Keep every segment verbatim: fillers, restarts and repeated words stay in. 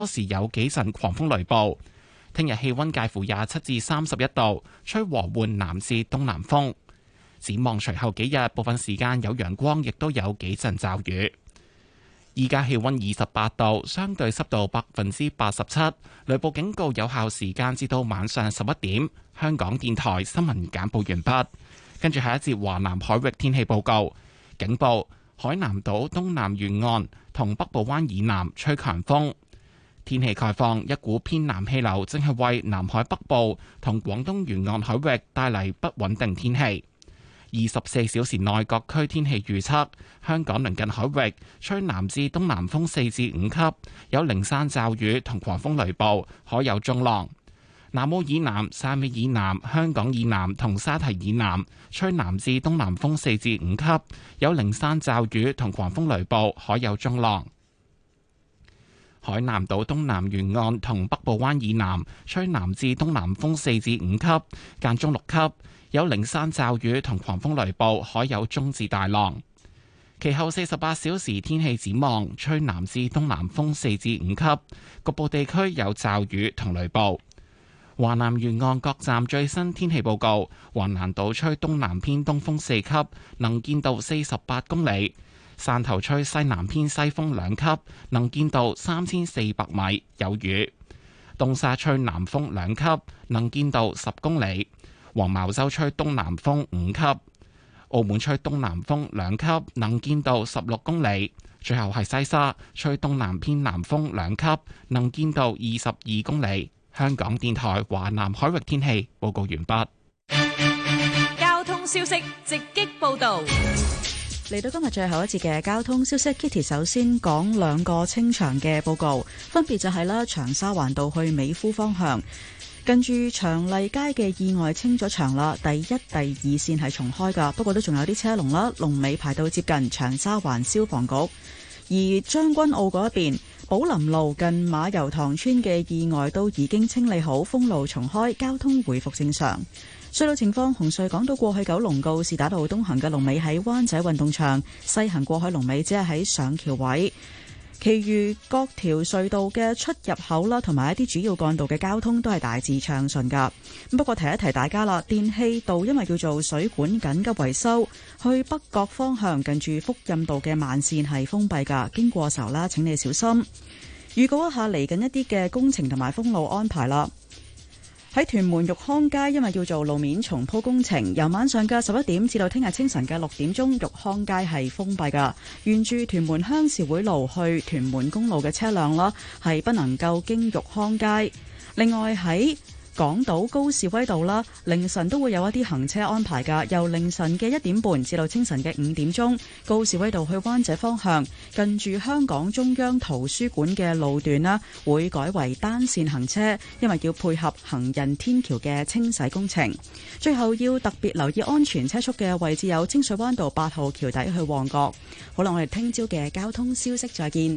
多時有幾陣狂風雷暴。聽日氣溫介乎廿七至三十一度，吹和緩南至東南風。展望隨後幾日，部分時間有陽光，亦都有幾陣驟雨。依家氣溫二十八度，相對濕度百分之八十七，雷暴警告有效時間至到晚上十一點。香港電台新聞簡報完畢。跟住下一節華南海域天氣報告，警報：海南島東南沿岸同北部灣以南吹強風。天氣概況：一股偏南氣流正係為南海北部同廣東沿岸海域帶嚟不穩定天氣。二十四小時內各區天氣預測：香港鄰近海域吹南至東南風四至五級，有零散驟雨同狂風雷暴，海有中浪。南澳以南、汕尾以南、香港以南同沙堤以南吹南至東南風四至五級，有零散驟雨同狂風雷暴，海有中浪。海南島東南沿岸同北部灣以南吹南至東南風四至五級，間中六級，有零散驟雨同狂風雷暴，海有中至大浪。其後四十八小時天氣展望，吹南至東南風四至五級，局部地區有驟雨同雷暴。華南沿岸各站最新天氣報告：華南島吹東南偏東風四級，能見度四十八公里；汕頭吹西南偏西風兩級，能見度三千四百米，有雨；東沙吹南風兩級，能見度十公里；黃茅洲吹東南風五級；澳門吹東南風兩級，能見度十六公里；最後係西沙吹東南偏南風兩級，能見度二十二公里。香港電台華南海域天氣報告完畢。 交通消息直擊報道。 嚟到今日最後一節嘅交通消息 ，Kitty 首先講兩個清場嘅報告，分別就係啦，長沙灣道去美孚方向，近住長麗街嘅意外清咗場啦，第一、第二線係重開噶，不過都仲有啲車龍啦，龍尾排到接近長沙灣消防局。而將軍澳嗰一邊，寶林路近馬油塘村嘅意外都已經清理好，封路重開，交通回復正常。隧道情況：紅隧港島過去九龍告士打道東行嘅龍尾喺灣仔運動場，西行過海龍尾只係喺上橋位。其餘各條隧道嘅出入口啦，同埋一啲主要幹道嘅交通都係大致暢順噶。不過提一提大家啦，電氣道因為叫做水管緊急維修，去北角方向近住福蔭道嘅慢線係封閉噶，經過時候啦，請你小心。預告一下嚟緊一啲嘅工程同埋封路安排啦。喺屯門玉康街，因為叫做路面重鋪工程，由晚上嘅十一點至到聽日清晨嘅六點鐘，玉康街係封閉噶。沿住屯門鄉事會路去屯門公路嘅車輛啦，係不能夠經玉康街。另外喺港島高士威道啦，凌晨都會有一啲行車安排噶，由凌晨嘅一點半至到清晨嘅五點鐘，高士威道去灣仔方向，近住香港中央圖書館嘅路段啦，會改為單線行車，因為要配合行人天橋嘅清洗工程。最後要特別留意安全車速嘅位置有清水灣道八號橋底去旺角。好啦，我哋聽朝嘅交通消息再見。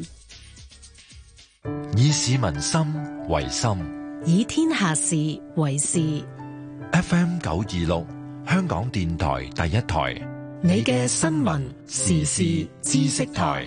以市民心為心， 以天下事為事。 F M 九二六，香港電台第一台， 你嘅新聞時事知識台。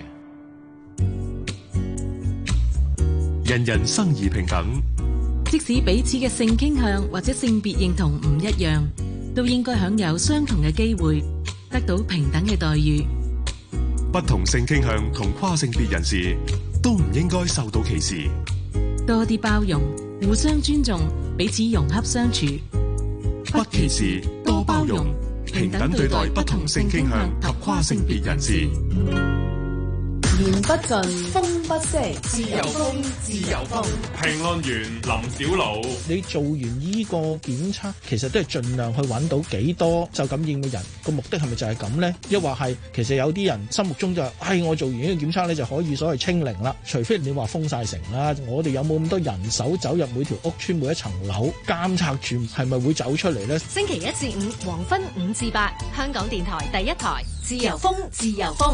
人人生而平等， 即使彼此嘅性傾向或者性別認同唔一樣，都應該享有相同嘅機會，得到平等嘅待遇。 不同性傾向同跨性別人士都唔應該受到歧視。 多啲包容，互相尊重，彼此融洽相處， 不歧視，多包容，平等對待不同性傾向及跨性別人士。 言不盡，風不息，自由風，自由風。 評論員林小魯， 你做完依個檢測，其實都係盡量去揾到幾多受感染嘅人，個目的係咪就係咁呢？抑或係其實有啲人心目中就係、哎，我做完呢個檢測咧就可以所謂清零啦。除非你話封晒城啦，我哋有冇咁多人手走入每條屋邨每一層樓監測住，係咪會走出嚟呢？ 星期一至五黃昏五至八，香港電台第一台，自由風，自由風。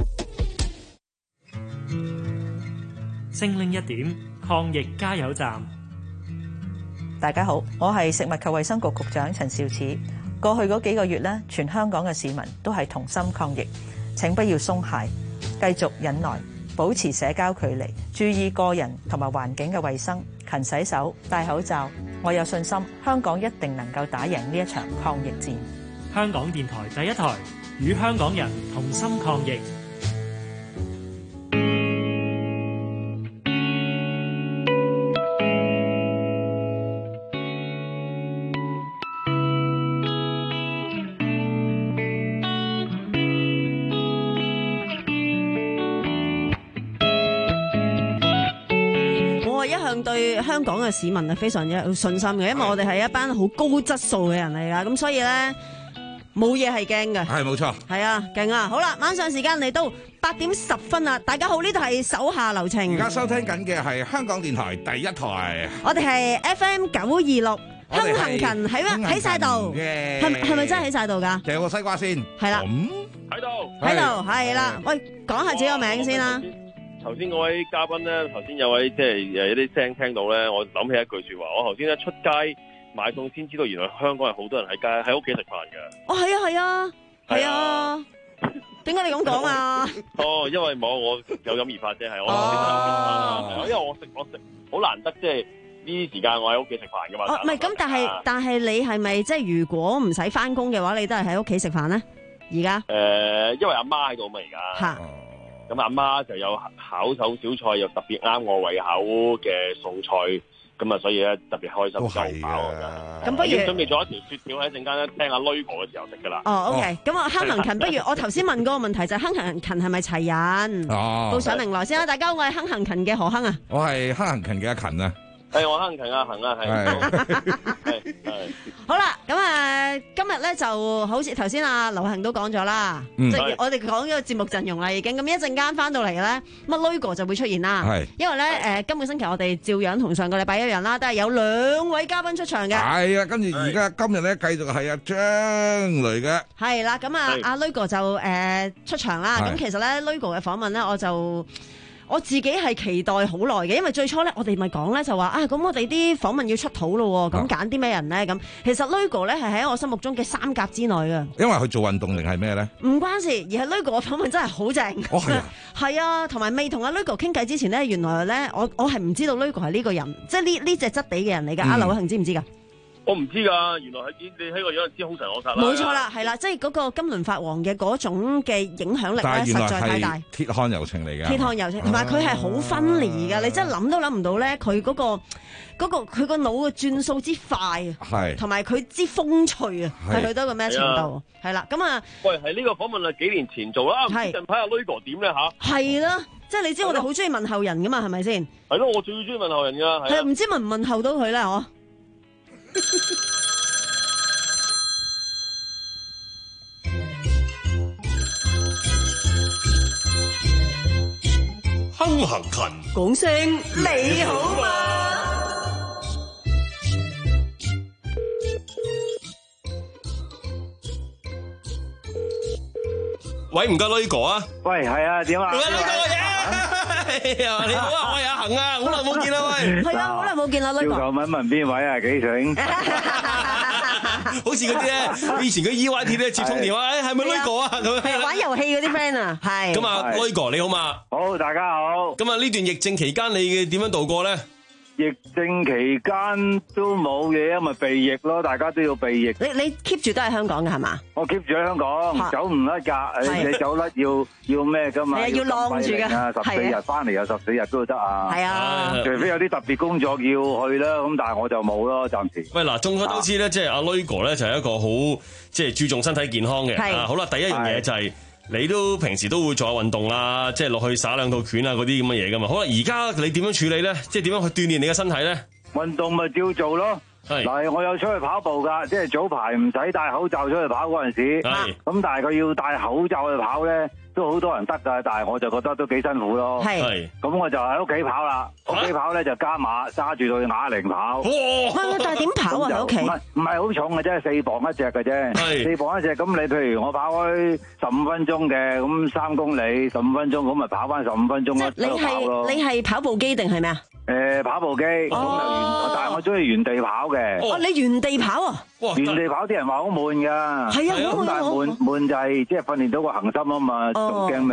精靈一點抗疫加油站。 大家好，我係食物及衛生局局長陳肇始。過去嗰幾個月咧，全香港嘅市民都係同心抗疫，請不要鬆懈，繼續忍耐， 保持社交距離，注意個人同埋環境嘅衛生，勤洗手，戴口罩。我有信心香港一定能夠打贏呢一場抗疫戰。 香港電台第一台，與香港人同心抗疫。 對香港嘅市民係非常有信心嘅，因為我哋係一班好高質素嘅人嚟噶，咁所以咧冇嘢係驚嘅。 係冇錯，係啊，勁啊！好啦，晚上時間嚟到八點十分啦，大家好，呢度係手下留情。 而家收聽緊嘅係香港電台第一台， 我哋係 F M 九二六，亨行勤喺咩？喺晒度，係係咪真係喺晒度噶？ 掟個西瓜先， 係啦， 喺度， 喺度，係啦。喂，講下自己個名先啦。 頭先嗰位嘉賓咧，頭先有位即係誒有啲聲聽到咧，我諗起一句説話，我頭先咧出街買餸先知道，原來香港係好多人喺街喺屋企食飯㗎。 哦，係啊，係啊，係啊，點解你咁講啊？ 哦，因為冇我有感而發啫，係我頭先喺屋企食飯，因為我食我食好難得，即係呢啲時間我喺屋企食飯㗎嘛。 哦，唔係咁，但係但係你係咪即係如果唔使翻工嘅話，你都係喺屋企食飯咧？而家誒，因為阿媽喺度嘛，而家。 嚇。 咁阿媽就有巧手小菜，又特別啱我胃口嘅餸菜，咁啊，所以咧特別開心，夠飽啊！ 咁不如準備咗一條雪條喺陣間咧，聽阿女哥嘅時候食噶啦。 哦 ，OK，咁啊，亨行勤，不如我頭先問嗰個問題就係亨行勤係咪齊人？ 哦， 報上名來先啦，大家好，我係亨行勤嘅何亨啊。 我係亨行勤嘅阿勤啊。 係我亨行勤阿行啊，係。係係。 好啦，咁啊，今日咧就好似頭先阿劉恒都講咗啦，即係我哋講咗個節目陣容啦，已經咁一陣間翻到嚟咧，乜女哥就會出現啦。係，因為咧誒，今個星期我哋照樣同上個禮拜一樣啦，都係有兩位嘉賓出場嘅。係啊，跟住而家今日咧繼續係阿張雷嘅。係啦，咁啊，阿女哥就誒出場啦。咁其實咧，女哥嘅訪問咧，我就。我自己係期待好耐嘅，因為最初咧，我哋咪講咧就話啊，咁我哋啲訪問要出土咯，咁揀啲咩人咧？咁其實 Lugo 咧係喺我心目中嘅三甲之內嘅。因為佢做運動定係咩咧？唔關事，而係 Lugo 嘅訪問真係好正。哦，係啊，係啊，同埋未同阿 Lugo 傾偈之前咧，原來咧我我係唔知道 Lugo 係呢個人，即係呢呢隻質地嘅人嚟㗎。阿劉恒知唔知㗎？ 我唔知㗎，原來係你睇個樣就知兇神惡煞啦。冇錯啦， 係啦，即係嗰個金輪法王嘅嗰種嘅影響力咧，實在太大。鐵漢柔情嚟嘅。鐵漢柔情，同埋佢係好分離㗎，你真係諗都諗唔到咧，佢嗰個嗰個佢個腦嘅轉數之快啊，係，同埋佢之風趣啊，係去到一個咩程度？係啦，咁啊， 喂，係呢個訪問係幾年前做啦，唔知近排阿女哥點咧嚇？係啦，即係你知我哋好中意問候人㗎嘛，係咪先？ 係咯，我最中意問候人㗎，係啊， 唔知問唔問候到佢咧？嗬？ 亨行勤， 講聲你好嘛？ 喂，唔該女哥啊！ 喂，係啊，點啊？ 唔該女哥嘢，你好啊，我係阿恒啊，好耐冇見啦喂！ 係啊，好耐冇見啦，女哥。 要求問問邊位啊？幾醒？ 好似嗰啲咧，以前嗰 E Y T 咧接通電話，誒係咪女哥啊？咁係玩遊戲嗰啲 friend 啊，係。 咁啊，女哥你好嘛？ 好，大家好。 咁啊，呢段疫症期間你點樣度過咧？ 疫症期間都冇嘢，因為避疫咯，大家都要避疫。 你你 keep 住都係香港嘅係嘛？ 我 keep 住喺香港，走唔甩㗎。誒，你走甩要要咩㗎嘛？係啊，要晾住㗎。十四日翻嚟有十四日都得啊。係啊，除非有啲特別工作要去啦，咁但係我就冇咯，暫時。 喂，嗱，眾所周知咧，即係阿女哥咧就係一個好即係注重身體健康嘅。係。好啦，第一樣嘢就係。你都平時都會做下運動啦，即係落去耍兩套拳啊嗰啲咁嘅嘢噶嘛。好啦，而家你點樣處理咧？即係點樣去鍛鍊你嘅身體咧？ 運動咪照做咯。係嗱，我有出去跑步噶，即係早排唔使戴口罩出去跑嗰陣時。係咁，但係佢要戴口罩去跑咧，都好多人得噶，但係我就覺得都幾辛苦咯。係咁，我就喺屋企跑啦。屋企跑咧就加碼，揸住對啞鈴跑。 哇！但係點跑啊？喺屋企？唔係唔係好重嘅啫，四磅一隻嘅啫。四磅一隻，咁你譬如我跑開十五分鐘嘅，咁三公里十五分鐘，咁咪跑翻十五分鐘咯。 你係你係跑步機定係咩啊？ 誒，跑步機，咁就但係我中意原地跑嘅。 哦，你原地跑啊？ 原地跑啲人話好悶噶。 係啊，好悶。 咁但係悶悶就係即係訓練到個恒心啊嘛，仲驚咩啫？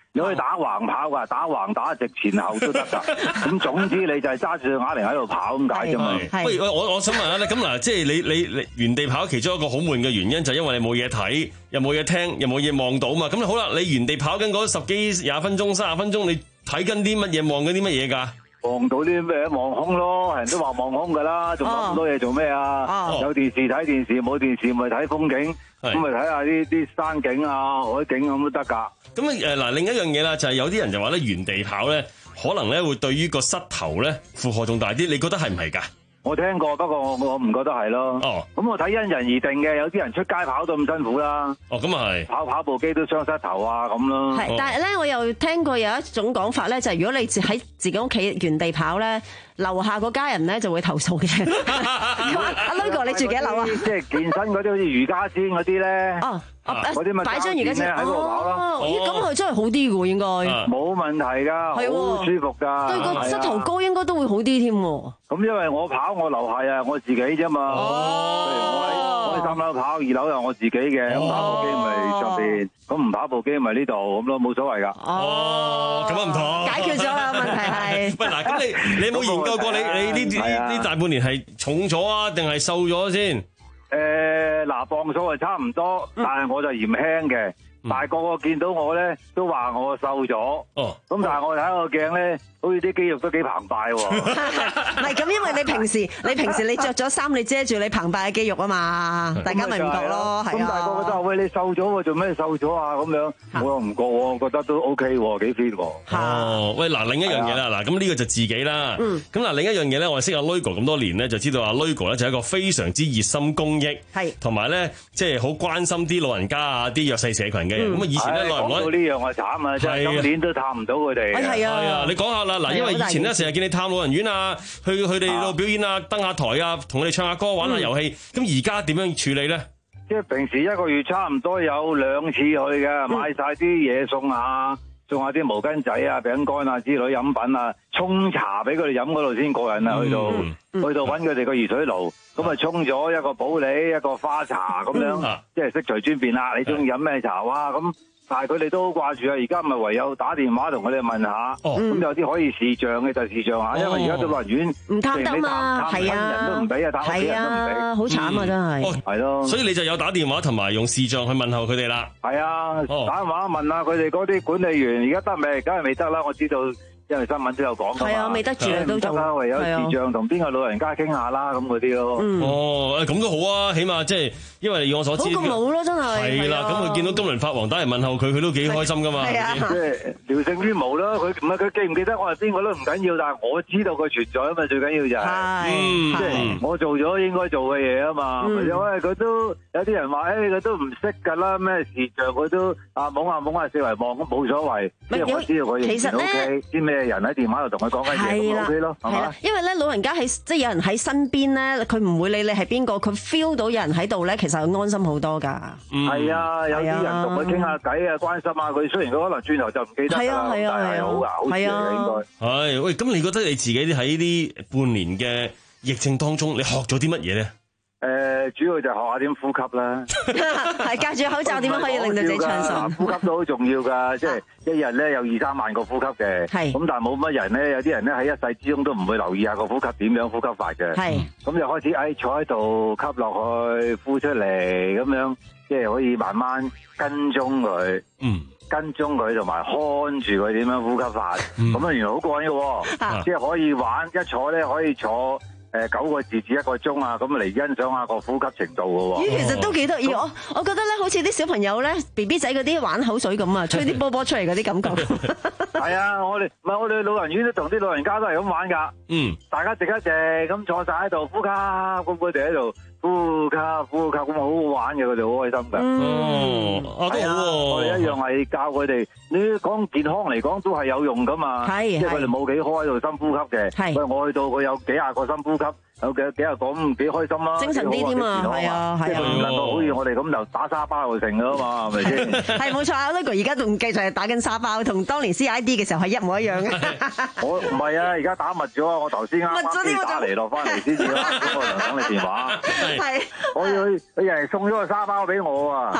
你可以打橫跑㗎，打橫打直前後都得㗎。咁總之你就係揸住個啞鈴喺度跑咁解啫嘛。 喂，我我想問下咧，咁嗱，即係你你你原地跑其中一個好悶嘅原因就係因為你冇嘢睇，又冇嘢聽，又冇嘢望到嘛。咁好啦，你原地跑緊嗰十幾廿分鐘、三十分鐘，你睇緊啲乜嘢？望緊啲乜嘢㗎？ 望到啲咩？望空咯，人都話望空㗎啦，仲咁多嘢做咩啊？有電視睇電視，冇電視咪睇風景，咁咪睇下啲啲山景啊、海景咁都得㗎。 咁誒嗱，另一樣嘢啦，就係有啲人就話咧，原地跑咧，可能咧會對於個膝頭咧負荷仲大啲，你覺得係唔係㗎？ 我聽過，不過我我唔覺得係咯。哦，咁我睇因人而定嘅，有啲人出街跑到咁辛苦啦。 哦，咁啊係。跑跑步機都傷膝頭啊，咁咯。 係，但係咧，我又聽過有一種講法咧，就係如果你喺自己屋企原地跑咧，樓下個家人咧就會投訴嘅。阿女哥，你住幾樓啊？ 即係健身嗰啲，好似瑜伽墊嗰啲咧。哦。嗰啲咪擺張瑜伽墊喺度跑咯。 咦，咁佢真係好啲嘅喎，應該。 冇問題㗎，好舒服㗎。 對個膝頭哥應該都會好啲添。 咁因為我跑我樓下啊，我自己啫嘛。哦。我喺我喺三樓跑，二樓又我自己嘅。咁跑步機咪上邊，咁唔跑步機咪呢度咁咯，冇所謂㗎。 哦，咁啊唔同。 解決咗啦，問題係。 喂嗱，咁你你有冇研究過你你呢呢呢大半年係重咗啊，定係瘦咗先？ 誒，嗱，磅數係差唔多，但係我就嫌輕嘅。但係個個見到我咧，都話我瘦咗。哦，咁但係我睇個鏡咧，好似啲肌肉都幾澎湃喎。 唔係咁，因為你平時你平時你着咗衫，你遮住你澎湃嘅肌肉啊嘛，大家咪唔覺咯，係啊。 咁大個覺得喂，你瘦咗喎，做咩瘦咗啊？咁樣我又唔覺喎，覺得都 OK 喎，幾 fit 喎。 哦，喂，嗱，另一樣嘢啦，嗱，咁呢個就自己啦。嗯。咁嗱，另一樣嘢咧，我哋識阿 Lugo 咁多年咧，就知道阿 Lugo 咧就係一個非常之熱心公益，係同埋咧即係好關心啲老人家啊、啲弱勢社群。咁啊！以前咧，耐唔耐講到呢樣啊，慘啊！真係今年都探唔到佢哋。 係啊， 係啊！你講下啦，嗱，因為以前咧成日見你探老人院啊，去佢哋度表演啊，登下台啊，同佢哋唱下歌、玩下遊戲。咁而家點樣處理咧？ 即係平時一個月差唔多有兩次去嘅，買晒啲嘢送下，送下啲毛巾仔啊、餅乾啊之類飲品啊，沖茶俾佢哋飲嗰度先過癮啊！去到去到揾佢哋個熱水爐。咁啊，沖咗一個普洱，一個花茶咁樣，嗯、即係悉隨尊便啦。你中意飲咩茶哇？咁但係佢哋都好掛住啊！而家咪唯有打電話同佢哋問下。咁、哦、有啲可以視像嘅就視像下，哦、因為而家都老人院唔探得嘛，係啊， 人都唔俾啊，探屋企人都唔俾， 好慘啊，真係。 係咯， 所以你就有打電話同埋用視像去問候佢哋啦。 係啊，哦、打電話問下佢哋嗰啲管理員，而家得未？梗係未得啦，我知道。因為新聞都有講㗎嘛，係啊， 未得住啊，都做， 唯有視像同邊個老人家傾下啦，咁嗰啲咯。 哦，咁都好啊，起碼即係因為以我所知， 好過冇咯，真係。 係啦，咁佢見到金輪法王打嚟問候佢，佢都幾開心㗎嘛。 係啊， 即係聊勝於無啦。佢唔係佢記唔記得我係邊個都唔緊要，但係我知道佢存在啊嘛，最緊要就係，即係我做咗應該做嘅嘢啊嘛。因為佢都有啲人話，誒佢都唔識㗎啦，咩視像佢都啊懵下懵下四圍望咁冇所謂，即係我知道佢其實 O K，啲咩人喺電話度同佢講緊嘢咁 O K 咯，係嘛？ 因為咧老人家喺即係有人喺身邊咧，佢唔會理你係邊個，佢 feel 到有人喺度咧，其實安心好多㗎。 係啊，有啲人同佢傾下偈啊，關心下佢。雖然佢可能轉頭就唔記得㗎啦，但係好㗎，好事嘅應該。 係喂，咁你覺得你自己喺呢半年嘅疫症當中，你學咗啲乜嘢咧？ 誒，主要就學下點呼吸啦。 係隔住口罩點樣可以令到自己暢順？ 呼吸都好重要噶，即係一日咧有二三萬個呼吸嘅。係咁，但係冇乜人咧，有啲人咧喺一世之中都唔會留意下個呼吸點樣呼吸法嘅。係咁就開始誒坐喺度吸落去，呼出嚟咁樣，即係可以慢慢跟蹤佢。嗯。跟蹤佢同埋看住佢點樣呼吸法。咁啊，原來好過癮嘅，即係可以玩一坐咧可以坐。誒，九個字至一個鐘啊，咁嚟欣賞下個呼吸程度嘅喎。 咦，其實都幾得意，我我覺得咧，好似啲小朋友咧，B B 仔嗰啲玩口水咁啊，吹啲波波出嚟嗰啲感覺。 係啊，我哋唔係我哋老人院都同啲老人家都係咁玩噶。嗯，大家直一直咁坐晒喺度呼吸，咁佢哋喺度呼吸呼吸，咁好好玩嘅，佢哋好開心噶。嗯，啊都好，我哋一樣係教佢哋。你講健康嚟講都係有用噶嘛。係，即係佢哋冇幾開喺度深呼吸嘅。係，喂，我去到佢有幾廿個深呼吸。有幾幾日講幾開心啦， 精神啲添啊，係啊，係啊， 唔能夠好似我哋咁就打沙包就成噶嘛，係咪先？ 係冇錯啊 ，Lugo 而家仲繼續係打緊沙包，同當年 C I D 嘅時候係一模一樣嘅。 我唔係啊，而家打密咗啊，我頭先啱啱先打嚟落翻嚟先至啦，咁我同講你電話。係，我佢佢人送咗個沙包俾我啊。咁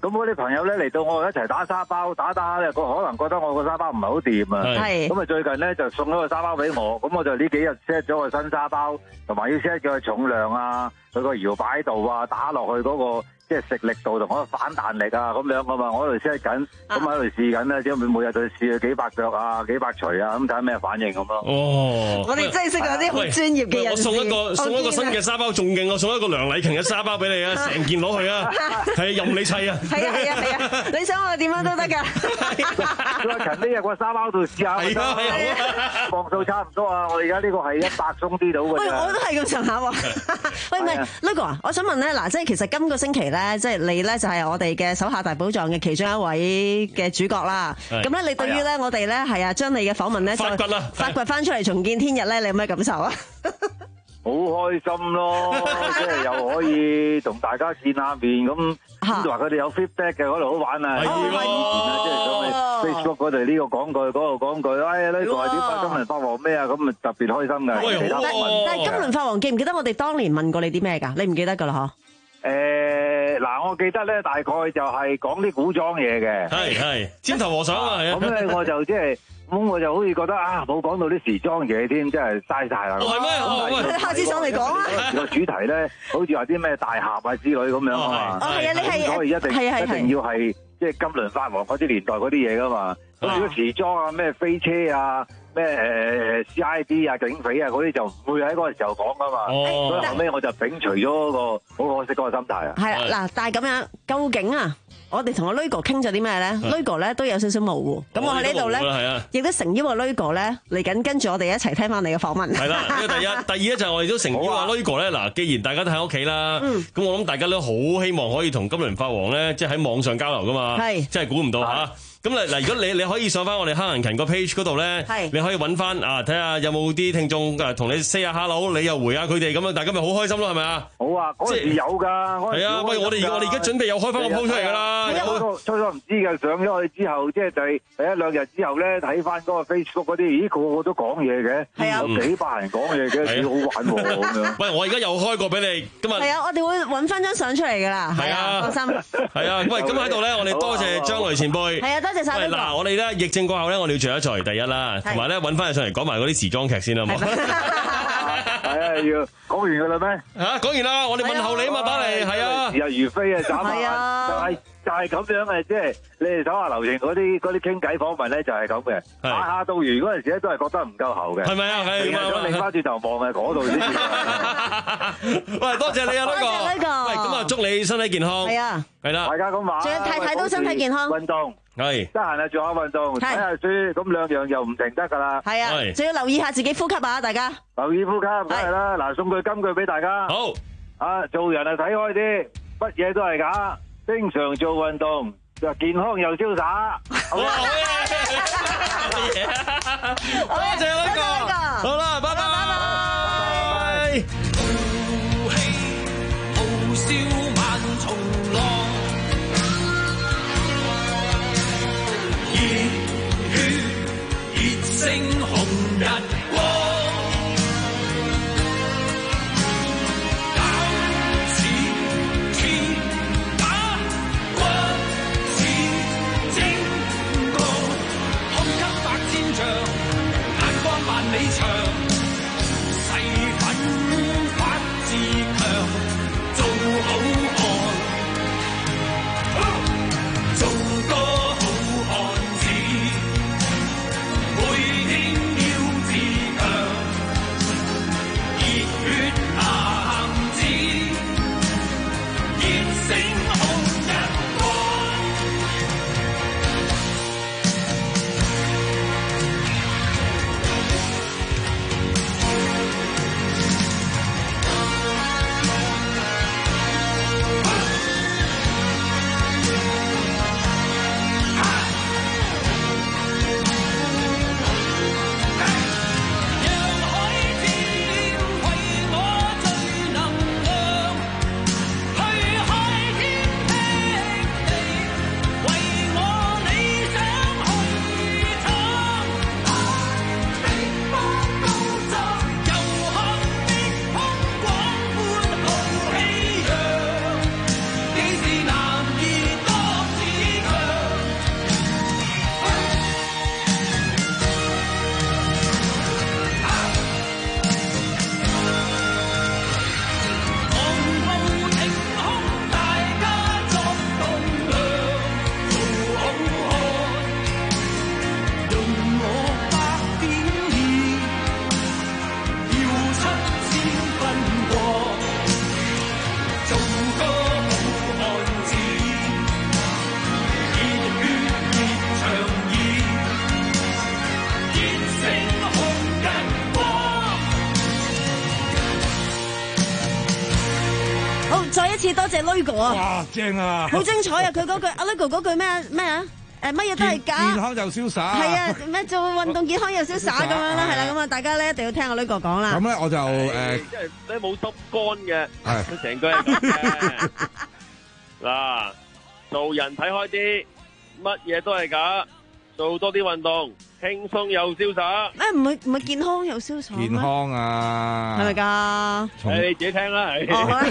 咁嗰啲朋友咧嚟到我一齊打沙包，打打下咧，佢可能覺得我個沙包唔係好掂啊。係。咁啊最近咧就送咗個沙包俾我，咁我就呢幾日 set 咗個新沙包，同埋要 set 佢重量啊，佢個搖擺度啊，打落去嗰個即係食力度同嗰個反彈力啊咁樣噶嘛，我喺度 set 緊，咁喺度試緊咧，即係每日就試幾百腳啊，幾百錘啊，咁睇下咩反應咁咯。 哦， 我哋真係識嗰啲好專業嘅人。 我送一個送一個新嘅沙包，仲勁，我送一個梁禮勤嘅沙包俾你啊，成件攞去啊，係任你砌啊。係啊係啊係啊， 你想我點樣都得㗎。 梁勤呢日個沙包度試下。係啊係啊，磅數差唔多啊，我而家呢個係一百鬆啲到嘅。 喂，我都係咁上下喎。喂，唔係呢個啊，我想問咧，嗱，即係其實今個星期咧，即係你咧就係我哋嘅手下大寶藏嘅其中一位嘅主角啦。咁咧，你對於咧我哋咧係啊將你嘅訪問咧發掘啦， 發掘翻出嚟重見天日咧，你有咩感受啊？ 好開心咯，即係又可以同大家見下面咁，咁話佢哋有 feedback 嘅嗰度好玩啊！以前啊，即係上去 Facebook 嗰度呢個講句，嗰度講句，哎呢個係點啊？金輪法王咩啊？咁啊特別開心嘅。其他問， 但係金輪法王記唔記得我哋當年問過你啲咩㗎？你唔記得㗎啦嗬？ 誒嗱，我記得咧，大概就係講啲古裝嘢嘅。 係係尖頭和尚啊，係啊。 咁咧我就即係。咁我就好似覺得啊，冇講到啲時裝嘢添，真係嘥晒啦。 係咩？ 哦，下次上嚟講啊。 個主題咧，好似話啲咩大俠啊之類咁樣啊嘛。 哦，係啊，你係所以一定一定要係即係金輪法王嗰啲年代嗰啲嘢噶嘛。咁如果時裝啊，咩飛車啊，咩誒 C I D 啊、警匪啊嗰啲就唔會喺嗰個時候講噶嘛。哦。所以後尾我就摒除咗嗰個好可惜嗰個心態啊。 係啦，嗱，但係咁樣，究竟啊？我哋同阿 Lugo 傾咗啲咩咧 ？Lugo 咧都有少少模糊，咁我喺呢度咧，亦都誠邀阿 Lugo 咧嚟緊跟住我哋一齊聽翻你嘅訪問。 係啦，呢個第一，第二咧就係我哋都誠邀阿 Lugo 咧，嗱，既然大家都喺屋企啦，咁我諗大家都好希望可以同金輪法王咧，即係喺網上交流噶嘛，係，真係估唔到嚇。咁嗱嗱，如果你你可以上翻我哋黑人勤個 page 嗰度咧，你可以揾翻啊，睇下有冇啲聽眾誒同你 say 下 hello，你又回下佢哋咁樣，大家咪好開心咯，係咪啊？ 好啊，嗰陣時有㗎， 係啊，喂，我哋我哋而家準備又開翻個 post 出嚟㗎啦。 初初唔知嘅，上咗去之後，即係第第一兩日之後咧，睇翻嗰個 Facebook 嗰啲，咦個個都講嘢嘅，有幾百人講嘢嘅，幾好玩喎咁樣。 喂，我而家又開過俾你，今日係啊，我哋會揾翻張相出嚟㗎啦，係啊，放心。 係啊，喂，咁喺度咧，我哋多謝張雷前輩。 係啊，多謝晒。 喂，嗱，我哋咧疫症過後咧，我哋要除一除第一啦，同埋咧揾翻佢上嚟講埋嗰啲時裝劇先啦，好冇？ 係啊，要講完㗎啦咩？ 嚇，講完啦，我哋問候你啊嘛，打嚟係啊， 時日如飛啊，眨下，就係。就係咁樣嘅，即係你哋手下留情嗰啲嗰啲傾偈訪問咧，就係咁嘅。下下到完嗰陣時咧，都係覺得唔夠喉嘅。係咪啊？係嘛？想擰翻轉頭望喺嗰度先。 喂，多謝你啊，呢個。 多謝呢個。 喂，咁啊，祝你身體健康。係啊。 係啦。 大家咁話。 仲有太太都身體健康。 運動。 係。 得閒啊，做下運動，睇下書，咁兩樣又唔停得㗎啦。 係啊。仲要留意下自己呼吸啊，大家。 留意呼吸，梗係啦。嗱，送句金句俾大家。 好。 啊，做人啊睇開啲，乜嘢都係假，經常做運動。就健康又瀟灑，好啊！好嘢，多謝呢個，好啦，拜拜，拜拜。豪氣豪笑萬重浪，熱血熱星紅日光。萬里長，誓奮。 次多謝 Lugo 啊！ 哇，正啊！ 好精彩啊！佢嗰句阿 Lugo 嗰句咩咩啊？誒乜嘢都係假， 健康又瀟灑。 係啊，咩做運動健康又瀟灑咁樣啦，係啦，咁啊大家咧一定要聽阿 Lugo 講啦。 咁咧我就誒， 即係咧冇濕乾嘅，佢成句係咁嘅。嗱，做人睇開啲，乜嘢都係假，做多啲運動。輕鬆又瀟灑， 誒唔係唔係健康又瀟灑， 健康啊， 係咪㗎？ 誒你自己聽啦，係，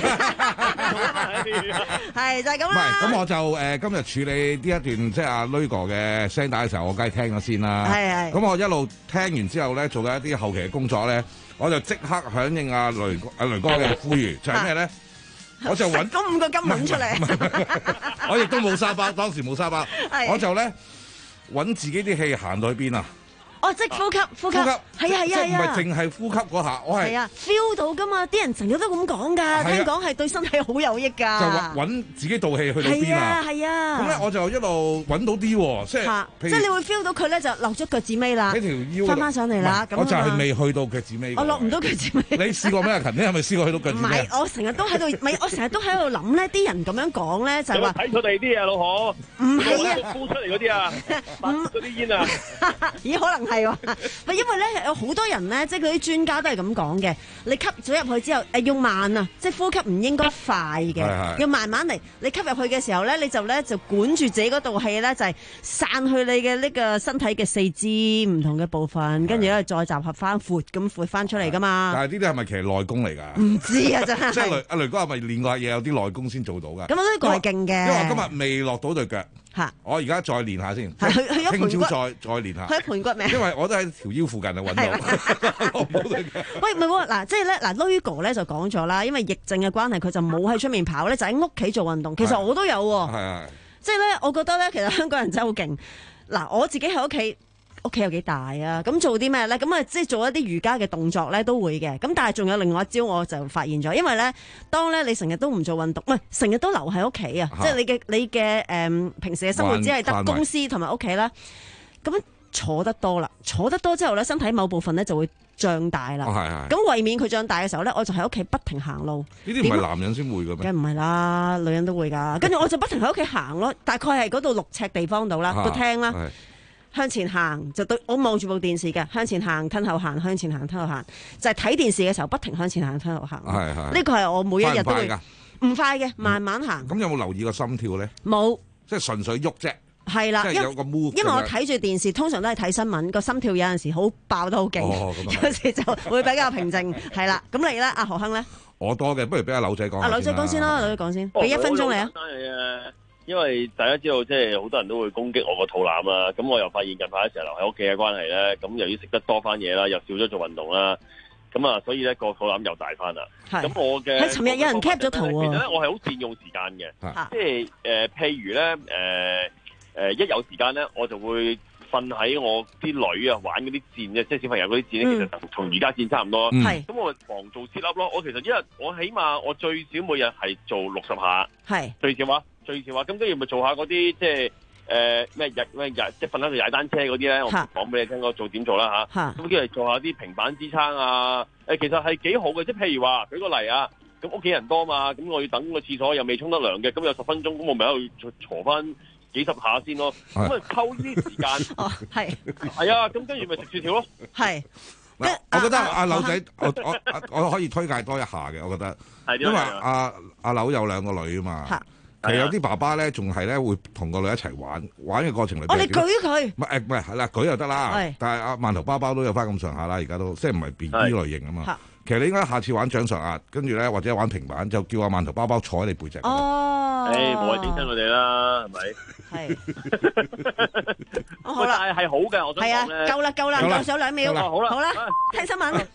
係就係咁啦。 唔係，咁我就誒今日處理呢一段即係阿 Lugo 嘅聲帶嘅時候，我梗係聽咗先啦。 係係。 咁我一路聽完之後咧，做咗一啲後期嘅工作咧，我就即刻響應阿雷阿雷哥嘅呼籲，就係咩咧？我就揾嗰五個金碗出嚟。 我亦都冇沙包，當時冇沙包，我就咧。揾自己啲氣行到去邊啊！ 哦，即係呼吸，呼吸，係啊係啊係啊！ 唔係淨係呼吸嗰下，我係係啊 feel 到噶嘛！啲人成日都咁講㗎，聽講係對身體好有益㗎。 就揾自己道氣去到邊啊！ 係啊！ 咁咧我就一路揾到啲喎，即係即係你會 feel 到佢咧就落咗腳趾尾啦， 喺條腰翻翻上嚟啦。 我就係未去到腳趾尾。 我落唔到腳趾尾。 你試過咩啊？勤，你係咪試過去到腳趾尾？ 唔係，我成日都喺度，唔係我成日都喺度諗咧，啲人咁樣講咧就係話睇佢哋啲嘢，老何。 唔係啊， 呼出嚟嗰啲啊，嗰啲煙啊。 咦？可能係喎。因為咧有好多人咧，即係佢啲專家都係咁講嘅。你吸咗入去之後，誒要慢啊，即係呼吸唔應該快嘅，要慢慢嚟。你吸入去嘅時候咧，你就咧就管住自己嗰道氣咧，就係散去你嘅呢個身體嘅四肢唔同嘅部分，跟住咧再集合翻闊咁闊翻出嚟噶嘛。 但係呢啲係咪其實內功嚟㗎？ 唔知啊，真係。 即係雷阿雷哥係咪練過嘢，有啲內功先做到㗎？ 咁呢個係勁嘅。 因為我今日未落到對腳。 嚇！ 我而家再練下先， 去去咗盤骨， 聽朝再再練下。 去咗盤骨未？ 因為我都喺條腰附近啊揾到。 喂，唔係喎，嗱，即係咧，嗱，Lugo 咧就講咗啦，因為疫症嘅關係，佢就冇喺出面跑咧，就喺屋企做運動。其實我都有喎。係係。即係咧，我覺得咧，其實香港人真係好勁。嗱，我自己喺屋企。屋企有幾大啊？咁做啲咩咧？咁啊，即係做一啲瑜伽嘅動作咧，都會嘅。咁但係仲有另外一招，我就發現咗，因為咧，當咧你成日都唔做運動，唔係成日都留喺屋企啊，即係你嘅你嘅誒、呃、平時嘅生活只係得公司同埋屋企啦。咁坐得多啦，坐得多之後咧，身體某部分咧就會脹大啦。咁、哦、為免佢脹大嘅時候咧，我就喺屋企不停行路。 呢啲唔係男人先會嘅咩？ 梗唔係啦，女人都會㗎。跟住我就不停喺屋企行咯，大概係嗰度六尺地方度啦，個廳啦。向前行就對，我望住部電視嘅，向前行，吞後行，向前行，吞後行，就係、是、睇電視嘅時候不停向前行，吞後行。係係。呢個係我每一日都會唔快嘅，慢慢行。咁、 嗯、有冇留意個心跳咧？ 冇， 即係純粹喐啫。 係啦， 即係有個 move。 因為我睇住電視，通常都係睇新聞，個心跳有陣時好爆得好勁，哦、有時就會比較平靜。係啦，咁你咧，阿何亨咧？ 我多嘅，不如俾阿柳仔講。 阿柳仔講先啦，柳仔講先，俾一分鐘你啊。 因為大家知道，即係好多人都會攻擊我個肚腩啦，咁我又發現近排成日留喺屋企嘅關係咧，咁由於食得多翻嘢啦，又少咗做運動啦，咁啊，所以咧個肚腩又大翻啦。咁我嘅喺尋日有人 cap 咗圖啊。其實咧，我係好佔用時間嘅，即係誒，譬如咧，誒、呃、誒，一有時間咧，我就會瞓喺我啲女啊玩嗰啲箭嘅，即係小朋友嗰啲箭咧，其實同同瑜伽箭差唔多。咁、嗯、我狂做 sit up 咯，我其實一日我起碼我最少每日係做六十下，係最少啊。最少話，咁跟住咪做下嗰啲即係誒咩日咩日即係瞓喺度踩單車嗰啲咧，我講俾你聽，我做點做啦嚇。咁跟住做下啲平板支撐啊，誒其實係幾好嘅，即係譬如話舉個例啊，咁屋企人多嘛，咁我要等個廁所又未沖得涼嘅，咁有十分鐘，咁我咪喺度坐翻幾十下先咯，咁啊溝啲時間。哦，係。係啊，咁跟住咪食薯條咯。係。 嗱，我覺得阿柳仔，我我我可以推介多一下嘅，我覺得，因為阿阿柳有兩個女啊嘛。其實有啲爸爸咧，仲係咧會同個女一齊玩，玩嘅過程裏邊。哦，你舉佢？唔係誒，唔係係啦，舉就得啦。但係阿饅頭包包都有翻咁上下啦，而家都即係唔係 B B 類型啊嘛。其實你應該下次玩掌上壓，跟住咧或者玩平板，就叫阿饅頭包包坐喺你背脊。哦。 誒，冇謂整親佢哋啦，係咪？係。好啦，係好嘅，我想講咧。係啊， 夠啦，夠啦，夠上兩秒。好啦，好啦，聽新聞。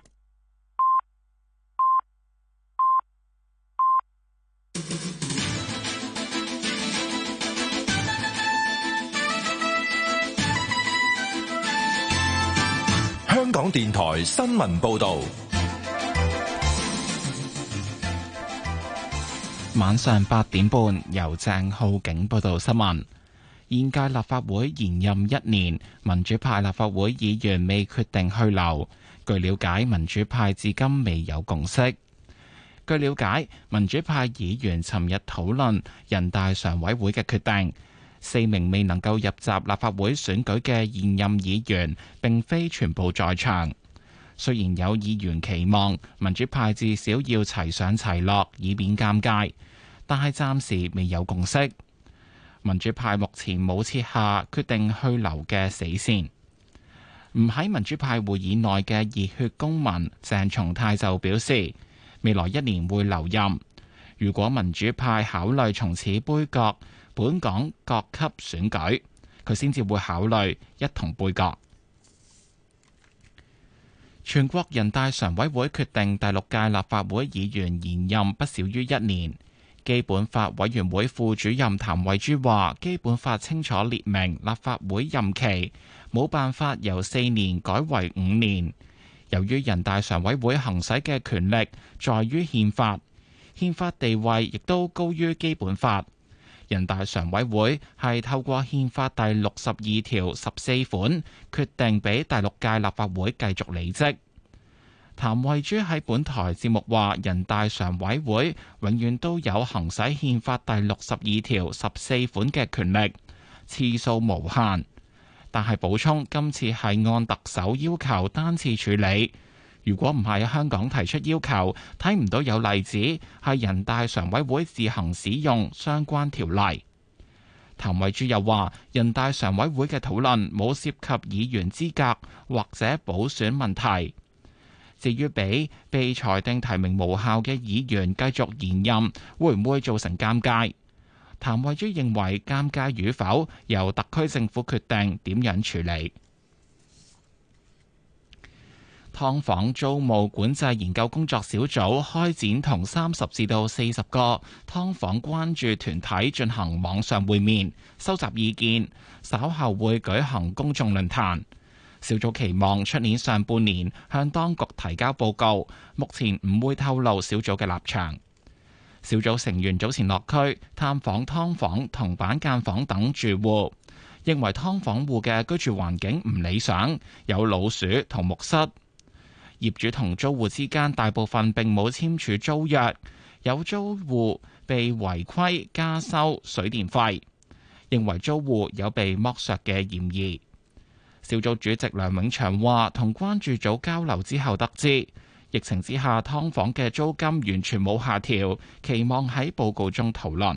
香港電台新聞報道， 晚上八點半由鄭浩景報道新聞。現屆立法會延任一年，民主派立法會議員未決定去留。據了解，民主派至今未有共識。 據了解，民主派議員尋日討論人大常委會嘅決定，四名未能夠入閘立法會選舉嘅現任議員並非全部在場。雖然有議員期望民主派至少要齊上齊落，以免尷尬，但係暫時未有共識。民主派目前冇設下決定去留嘅死線。唔喺民主派會議內嘅熱血公民鄭松泰就表示，未來一年會留任。如果民主派考慮從此杯葛本港各級選舉，佢先至會考慮一同杯葛。全國人大常委會決定第六屆立法會議員延任不少於一年。基本法委員會副主任譚惠珠話，基本法清楚列明立法會任期冇辦法由四年改為五年。由於人大常委會行使嘅權力在於憲法，憲法地位亦都高於基本法。人大常委會係透過憲法第六十二條十四款決定俾第六屆立法會繼續履職。譚惠珠喺本台節目話，人大常委會永遠都有行使憲法第六十二條十四款嘅權力，次數無限。但係補充，今次係按特首要求單次處理。如果唔係香港提出要求，睇唔到有例子係人大常委會自行使用相關條例。譚惠珠又話，人大常委會嘅討論冇涉及議員資格或者補選問題。至於俾被裁定提名無效嘅議員繼續延任，會唔會造成尷尬？譚惠珠認為尷尬與否由特區政府決定點樣處理。劏房租務管制研究工作小組開展同三十至到四十個劏房關注團體進行網上會面，收集意見，稍後會舉行公眾論壇。小組期望出年上半年向當局提交報告，目前唔會透露小組嘅立場。小組成員早前落區探訪劏房同板間房等住戶，認為劏房戶嘅居住環境唔理想，有老鼠同木蝨。業主同租戶之間大部分並冇簽署租約，有租戶被違規加收水電費，認為租戶有被剝削嘅嫌疑。小組主席梁永祥話，同關注組交流之後得知，疫情之下劏房嘅租金完全冇下調，期望喺報告中討論。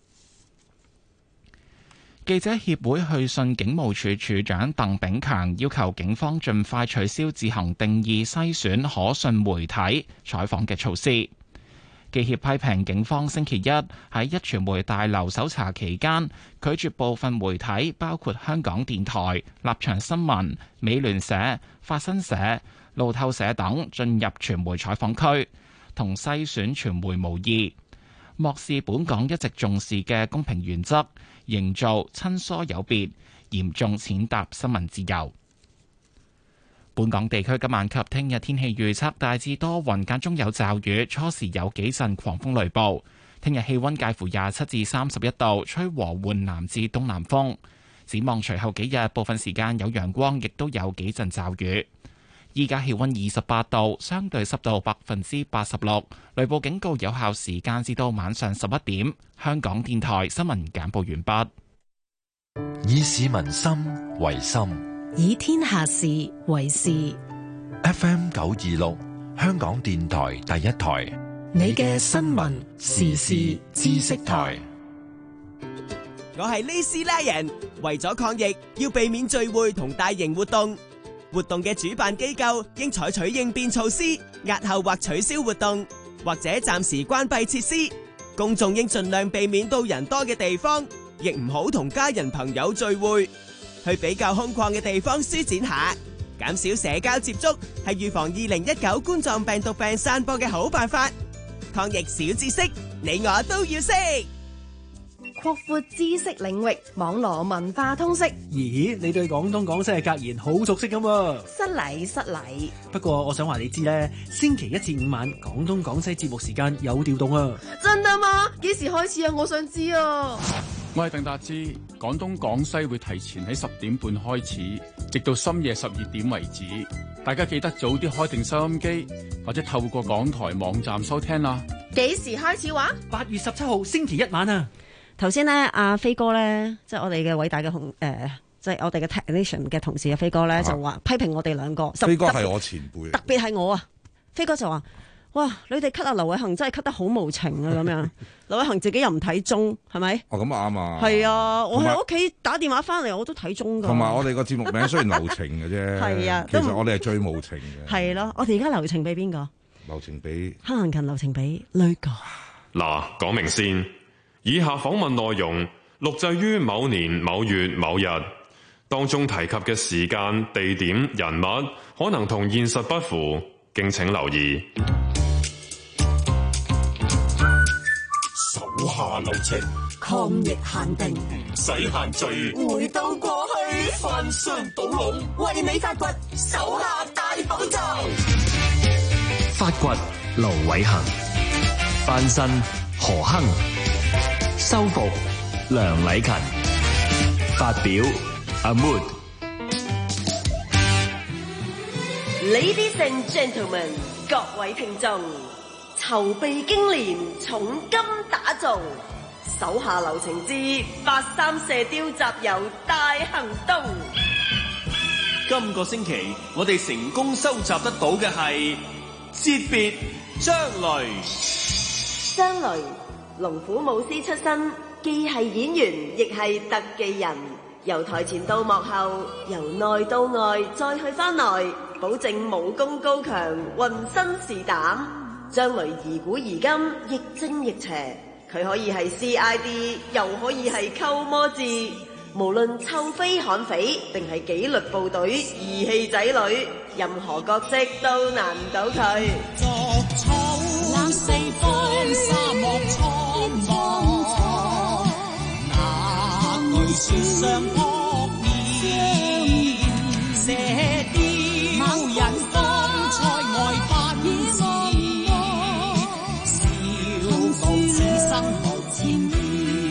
記者協會去信警務處處長鄧炳強，要求警方盡快取消自行定義篩選可信媒體採訪嘅措施。記協批評警方星期一喺壹傳媒大樓搜查期間，拒絕部分媒體，包括香港電台、立場新聞、美聯社、法新社、路透社等進入傳媒採訪區，同篩選傳媒無異，漠視本港一直重視嘅公平原則，營造親疏有別，嚴重踐踏新聞自由。本港地區今晚及聽日天氣預測大致多雲，間中有驟雨，初時有幾陣狂風雷暴。聽日氣溫介乎廿七至三十一度，吹和緩南至東南風。展望隨後幾日，部分時間有陽光，亦都有幾陣驟雨。依家氣溫二十八度，相對濕度百分之八十六，雷暴警告有效時間至到晚上十一點。香港電台新聞簡報完畢。 以市民心為心， 以天下事為事。 F M 九二六，香港電台第一台， 你嘅新聞時事知識台。 我係呢斯拉人，為咗抗疫，要避免聚會同大型活動。活動嘅主辦機構應採取應變措施，押後或取消活動，或者暫時關閉設施。公眾應盡量避免到人多嘅地方，亦唔好同家人朋友聚會。去比較空曠嘅地方舒展下，減少社交接觸，係預防二零一九冠狀病毒病散播嘅好辦法。抗疫小知識，你我都要識。 擴闊知識領域，網羅文化通識。 咦，你對廣東廣西嘅格言好熟悉咁喎？ 失禮失禮。 不過我想話你知咧，星期一至五晚廣東廣西節目時間有調動啊！ 真啊嘛？幾時開始啊？我想知啊！ 我係鄧達志，廣東廣西會提前喺十點半開始，直到深夜十二點為止。 大家記得早啲開定收音機，或者透過港台網站收聽啦。 幾時開始話？ 八月十七號星期一晚啊！ 頭先咧，阿飛哥咧，即係我哋嘅偉大嘅同誒，即係我哋嘅 technician 嘅同事嘅飛哥咧，就話批評我哋兩個。 飛哥係我前輩， 特別係我啊！飛哥就話：哇，你哋 cut 阿劉偉恒真係 cut 得好無情啊！咁樣，劉偉恒自己又唔睇鐘，係咪？ 哦，咁啱啊！ 係啊，我喺屋企打電話翻嚟，我都睇鐘㗎。 同埋我哋個節目名雖然留情嘅啫， 係啊， 其實我哋係最無情嘅。 係咯，我哋而家留情俾邊個？ 留情俾黑行勤，留情俾女哥。 嗱，講明先，以下訪問內容錄製於某年某月某日，當中提及嘅時間、地點、人物可能同現實不符，敬請留意。 手下留情， 抗疫限定， 唔使限聚， 回到過去， 翻箱倒籠， 為你發掘手下戴口罩。 發掘盧偉恒，翻身何亨，修復梁禮勤，發表阿 Mood。 Ladies and gentlemen，各位聽眾，籌備經年，重金打造，手下留情之八三射雕集郵大行動。 今個星期，我哋成功收集得到嘅係訣別張雷。 張雷，龍虎武師出身，既係演員，亦係特技人，由台前到幕後，由內到外，再去翻內，保證武功高強，渾身是膽。張雷疑古疑今，亦正亦邪，佢可以係 C I D， 又可以係溝魔智。無論臭飛悍匪，定係紀律部隊、義氣仔女，任何角色都難唔到佢。 逐草四方，沙漠蒼茫，那句說相撲面，射雕人方塞外發現笑傲此生無千遍。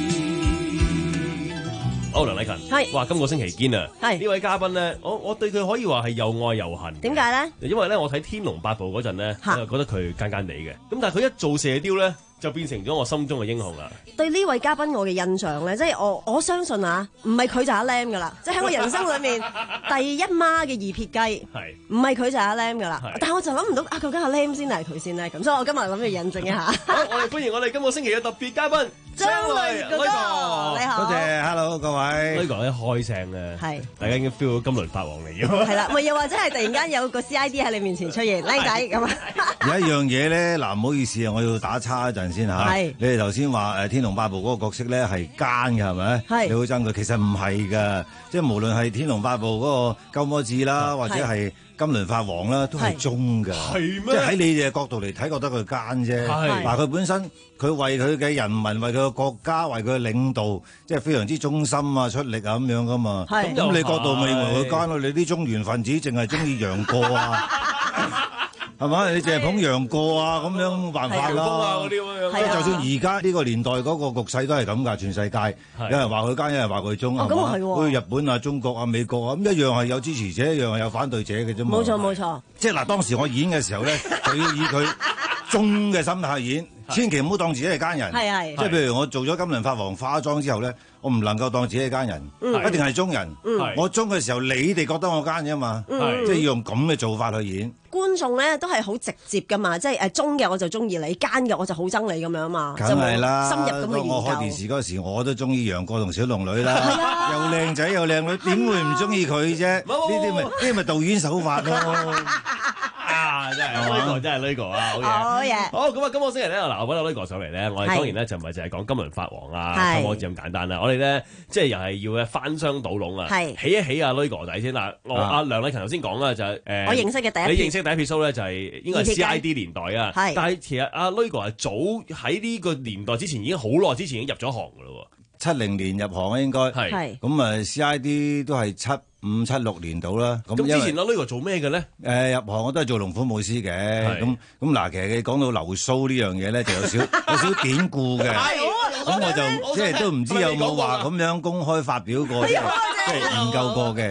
好，梁禮勤係，哇！今個星期堅啊，係呢位嘉賓咧，我我對佢可以話係又愛又恨。 點解咧？ 因為咧，我睇《天龍八部》嗰陣咧，我就覺得佢奸奸地嘅，咁但係佢一做射雕咧，就變成咗我心中嘅英雄啦。 對呢位嘉賓我嘅印象咧，即係我我相信啊，唔係佢就阿 Lam 噶啦，即係喺我人生裏面第一媽嘅二撇雞，係唔係佢就阿 Lam 噶啦？但係我就諗唔到啊，究竟阿 Lam 先係佢先咧？咁所以我今日諗住印證一下。 好，我哋歡迎我哋今個星期嘅特別嘉賓張雷哥哥，你好， 多謝 ，Hello 各位。 雷哥一開聲咧，係大家已經 feel 到金輪法王嚟嘅。 係啦，咪又或者係突然間有個 C I D 喺你面前出現，靚仔咁啊！ 有一樣嘢咧，嗱唔好意思啊，我要打岔一陣先嚇。係你哋頭先話誒《天龍八部》嗰個角色咧係奸嘅係咪？係你好憎佢，其實唔係㗎，即係無論係《天龍八部》嗰個鳩魔智啦，或者係金輪法王啦，都係忠㗎。係咩？即係喺你哋嘅角度嚟睇，覺得佢奸啫。係嗱，佢本身佢為佢嘅人民、為佢嘅國家、為佢嘅領導，即係非常之忠心啊、出力啊咁樣㗎嘛。係咁你角度咪認為佢奸咯？你啲中原分子淨係中意楊過啊？係嘛？你淨係捧楊過啊？咁樣冇辦法啦。即係就算而家呢個年代嗰個局勢都係咁㗎，全世界有人話佢奸，有人話佢忠，係嘛？好似日本啊、中國啊、美國啊，咁一樣係有支持者，一樣係有反對者嘅啫嘛。 冇錯冇錯。 即係嗱，當時我演嘅時候咧，就要以佢忠嘅心態去演，千祈唔好當自己係奸人。係係。即係譬如我做咗金輪法王化妝之後咧，我唔能夠當自己係奸人，一定係忠人。我忠嘅時候，你哋覺得我奸啫嘛？即係要用咁嘅做法去演。 觀眾咧都係好直接噶嘛，即係誒忠嘅我就中意你，奸嘅我就好憎你咁樣嘛。 梗係啦， 深入咁嘅研究。 我開電視嗰時，我都中意楊過同小龍女啦，又靚仔又靚女，點會唔中意佢啫？呢啲咪呢啲咪導演手法咯。 啊，真係呢個真係呢個啊，好嘢。好嘢。好咁啊，今個星期咧，嗱，我揾阿呢個上嚟咧，我哋當然咧就唔係淨係講金輪法王啊、溝魔智咁簡單啦，我哋咧即係又係要咧翻箱倒籠啊，起一起阿呢個仔先嗱。我阿梁禮勤頭先講啦，就係誒， 我認識嘅第一， 你認識第一撇 show 咧就係應該係 C I D 年代啊，但係其實阿呢個係早喺呢個年代之前已經好耐之前已經入咗行噶咯， 七零年入行啊應該係，咁啊 C I D 都係七五七六年到啦。 咁之前阿呢個做咩嘅咧？ 誒入行我都係做龍虎武師嘅，咁咁嗱，其實你講到流蘇呢樣嘢咧，就有少有少典故嘅。咁我就即係都唔知有冇話咁樣公開發表過，即係研究過嘅。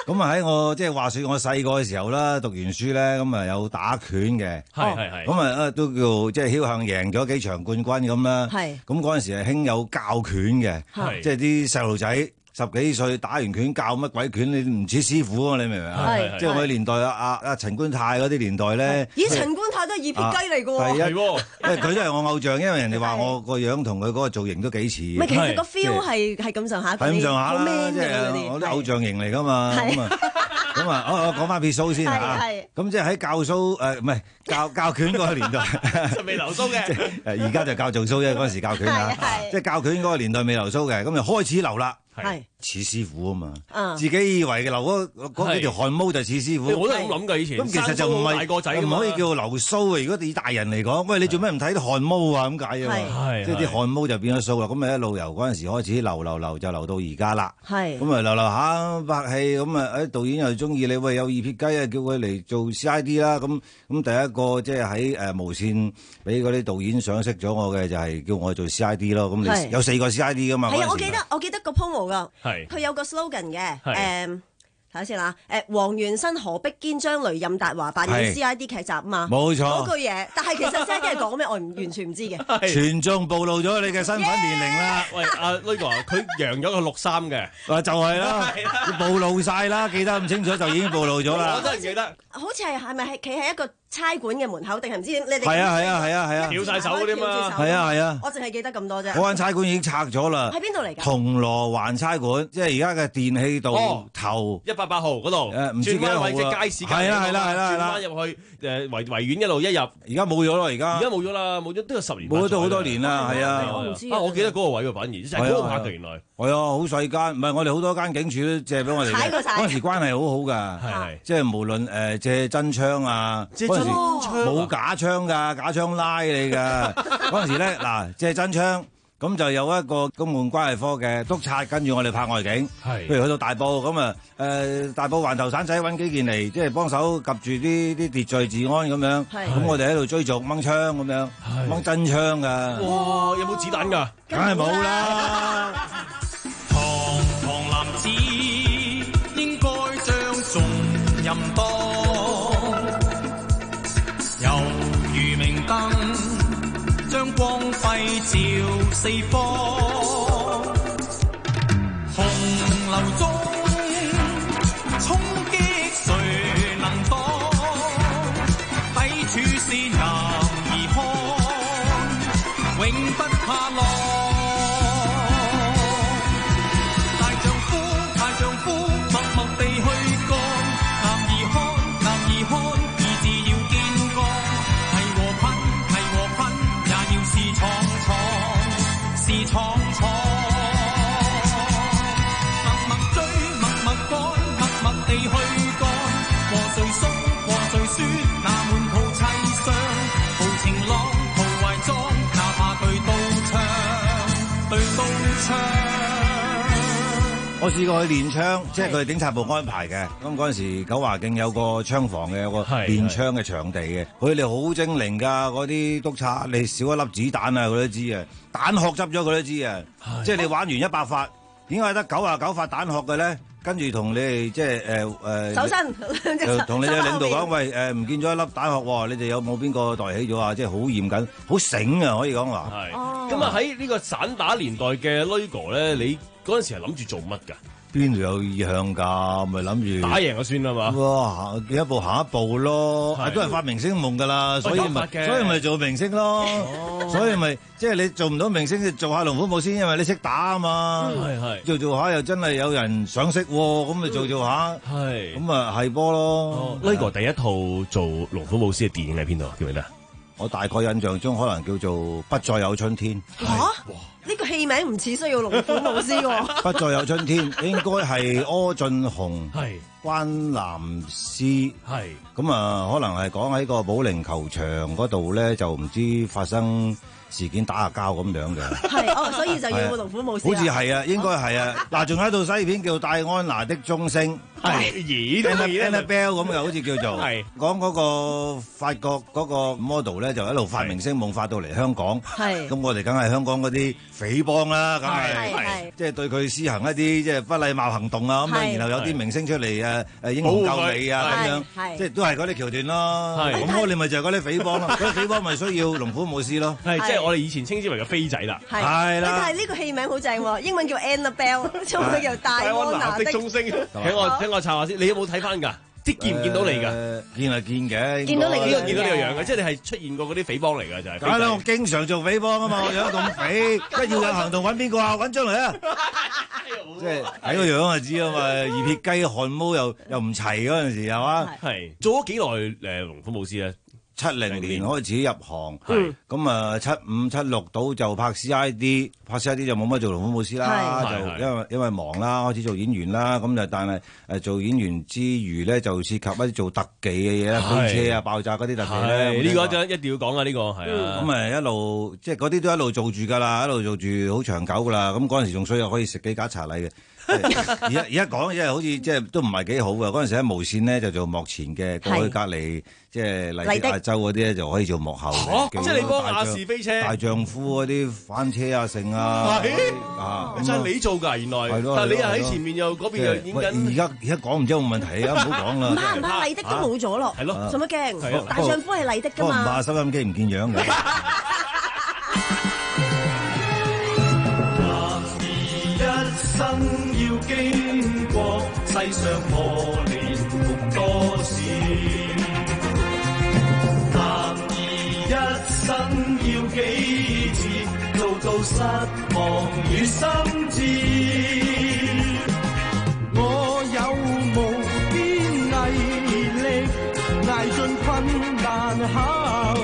咁啊喺我即係話説我細個嘅時候啦，讀完書咧，咁啊有打拳嘅， 係係係， 咁啊啊都叫即係僥倖贏咗幾場冠軍咁啦。係，咁嗰陣時係興有教拳嘅，即係啲細路仔十幾歲打完拳教乜鬼拳，你唔似師傅啊！你明唔明啊？係，即係我哋年代啊啊啊陳官泰嗰啲年代咧， 咦陳官泰都係二撇雞嚟㗎喎， 係喎，因為佢都係我偶像，因為人哋話我個樣同佢嗰個造型都幾似。 唔係，其實個 feel 係係咁上下， 係咁上下啦，即係我啲偶像型嚟㗎嘛。咁啊咁啊，我我講翻撇須先嚇。咁即係喺教須誒，唔係教教拳嗰個年代， 就未留須嘅。 誒而家就教做須啫，嗰陣時教拳啊，即係教拳嗰個年代未留須嘅，咁就開始留啦。係似師傅啊嘛，嗯、自己以為留嗰嗰幾條汗毛就似師傅， 我都係咁諗㗎以前。咁其實就唔係大個仔， 唔可以叫留須啊！如果以大人嚟講，喂你做咩唔睇啲汗毛啊？咁解啊嘛，即係啲汗毛就變咗須啦。咁咪一路由嗰陣時開始留留留，就留到而家啦。係咁啊，留留下拍戲，咁啊誒導演又中意你，喂有二撇雞啊，叫佢嚟做 C I D 啦。咁咁第一個即係喺誒無線俾嗰啲導演賞識咗我嘅，就係叫我做 C I D 咯。咁你有四個 C I D 噶嘛？ 係啊，我記得我記得個 promo。 係， 佢有個 slogan 嘅，誒睇下先啦，誒黃元申、何碧堅、張雷、任達華扮演 C I D 劇集啊嘛，冇錯嗰句嘢，但係其實 C I D 係講咩？我唔完全唔知嘅， 全眾暴露咗你嘅身份年齡啦。 喂，阿呢個佢揚咗個六三嘅， 啊就係啦，暴露晒啦，記得咁清楚就已經暴露咗啦。 我真係記得， 好似係係咪係企喺一個差館嘅門口定係唔知你哋？ 係啊係啊係啊係啊， 跳晒手嗰啲嘛， 係啊係啊， 我淨係記得咁多啫。 嗰間差館已經拆咗啦。喺邊度嚟㗎？銅鑼灣差館，即係而家嘅電氣道頭一百八號嗰度。 誒唔知幾多號啊？ 街市係啦係啦係啦係啦， 轉翻入去誒維維園一路一入， 而家冇咗咯，而家而家冇咗啦，冇咗都有十年， 冇咗都好多年啦，係啊。 我唔知啊，我記得嗰個位喎，反而就係嗰個拍嘅原來。 係啊，好細間，唔係我哋好多間警署都借俾我哋嘅。嗰陣時關係好好㗎，係即係無論誒借真槍啊，嗰陣時冇假槍㗎，假槍拉你㗎。嗰陣時咧嗱借真槍。咁就有一個公共關係科嘅督察跟住我哋拍外景，譬如去到大埔咁啊，誒大埔環頭散仔揾幾件嚟，即係幫手及住啲啲秩序治安咁樣。咁我哋喺度追逐掹槍咁樣，掹真槍㗎。 哇！有冇子彈㗎？ 梗係冇啦。 堂堂男子應該將重任當，猶如明燈。將光輝照四方，洪流中衝擊誰能擋？抵處是男兒漢，永不怕浪。大丈夫，大丈夫，默默地去幹。男兒漢，男兒漢，意志要堅剛。係和困，係和困。是闖闖，是闖闖，默默追，默默趕，默默地去幹。和誰訴，和誰説，那滿肚凄傷。豪情浪，豪懷裝，哪怕對刀槍，對刀槍。 我試過去練槍，即係佢哋警察部安排嘅。咁嗰陣時，九華徑有個槍房嘅，有個練槍嘅場地嘅。佢哋好精靈㗎，嗰啲督察，你少一粒子彈啊，佢都知啊。彈殼執咗佢都知啊。即係你玩完一百發，點解得九啊九發彈殼嘅咧？跟住同你哋即係誒誒， 手身同你哋領導講，喂誒，唔見咗一粒彈殼喎，你哋有冇邊個袋起咗啊？即係好嚴謹，好醒啊，可以講話。 係。咁啊喺呢個散打年代嘅 Logo 咧，你嗰陣時係諗住做乜㗎？ 邊度有意向㗎？咪諗住打贏就算啦嘛！ 哇，行幾一步行一步咯，都係發明星夢㗎啦，所以咪所以咪做明星咯，所以咪即係你做唔到明星，做下龍虎武先，因為你識打啊嘛。係係做做下又真係有人賞識喎，咁咪做做下，係咁啊係波咯。 呢個第一套做龍虎武師嘅電影喺邊度？記唔記得？ 我大概印象中可能叫做《不再有春天》。 嚇！呢個戲名唔似需要龍虎武師喎。 不再有春天應該係柯俊雄、關南師，係咁啊，可能係講喺個保齡球場嗰度咧，就唔知發生事件打下交咁樣嘅。 係哦，所以就要龍虎武師。 好似係啊，應該係啊。嗱，仲有一套西片叫《戴安娜的鐘聲》， 咦 ，Annabelle 咁嘅好似叫做， 係講嗰個法國嗰個 model 咧，就一路發明星夢發到嚟香港， 係咁我哋梗係香港嗰啲匪幫啦，梗係係即係對佢施行一啲即係不禮貌行動啊咁樣，然後有啲明星出嚟誒誒英雄救美啊咁樣，即係都係嗰啲橋段咯。咁我哋咪就係嗰啲匪幫咯，嗰啲匪幫咪需要龍虎武師咯。 係即係我哋以前稱之為嘅飛仔啦。 係啦。 但係呢個戲名好正喎，英文叫 Annabelle，中文叫戴安娜的鐘聲。聽我聽我查下先，你有冇睇翻㗎？即見唔見到你㗎？ 見係見嘅。 見到你呢個見到呢個樣嘅，即係你係出現過嗰啲匪幫嚟㗎，就係。 梗係啦，我經常做匪幫啊嘛，我樣咁匪，一要有行動揾邊個啊？揾張嚟啊！即係睇個樣就知啊嘛，二撇雞汗毛又又唔齊嗰陣時係嘛？ 係做咗幾耐誒龍虎武師咧？ 七零年開始入行，咁啊七五七六到就拍 C I D， 拍 C I D 就冇乜做龍虎武師啦，就因為因為忙啦，開始做演員啦，咁就但係誒做演員之餘咧，就涉及一啲做特技嘅嘢啦，飛車啊、爆炸嗰啲特技咧， 呢個一定要講啊！呢個係啊， 咁誒一路即係嗰啲都一路做住㗎啦，一路做住好長久㗎啦，咁嗰陣時仲衰又可以食幾架茶禮嘅。而家而家講，因為好似即係都唔係幾好嘅。嗰陣時喺無線咧就做幕前嘅，過去隔離即係麗的亞洲嗰啲咧就可以做幕後嘅。 即係你幫亞視飛車、 大丈夫嗰啲翻車啊、剩啊， 啊，就係你做㗎原來。 係咯， 但係你又喺前面又嗰邊又演緊。 而家而家講唔知有冇問題啊？唔好講啦。 唔怕唔怕，麗的都冇咗咯。 係咯， 做乜驚？大丈夫係麗的㗎嘛。 唔怕收音機唔見樣嘅。 生要經過世上磨練共多少，男兒一生要幾次做到失望與心志，我有無邊毅力捱盡困難考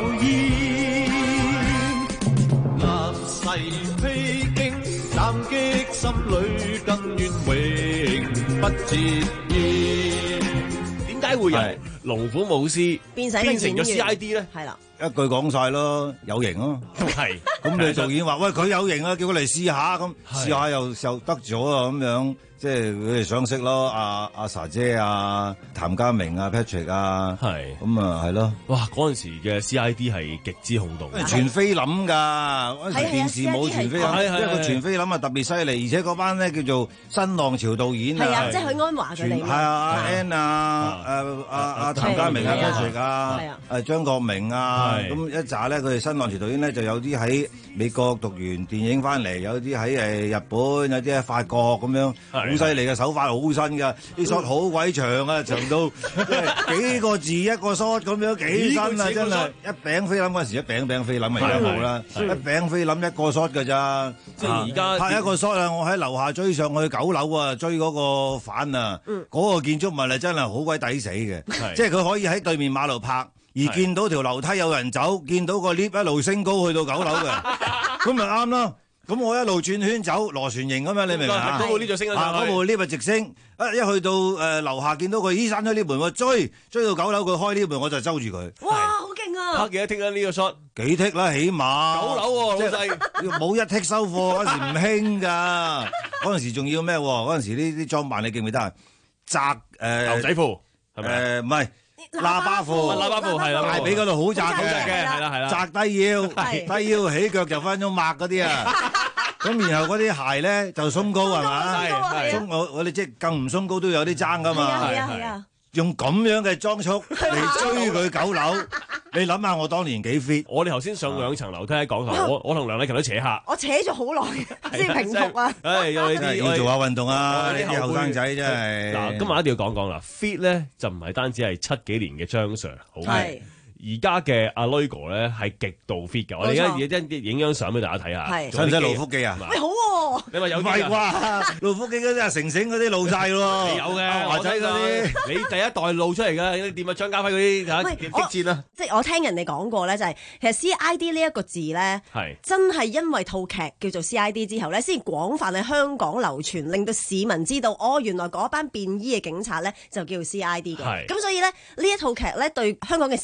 驗，立誓披荊斬擊心裏更願永不折腰。 點解會由龍虎武師變成咗 C I D 咧？ 係啦， 一句講晒咯，有型咯。 係咁你導演話喂佢有型啊，叫佢嚟試下咁，試下又又得咗啊咁樣。即係佢哋想識咯，阿阿 sa 姐啊、譚家明啊、Patrick 啊， 係咁啊，係咯。 哇！嗰陣時嘅 C I D 係極之轟動， 傳菲林㗎。嗰陣時電視冇傳菲林，因為個傳菲林啊特別犀利，而且嗰班咧叫做新浪潮導演啊， 係啊，即係許鞍華佢哋。 係啊，阿 Ann 啊，誒阿阿譚家明啊、Patrick 啊，誒張國明啊，咁一紮咧，佢哋新浪潮導演咧就有啲喺美國讀完電影翻嚟，有啲喺誒日本，有啲喺法國咁樣。好犀利嘅手法，好新㗎，啲 shot 好鬼長啊，長到即係幾個字一個 shot 咁樣，幾新啊！真係一餅菲林嗰陣時，一餅餅菲林咪而家冇啦，一餅菲林一個 shot 㗎咋。 即係而家拍一個 shot 啊！我喺樓下追上去九樓啊，追嗰個反啊，嗰個建築物啊真係好鬼抵死嘅，即係佢可以喺對面馬路拍，而見到條樓梯有人走，見到個 lift 一路升高去到九樓嘅，咁咪啱咯。咁我一路轉圈走螺旋形咁樣，你明唔明啊？ 嗰部 lift 就升咗上去， 嗰部 lift 咪直升，一一去到誒樓下見到佢，咦閂咗 lift 門喎，追追到九樓佢開 lift 門，我就收住佢。 哇，好勁啊！ 拍幾多 take 啊？呢個 shot 幾 take 啦，起碼九樓喎，老細冇一 take 收貨嗰時唔興㗎，嗰陣時仲要咩？嗰陣時呢啲裝扮你記唔記得啊？窄誒牛仔褲係咪？ 誒唔係。喇叭褲， 喇叭褲係啦， 大髀嗰度好窄嘅， 嘅， 係啦係啦， 窄低腰，低腰起腳就分鐘抹嗰啲啊。咁然後嗰啲鞋咧就鬆高係嘛？鬆我我哋即係更唔鬆高都有啲爭㗎嘛。 係啊係啊。 用咁樣嘅裝束嚟追佢九樓，你諗下我當年幾 fit？ 我哋頭先上兩層樓梯喺講台，我我同梁禮勤都扯下， 我扯咗好耐先平復啊！ 誒，有呢啲要做下運動啊！啲後生仔真係嗱，今日一定要講講啦 ，fit 咧就唔係單止係七幾年嘅張 Sir 好嘅。而家嘅阿 Lui 哥咧係極度 fit 嘅，我哋而家而家啲影張相俾大家睇下， 使唔使露腹肌啊？ 喂，好喎！ 你話有唔係啩？露腹肌嗰啲阿成成嗰啲露晒咯， 有嘅華仔嗰啲，你第一代露出嚟嘅，你掂啊張家輝嗰啲嚇激戰啊！ 即係我聽人哋講過咧，就係其實 C I D 呢一個字咧，係真係因為套劇叫做 C I D 之後咧，先廣泛喺香港流傳，令到市民知道哦，原來嗰班便衣嘅警察咧就叫 C I D 嘅。咁所以咧呢一套劇咧對香港嘅市面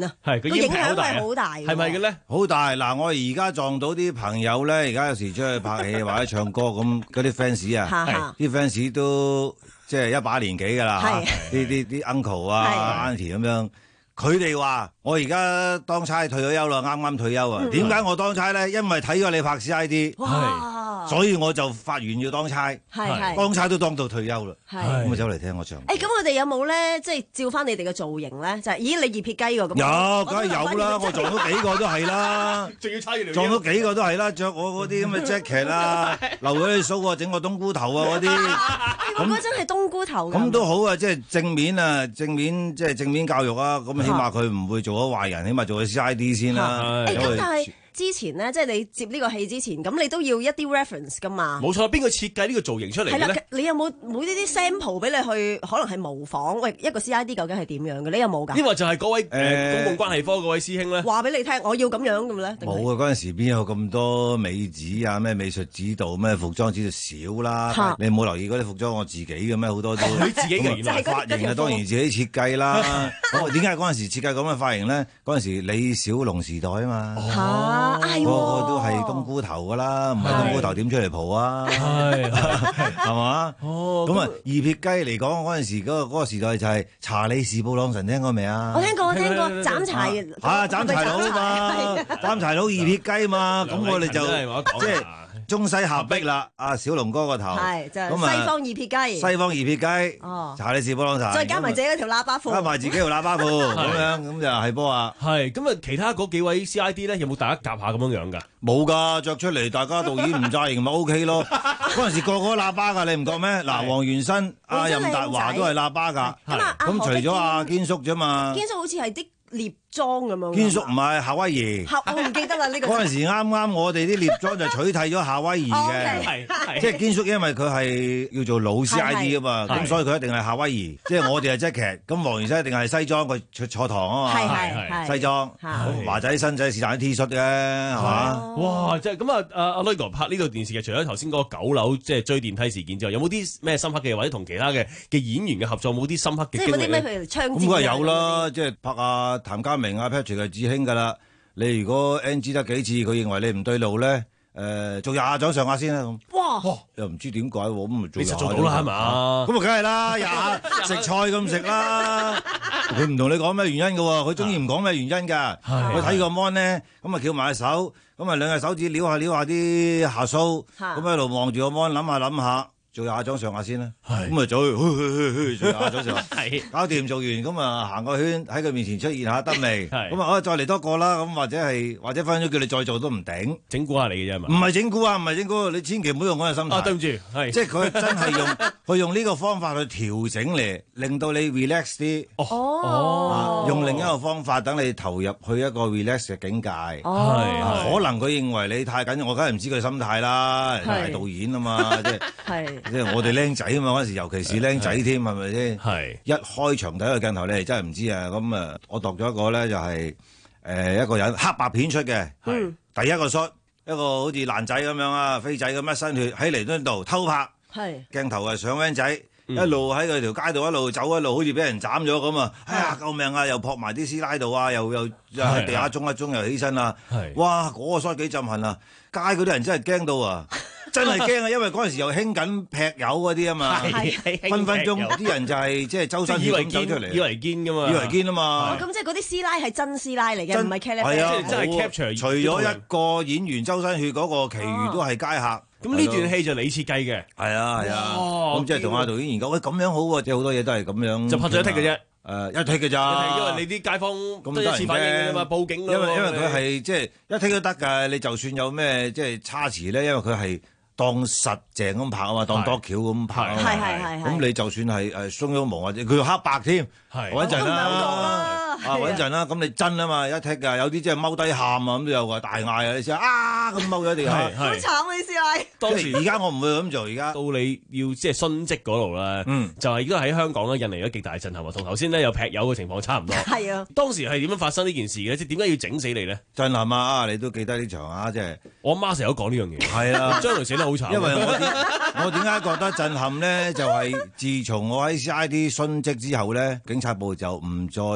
啊， 係個影響係好大， 係咪嘅咧？ 好大嗱！我而家撞到啲朋友咧，而家有時出去拍戲或者唱歌咁，嗰啲 fans 啊，啲 fans 都即係一把年紀㗎啦，啲啲啲 uncle 啊、auntie 咁樣，佢哋話：我而家當差退咗休啦，啱啱退休啊！點解我當差咧？因為睇咗你拍 C I D，所以我就發願要當差，當差都當到退休啦。咁啊走嚟聽我唱。 誒，咁我哋有冇咧？即係照翻你哋嘅造型咧？就係，咦，你二撇雞喎咁。 有，梗係有啦！我撞到幾個都係啦， 仲要差條。 撞到幾個都係啦，着我嗰啲咁嘅 jacket 啦，留咗啲鬚啊，整個冬菇頭啊嗰啲。 我覺得真係冬菇頭。 咁都好啊，即係正面啊，正面即係正面教育啊。咁起碼佢唔會做咗壞人，起碼做咗 C I D 先啦。 誒，咁但係之前咧，即係你接呢個戲之前，咁你都要一啲 reference 噶嘛？ 冇錯，邊個設計呢個造型出嚟嘅咧？ 係啦，你有冇冇呢啲 sample 俾你去？可能係模仿，喂，一個 C I D 究竟係點樣嘅？你有冇㗎？ 因為就係嗰位誒公共關係科嗰位師兄咧， 話俾你聽，我要咁樣咁咧。 冇啊！嗰陣時邊有咁多美指啊？咩美術指導、咩服裝指導少啦。你冇留意嗰啲服裝我自己嘅咩？好多都你自己嘅髮型啊，當然自己設計啦。我點解嗰陣時設計咁嘅髮型咧？嗰陣時李小龍時代啊嘛。 嚇，係喎。 都係冬菇頭噶啦，唔係冬菇頭點出嚟蒲啊？係係嘛？哦，咁啊，二撇雞嚟講嗰陣時嗰個嗰個時代就係查理士布朗臣，聽過未啊？ 我聽過，我聽過斬柴啊，斬柴佬嘛，斬柴佬二撇雞嘛，咁我哋就即係。中西合璧啦，阿小龍哥個頭， 係就係西方二撇雞， 西方二撇雞，哦，查理士布朗臣， 再加埋自己嗰條喇叭褲， 加埋自己條喇叭褲，咁樣咁就係波啊！ 係咁啊，其他嗰幾位 C I D 咧，有冇大家夾下咁樣樣㗎？ 冇㗎，着出嚟大家導演唔揸型咪 O K 咯。嗰陣時個個都喇叭㗎，你唔覺咩？嗱，黃元申、阿任達華都係喇叭㗎。咁除咗阿堅叔啫嘛， 堅叔好似係啲獵裝咁樣， 堅叔唔係夏威夷， 我唔記得啦呢個。 嗰陣時啱啱我哋啲獵裝就取締咗夏威夷嘅，即係堅叔因為佢係叫做老 C I D 啊嘛，咁所以佢一定係夏威夷，即係我哋係 jacket，咁黃元申一定係西裝，佢坐堂啊嘛，西裝，華仔新仔是但啲 T 恤嘅係嘛？ 哇！即係咁啊！阿阿 Lugo 哥拍呢套電視劇，除咗頭先嗰個九樓即係追電梯事件之外，有冇啲咩深刻嘅，或者同其他嘅嘅演員嘅合作冇啲深刻嘅經歷？ 即係嗰啲咩譬如槍戰咁梗係有啦，即係拍阿譚家明啊 Patrick 係智兄㗎啦。你如果 N G 得幾次，佢認為你唔對路咧，誒做廿獎上下先啦咁。哇！又唔知點解喎，咁咪做廿。你實做到啦係嘛？咁啊梗係啦，廿食菜咁食啦。佢唔同你講咩原因㗎喎，佢中意唔講咩原因㗎。佢睇個 mon 咧，咁啊翹埋隻手，咁啊兩隻手指撩下撩下啲下鬚，咁一路望住個 mon 諗下諗下。做廿張上下先啦，咁啊走去去去做廿張上下，搞掂做完咁啊行個圈喺佢面前出現下得未？咁啊再嚟多個啦，咁或者係或者分咗叫你再做都唔頂， 整蠱下你嘅啫嘛？ 唔係整蠱啊，唔係整蠱，你千祈唔好用嗰個心態。 啊，對唔住，係即係佢真係用佢用呢個方法去調整嚟，令到你 relax 啲。哦，用另一個方法等你投入去一個 relax 嘅境界。係，可能佢認為你太緊，我梗係唔知佢心態啦。係導演啊嘛，即係。即係我哋僆仔啊嘛，嗰陣時尤其是僆仔添，係咪先？係一開場睇個鏡頭，你係真係唔知啊！咁啊，我度咗一個咧，就係誒一個人黑白片出嘅，係第一個 shot，一個好似爛仔咁樣啊，飛仔咁一身血喺彌敦道偷拍，係鏡頭係上 van 仔。一路喺佢條街度一路走一路好似俾人斬咗咁啊！哎呀，救命啊！又撲埋啲師奶度啊！又又喺地下中一中又起身啊！哇！嗰個 shot幾震撼啊！街嗰啲人真係驚到啊！真係驚啊！因為嗰陣時又興緊劈友嗰啲啊嘛，分分鐘啲人就係即係周身血咁走出嚟， 以為堅噶嘛， 以為堅啊嘛。 咁即係嗰啲師奶係真師奶嚟嘅，唔係 capture。 係啊， 真係 capture。 除咗一個演員周身血嗰個，其餘都係街客。 咁呢段戲就你設計嘅， 係啊係啊。咁即係同阿導演研究，喂咁樣好喎，即係好多嘢都係咁樣。 就拍咗一剔嘅啫。 誒一剔嘅咋？ 因為你啲街坊都一次反應㗎嘛，報警。 因為因為佢係即係一剔都得㗎，你就算有咩即係差池咧，因為佢係。當實淨咁拍啊嘛，當多橋咁拍啊嘛， 係係係。 咁你就算係誒鬆咗毛或者佢黑白添，穩陣啦，啊穩陣啦。咁你真啊嘛，一剔㗎，有啲即係踎低喊啊咁都有㗎，大嗌啊你試下啊咁踎咗地下， 好慘啊你師奶。 當時而家我唔會咁做，而家到你要即係殉職嗰度咧，就係而家喺香港咧引嚟咗極大震撼啊，同頭先咧有劈友嘅情況差唔多。係啊，當時係點樣發生呢件事嘅？即係點解要整死你咧？ 震撼啊！你都記得呢場啊，即係我阿媽成日都講呢樣嘢。係啊， 將來死得好慘。 因為我點我點解覺得震撼咧？就係自從我喺 C I D 殉職之後咧，警察部就唔再 sponsor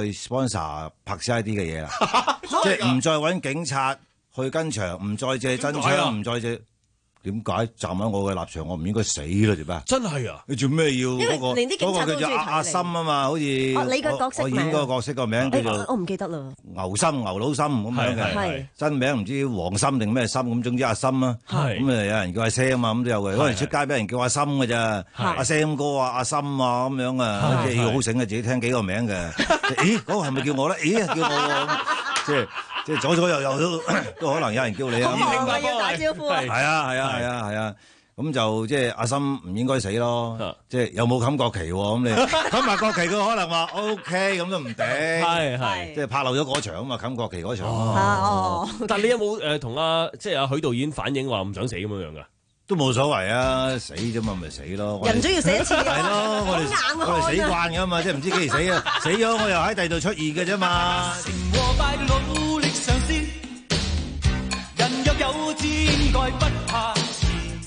sponsor 拍 C I D 嘅嘢啦，即係唔再揾警察去跟場，唔再借真槍，唔再借。點解站喺我嘅立場，我唔應該死啦？做咩？ 真係啊！ 你做咩要嗰個嗰個叫做阿阿森啊嘛？好似哦，你個角色名， 我演嗰個角色個名叫做我唔記得啦。 牛心牛佬心咁樣嘅，真名唔知黃心定咩心咁，總之阿森啊。咁啊有人叫阿 Sam 啊嘛，咁都有嘅。可能出街俾人叫阿森嘅咋，阿 Sam 哥啊，阿森啊咁樣啊，即係要好醒嘅，自己聽幾個名嘅。咦，嗰個係咪叫我咧？咦，叫我即係。即係左左右右都都可能有人叫你啊！ 好忙啊，要打招呼啊！ 係啊係啊係啊係啊！咁就即係阿森唔應該死咯，即係有冇冚國旗喎？咁你冚埋國旗，佢可能話 O K， 咁都唔頂。係係，即係拍漏咗嗰場啊嘛，冚國旗嗰場。 哦， 但係你有冇誒同阿即係阿許導演反映話唔想死咁樣樣㗎？ 都冇所謂啊，死啫嘛，咪死咯。 人總要死一次㗎。 係咯，我哋我哋死慣㗎嘛，即係唔知幾時死啊！死咗我又喺第度出現嘅啫嘛。 嘗試，人若有志，應該不怕遲。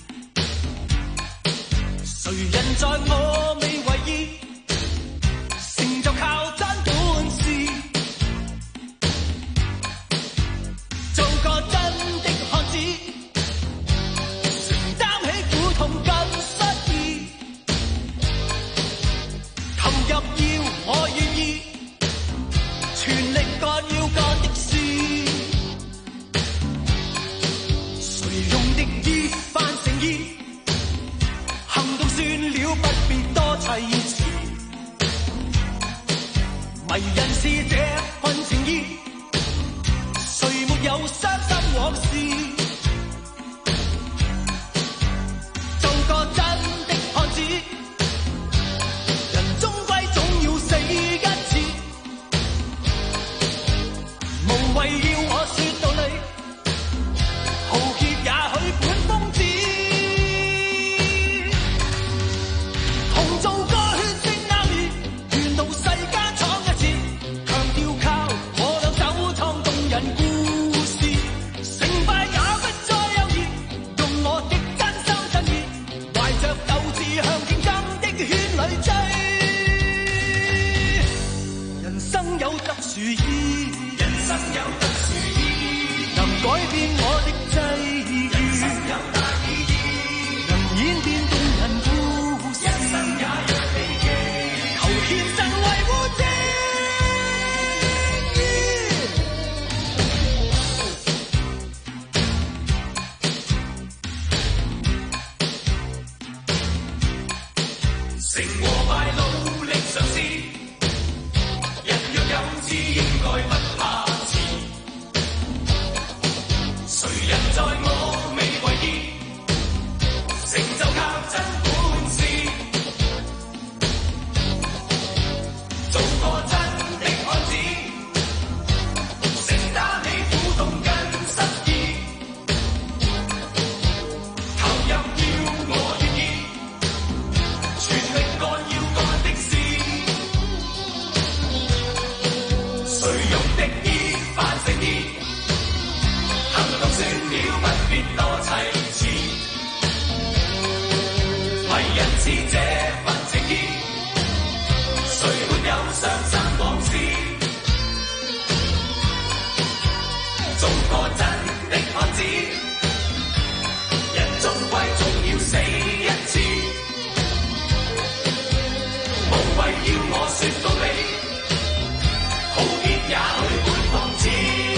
誰人在我未為意，成就靠真本事。做個真的漢子，承擔起苦痛跟失意。投入要我願意，全力幹要幹的事。迷人是這份情意，誰沒有傷心往事？做個真的漢子，人終歸總要死一次，無謂要我說道理，豪傑也許本瘋子。做個血色拗烈，沿路世間闖一次，強調靠我兩手創動人故事，成敗也不再猶豫，用我的真心真意，懷着鬥志向競爭的圈裏追。人生有特殊意，人生有特殊意，能改變我的際遇，人生有大意義，能演變動人故事。獻身維護正義，成和敗努力嘗試，人若有志應該不怕遲。誰人在我未為意，成就靠真本事。做個真的漢子，承擔起苦痛跟失意，投入要我願意，全力幹要幹的事。誰用的意扮誠意，行動算了不必多砌詞，迷人是這份情意。誰沒有傷心往事？做個真的漢子，人終歸總要死一次，無謂要我說道理，豪傑也許會瘋子。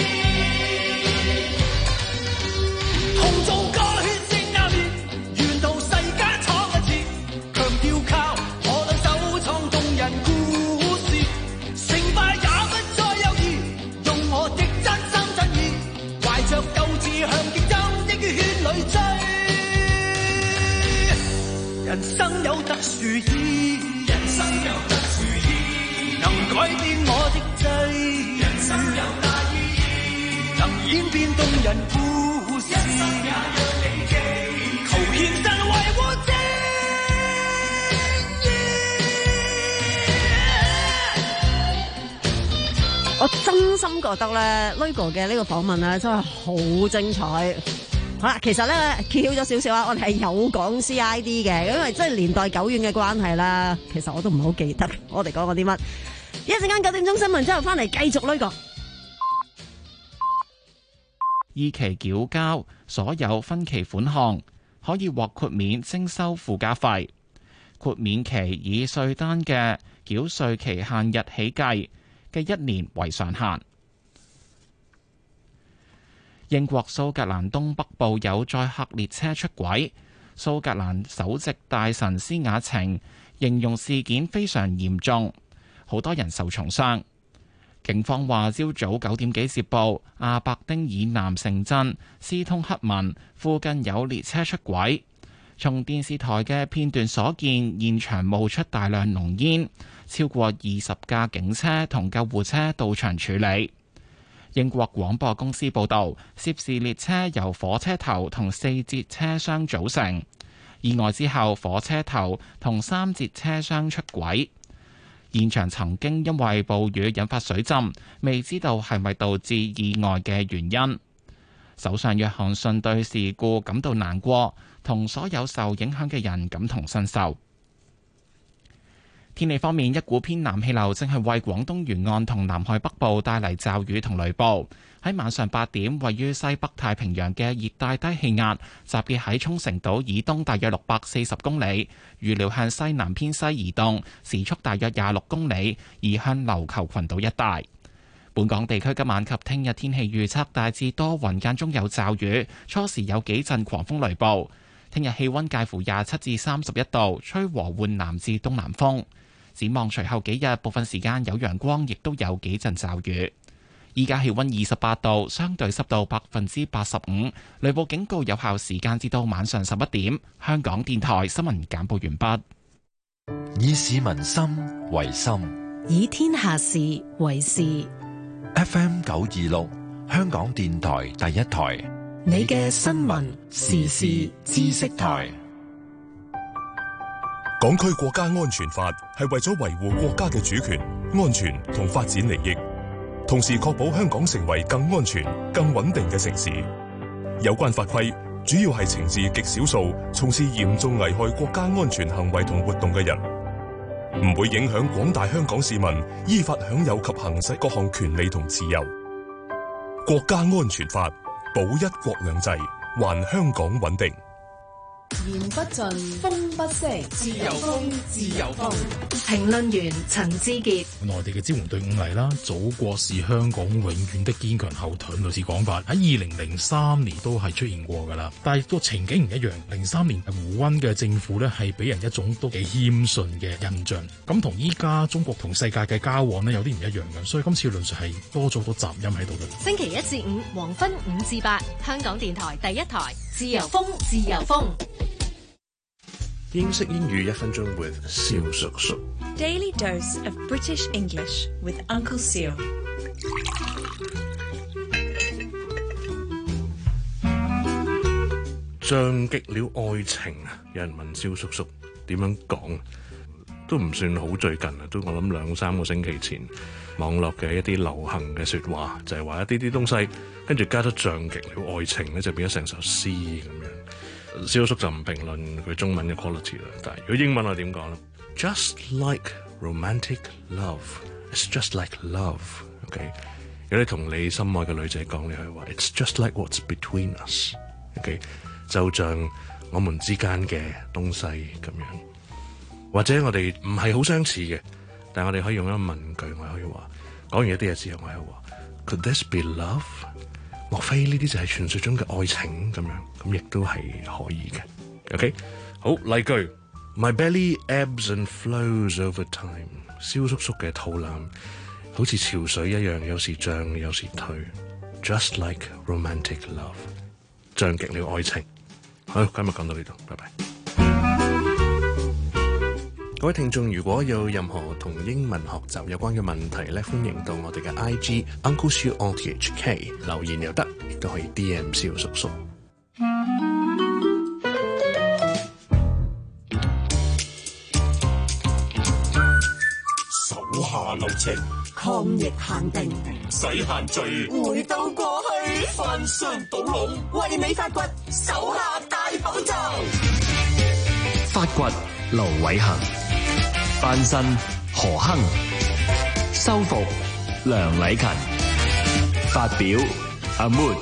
同做個血色拗烈，沿途世間闖一次，強調靠我兩手創動人故事，成敗也不再猶豫，用我的真心真意，懷着鬥志向競爭的圈裏追。人生有特殊意，人生有特殊意，能改變我的際遇，人生有大意義，能演變動人故事，一生也讓你記，求獻身維護正。 我真心覺得咧 Lugo 嘅呢個訪問咧真係好精彩。好啦，其實咧揭曉咗少少啊，我哋係有講 C I D 嘅，因為真係年代久遠嘅關係啦。其實我都唔係好記得我哋講過啲乜。 一陣間九點鐘新聞之後翻嚟繼續呢個。 依期繳交所有分期款項，可以獲豁免徵收附加費。豁免期以稅單嘅繳稅期限日起計嘅一年為上限。英國蘇格蘭東北部有載客列車出軌，蘇格蘭首席大臣施雅晴形容事件非常嚴重，好多人受重傷。警方話，朝早九點幾接報，阿伯丁以南城鎮斯通克文附近有列車出軌。從電視台嘅片段所見，現場冒出大量濃煙，超過二十架警車同救護車到場處理。英國廣播公司報導，涉事列車由火車頭同四節車廂組成。意外之後，火車頭同三節車廂出軌。現場曾經因為暴雨引發水浸，未知道係咪導致意外嘅原因。首相約翰遜對事故感到難過，同所有受影響嘅人感同身受。天氣方面，一股偏南氣流正係為廣東沿岸同南海北部帶嚟驟雨同雷暴。喺晚上八點，位於西北太平洋嘅熱帶低氣壓集結喺沖繩島以東大約六百四十公里，預料向西南偏西移動，時速大約廿六公里，移向琉球群島一帶。本港地區今晚及聽日天氣預測大致多雲，間中有驟雨，初時有幾陣狂風雷暴。聽日氣溫介乎廿七至三十一度，吹和緩南至東南風。展望隨後幾日，部分時間有陽光，亦都有幾陣驟雨。依家氣溫二十八度，相對濕度百分之八十五，雷暴警告有效時間至到晚上十一點。香港電台新聞簡報完畢。 以市民心為心， 以天下事為事。 F M 九二六，香港電台第一台， 你嘅新聞時事知識台。 港區國家安全法係為咗維護國家嘅主權、安全同發展利益，同時確保香港成為更安全、更穩定嘅城市。有關法規主要係懲治極少數從事嚴重危害國家安全行為同活動嘅人，唔會影響廣大香港市民依法享有及行使各項權利同自由。國家安全法保一國兩制，還香港穩定。 言不盡，風不息，自由風，自由風。 評論員陳志傑， 內地嘅支援隊伍嚟啦，祖國是香港永遠的堅強後盾，類似講法喺二零零三年都係出現過噶啦，但係個情景唔一樣。零三年胡溫嘅政府呢係俾人一種都幾謙遜嘅印象，咁同依家中國同世界嘅交往呢有啲唔一樣嘅，所以今次論述係多咗好多雜音喺度嘅。 星期一至五黃昏五至八，香港電台第一台，自由風，自由風。 英式英語一分鐘 with 蕭叔叔。 Daily dose of British English with Uncle Seal。 像極了愛情啊！有人問蕭叔叔點樣講，都唔算好最近啊，都我諗兩三個星期前，網絡嘅一啲流行嘅説話就係話一啲啲東西，跟住加咗像極了愛情咧，就變咗成首詩咁樣。蕭叔就唔評論佢中文嘅 quality 啦，但係如果英文我點講咧 ？Just like romantic love, it's just like love。OK， 如果你同你心愛嘅女仔講，你可以話 It's just like what's between us。OK， 就像我們之間嘅東西咁樣。或者我哋唔係好相似嘅，但係我哋可以用一個問句，我可以話講完一啲嘢之後，我可以話 Could this be love？莫非呢啲就係傳說中嘅愛情咁樣？咁亦都係可以嘅。OK， 好，例句 My belly ebbs and flows over time。蕭叔叔嘅肚腩好似潮水一樣，有時漲，有時退。Just like romantic love， 像極了愛情。好，今日講到呢度，拜拜。各位聽眾，如果有任何同英文學習有關嘅問題咧，歡迎到我哋嘅 I G Uncle Siu O T H K 留言又得，亦都可以 D M 蕭叔叔。 手下留情， 抗疫限定， 唔使限聚， 回到過去， 翻箱倒籠， 為你發掘手下大寶藏。 發掘盧偉恒，翻身何亨， 修復梁禮勤，發表阿 Mood。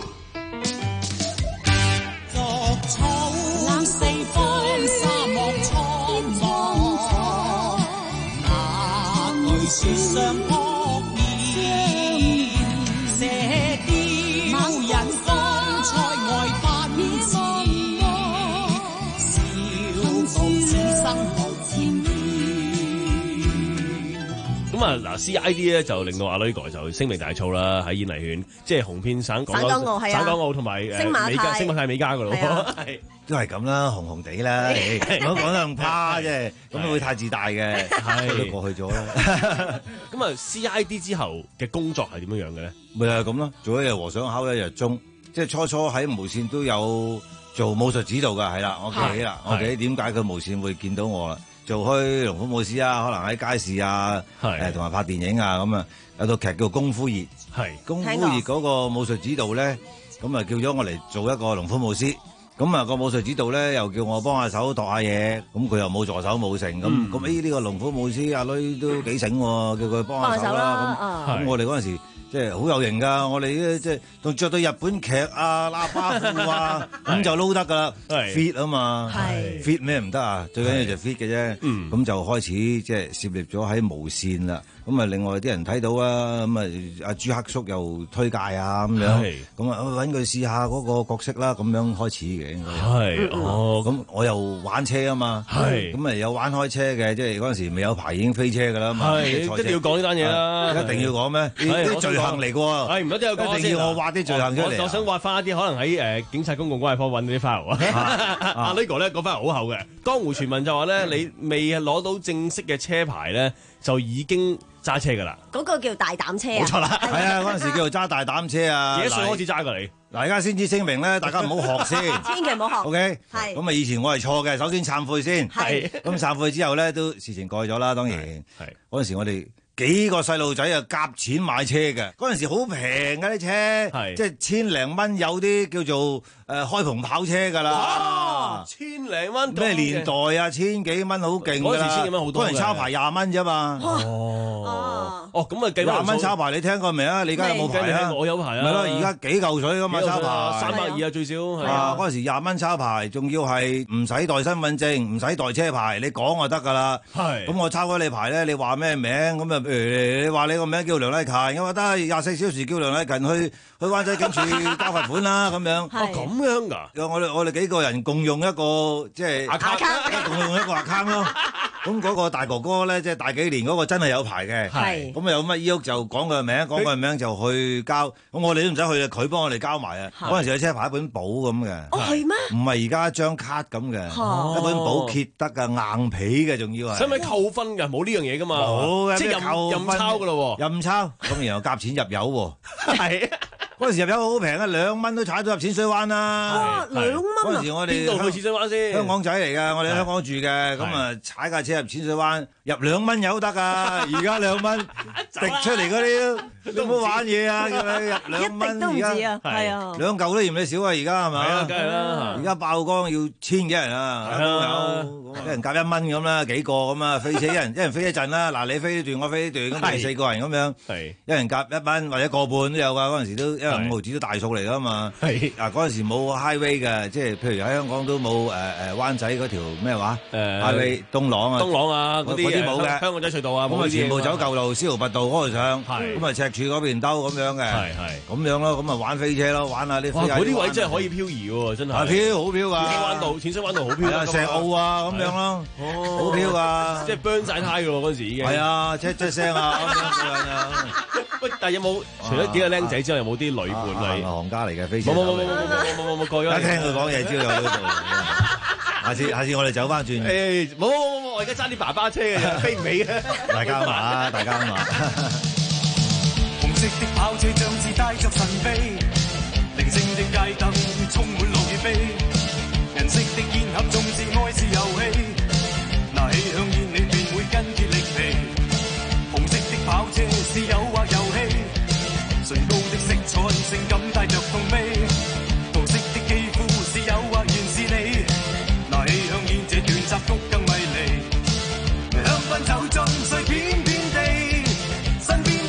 咁啊，嗱 C I D 咧就令到阿女哥就聲名大噪啦，喺演藝圈，即係紅遍省港、 省港澳係啊， 省港澳同埋誒美加、星馬泰美加噶咯，係都係咁啦，紅紅地啦，唔好講得咁誇啫，咁會太自大嘅，都過去咗啦。 咁啊 C I D 之後嘅工作係點樣樣嘅咧？ 咪係咁咯，做一日和尚敲一日鐘，即係初初喺無線都有做武術指導㗎，係啦，我記起啦，我記起點解佢無線會見到我啦。做開龍虎武師啊，可能喺街市啊，誒同埋拍電影啊咁啊，有套劇叫《功夫熱》， 係功夫熱嗰個武術指導咧，咁啊叫咗我嚟做一個龍虎武師，咁啊個武術指導咧又叫我幫下手度下嘢，咁佢又冇助手冇成，咁咁誒呢個龍虎武師阿女都幾醒喎，叫佢幫下手啦，咁咁我哋嗰陣時。即係好有型㗎！我哋咧即係仲着到日本劇啊、喇叭褲啊，咁就撈得㗎啦。fit 啊嘛，fit 咩唔得啊？最緊要就 fit 嘅啫。咁就開始即係涉獵咗喺無線啦。咁啊，另外啲人睇到啊，咁啊，阿朱克叔又推介啊，咁樣。咁啊，揾佢試下嗰個角色啦，咁樣開始嘅應該。 係哦， 咁我又玩車啊嘛。係。咁啊有玩開車嘅，即係嗰陣時未有牌已經飛車㗎啦嘛。 係，一定要講呢單嘢啦。 一定要講咩？啲罪行嚟㗎喎。係唔一定要講先。一定要我挖啲罪行出嚟。 我想挖翻一啲可能喺誒警察公共關係科揾到啲 file 啊。阿呢個咧嗰 file 好厚嘅。江湖傳聞就話咧，你未攞到正式嘅車牌咧，就已經揸車㗎啦。嗰個叫大膽車啊！冇錯啦， 係啊，嗰陣時叫做揸大膽車啊。 幾多歲開始揸㗎你？ 嗱，而家先至聲明咧，大家唔好學先， 千祈唔好學。 O K， 係。 咁啊，以前我係錯嘅，首先懺悔先。 係。 咁懺悔之後咧，都事情過咗啦，當然。係。嗰陣時我哋幾個細路仔啊，夾錢買車嘅。嗰陣時好平㗎啲車，即係千零蚊有啲叫做誒開篷跑車㗎啦。 哇！千零蚊咩年代啊？千幾蚊好勁㗎啦。 嗰時千幾蚊好多。 嗰陣抄牌廿蚊啫嘛。 哦。哦，咁啊計廿蚊抄牌，你聽過未啊？你而家有冇牌啊？ 我有牌啊。 咪咯，而家幾嚿水㗎嘛抄牌。 三百二啊最少。 啊，嗰陣時廿蚊抄牌，仲要係唔使帶身份證，唔使帶車牌，你講就得㗎啦。係。咁我抄咗你牌咧，你話咩名？咁啊，譬如你話你個名叫梁禮勤，咁啊得廿四小時叫梁禮勤去去灣仔警署交罰款啦，咁樣。 哦，咁樣㗎？ 我哋我哋幾個人共用一個即係 account，共用一個 account 咯。咁嗰個大哥哥咧，即係大幾年嗰個真係有牌嘅。係。咁啊有乜依屋就講佢名，講佢名就去交。咁我哋都唔使去啊，佢幫我哋交埋啊。嗰陣時嘅車牌一本簿咁嘅。 哦，係咩？ 唔係而家一張卡咁嘅，一本簿揭得㗎，硬皮嘅仲要係。 使唔使扣分㗎？冇呢樣嘢㗎嘛。 冇嘅， 即係任任抄㗎咯喎。 任抄。咁然後夾錢入油喎。係。嗰陣時入油好平啊，兩蚊都踩到入淺水灣啦。 哇，兩蚊啊！ 嗰陣時我哋邊度去淺水灣先？ 香港仔嚟㗎，我哋喺香港住嘅，咁啊踩架車入淺水灣，入兩蚊油得㗎。而家兩蚊滴出嚟嗰啲都冇玩嘢啊！叫你入兩蚊，而家係啊，兩嚿都嫌你少啊！而家係咪？ 係啊，梗係啦。 而家爆光要千幾人啊，有一人夾一蚊咁啦，幾個咁啊，飛車一人一人飛一陣啦。嗱，你飛呢段，我飛呢段，咁咪四個人咁樣，係一人夾一蚊或者個半都有㗎。嗰陣時都因為五毫子都大數嚟㗎嘛。係啊，嗰陣時冇 highway 嘅，即係譬如喺香港都冇誒誒灣仔嗰條咩話誒 highway 東朗啊， 東朗啊嗰啲啲冇嘅， 香港仔隧道啊， 咁啊全部走舊路，司徒拔道嗰度上，咁啊赤柱嗰邊兜咁樣嘅，係係咁樣咯，咁啊玩飛車咯，玩下啲。哇！ 嗰啲位真係可以漂移喎，真係。 係漂，好漂㗎。 淺水灣道，淺水灣道好漂啊。 石澳啊咁樣咯，好漂㗎。 即係 burn 曬胎㗎喎，嗰陣時已經。 係啊，嘖嘖聲啊咁樣啊。 喂，但係有冇除咗幾個僆仔之外，有冇啲女伴嚟？ 行家嚟嘅飛車。 冇冇冇冇冇冇冇冇冇過咗。 一聽佢講嘢，知道有呢度。下次下次我哋走翻轉。 誒，冇冇冇冇，我而家揸啲爸爸車嘅啫，飛唔起嘅。 大家嘛，大家嘛。 紅色的跑車像是帶着神秘，靈性的街燈充滿樂與悲，銀色的煙盒縱是愛是遊戲，拿起香煙你便會筋竭力疲。紅色的跑車是誘惑遊戲，唇膏的色彩性感帶着痛悲，桃色的肌膚是誘惑原是你，拿起香煙這段插曲更迷離，香檳酒盡碎片片地，身邊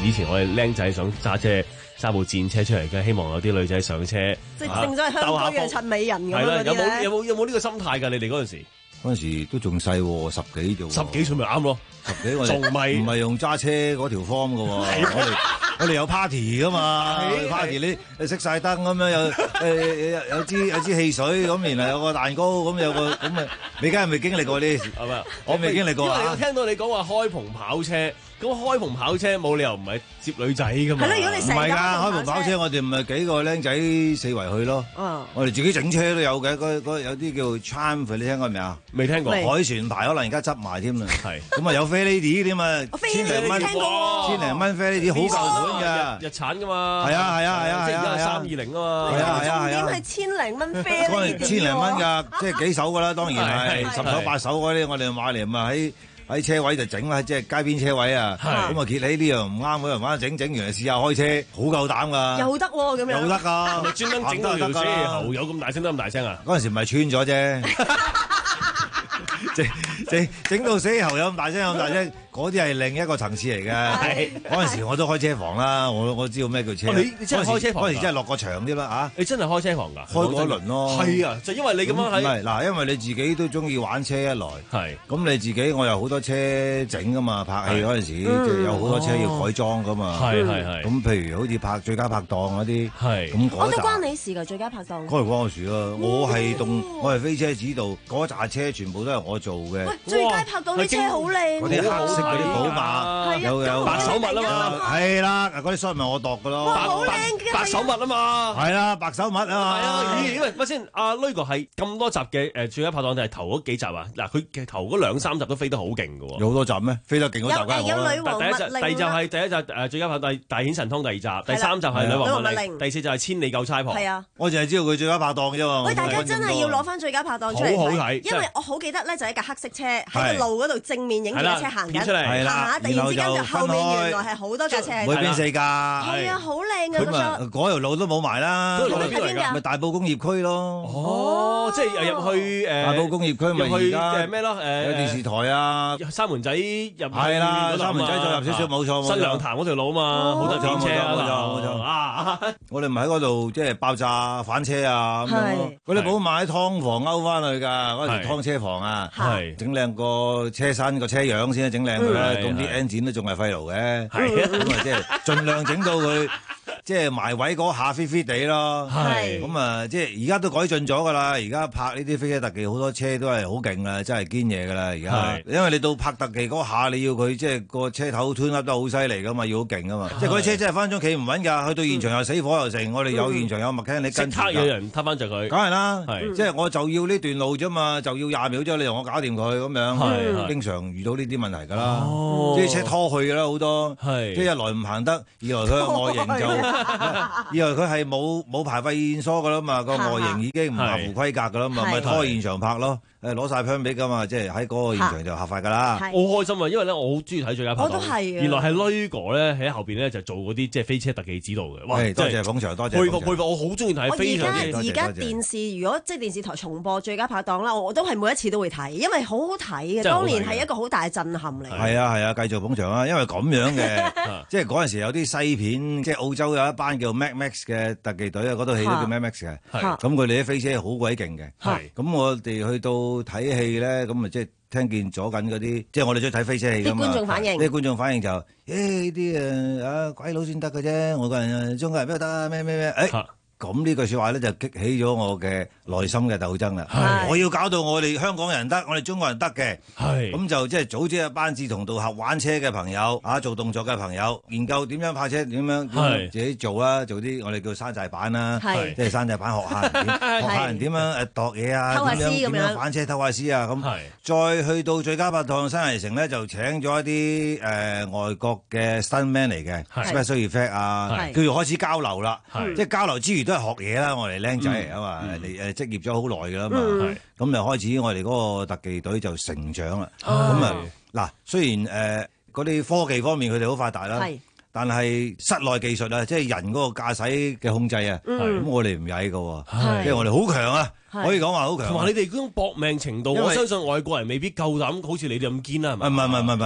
以前我哋僆仔想揸車揸部戰車出嚟嘅，希望有啲女仔上車， 即係正所謂香港樣襯美人咁樣嗰啲咧。 有冇有冇有冇呢個心態㗎？你哋嗰陣時？ 嗰陣時都仲細喎，十幾啫喎。 十幾歲咪啱咯， 十幾我仲咪唔係用揸車嗰條 form 㗎喎。我哋我哋有 party 㗎嘛 ，party 你你熄晒燈咁樣，有誒有有支有支汽水咁，然後有個蛋糕咁，有個咁啊，你梗係未經歷過呢？係咪？我未經歷過啊。 因為我聽到你講話開篷跑車。咁開篷跑車冇理由唔係接女仔噶嘛？ 係咯，如果你成唔係㗎，開篷跑車我哋唔係幾個僆仔四圍去咯。嗯，我哋自己整車都有嘅，嗰嗰有啲叫 Triumph，你聽過未啊？ 未聽過。 海船牌可能而家執埋添啊。係。咁啊有 Fair Lady 添啊，千零蚊，千零蚊 Fair Lady 好舊款㗎， 日產㗎嘛。 係啊係啊係啊係啊， 三二零啊嘛。 係啊係啊係啊。 重點係千零蚊 Fair Lady。 千零蚊㗎，即係幾手㗎啦，當然係十手八手嗰啲，我哋買嚟咪喺。喺車位就整啦，即係街邊車位啊，咁啊揭起呢樣唔啱，嗰樣玩整整完嚟試下開車，好夠膽㗎， 又得喎咁樣， 又得㗎， 咪專登整到條車喉有咁大聲得咁大聲啊？ 嗰陣時咪穿咗啫，整整整到死喉有咁大聲有咁大聲，嗰啲係另一個層次嚟嘅。嗰陣時我都開車房啦，我我知道咩叫車。 你你真係開車房？ 嗰陣時真係落個場啲啦嚇。 你真係開車房㗎？ 開過一輪咯。 係啊，就因為你咁樣喺。唔係嗱，因為你自己都中意玩車一來，係咁你自己我有好多車整㗎嘛，拍戲嗰陣時即係有好多車要改裝㗎嘛。係係係。咁譬如好似拍最佳拍檔嗰啲，係咁我都關你事㗎，最佳拍檔。 關唔關我事啊？我係動，我係飛車指導，嗰扎車全部都係我做嘅。 最佳拍檔啲車好靚， 嗰啲黑色嗰啲寶馬，有有白手襪啊嘛， 係啦，嗰啲恤咪我度㗎咯， 白白手襪啊嘛， 係啦，白手襪啊嘛， 係啊，咦喂，乜先？阿 Lugo 係咁多集嘅誒最佳拍檔定係頭嗰幾集啊？嗱，佢嘅頭嗰兩三集都飛得好勁㗎喎， 有好多集咩？飛得勁嗰集梗係我啦。 第一集、第二集係第一集誒最佳拍檔大顯神通，第二集、第三集係女王密令，第四集係千里救差婆。 係啊， 我淨係知道佢最佳拍檔啫嘛。 喂，大家真係要攞翻最佳拍檔出嚟， 好好睇， 因為我好記得咧，就係一架黑色車喺個路嗰度正面影住架車行緊，行下突然之間就後面原來係好多架車喺度， 每邊四架， 係啊，好靚㗎嗰張。 嗰條路都冇埋啦， 嗰條路喺邊㗎？ 咪大埔工業區咯。 哦，即係入去誒大埔工業區咪而家誒咩咯？誒有電視台啊， 三門仔入係啦，三門仔再入少少冇錯， 新娘潭嗰條路啊嘛，好多電車啊， 冇錯冇錯啊！我哋咪喺嗰度即係爆炸反車啊咁樣咯。嗰啲寶馬喺劏房勾翻去㗎，嗰陣時劏車房啊，整靚個車身個車樣先，整靚佢啦。咁啲 engine 都仲係廢爐嘅，咁啊即係盡量整到佢。即係埋位嗰下飛飛地咯，係咁啊！即係而家都改進咗㗎啦。而家拍呢啲飛車特技好多車都係好勁啦，真係堅嘢㗎啦。而家因為你到拍特技嗰下，你要佢即係個車頭 tune up 得好犀利㗎嘛，要好勁㗎嘛。即係嗰啲車真係分分鐘企唔穩㗎，去到現場又死火又成。我哋有現場有麥聽，你跟住有人撻翻著佢， 梗係啦。即係我就要呢段路啫嘛，就要廿秒啫，你同我搞掂佢咁樣。經常遇到呢啲問題㗎啦，即係車拖去㗎啦好多。即係一來唔行得，二來佢外形就。以為佢係冇冇排廢煙疏噶啦嘛，個外形已經唔合乎規格噶啦嘛，咪拖現場拍咯。誒攞曬香俾噶嘛，即係喺嗰個現場就合法噶啦。 好開心啊，因為咧我好中意睇最佳拍檔。 我都係。 原來係 Lugo 咧喺後邊咧就做嗰啲即係飛車特技指導嘅。哇！ 多謝捧場，多謝。 佩服佩服，我好中意睇。非常之。 而家電視如果即係電視台重播最佳拍檔啦，我都係每一次都會睇，因為好好睇嘅。當年係一個好大嘅震撼嚟。 係啊係啊，繼續捧場啊！因為咁樣嘅，即係嗰陣時有啲西片，即係澳洲有一班叫 Mad Max 嘅特技隊啊，嗰套戲都叫 Mad Max 嘅。咁佢哋啲飛車好鬼勁嘅。咁我哋去到睇戲咧。咁咪即係聽見咗緊嗰啲，即係我哋中意睇飛車戲㗎嘛。 啲觀眾反應， 啲觀眾反應就，誒呢啲誒啊鬼佬先得嘅啫，外國人中國人邊得啊咩咩咩，誒。咁呢句説話咧就激起咗我嘅內心嘅鬥爭啦！我要搞到我哋香港人得，我哋中國人得嘅，咁就即係組織一班志同道合玩車嘅朋友，啊做動作嘅朋友，研究點樣拍車，點樣自己做啦，做啲我哋叫山寨版啦，即係山寨版學下人點，學下人點樣誒度嘢啊，點樣點樣反車偷下師啊咁。再去到最佳拍檔新藝城咧，就請咗一啲誒外國嘅 stuntman 嚟嘅 special effect 啊，叫做開始交流啦，即係交流之餘。都係學嘢啦，我哋僆仔嚟啊嘛，你誒職業咗好耐噶啦嘛，咁就開始我哋嗰個特技隊就成長啦。咁啊嗱，雖然誒嗰啲科技方面佢哋好發達啦，但係室內技術啊，即係人嗰個駕駛嘅控制啊，咁我哋唔曳噶喎，即係我哋好強啊，可以講話好強。 同埋你哋嗰種搏命程度，我相信外國人未必夠膽好似你哋咁堅啦，係咪？ 唔係唔係唔係唔係。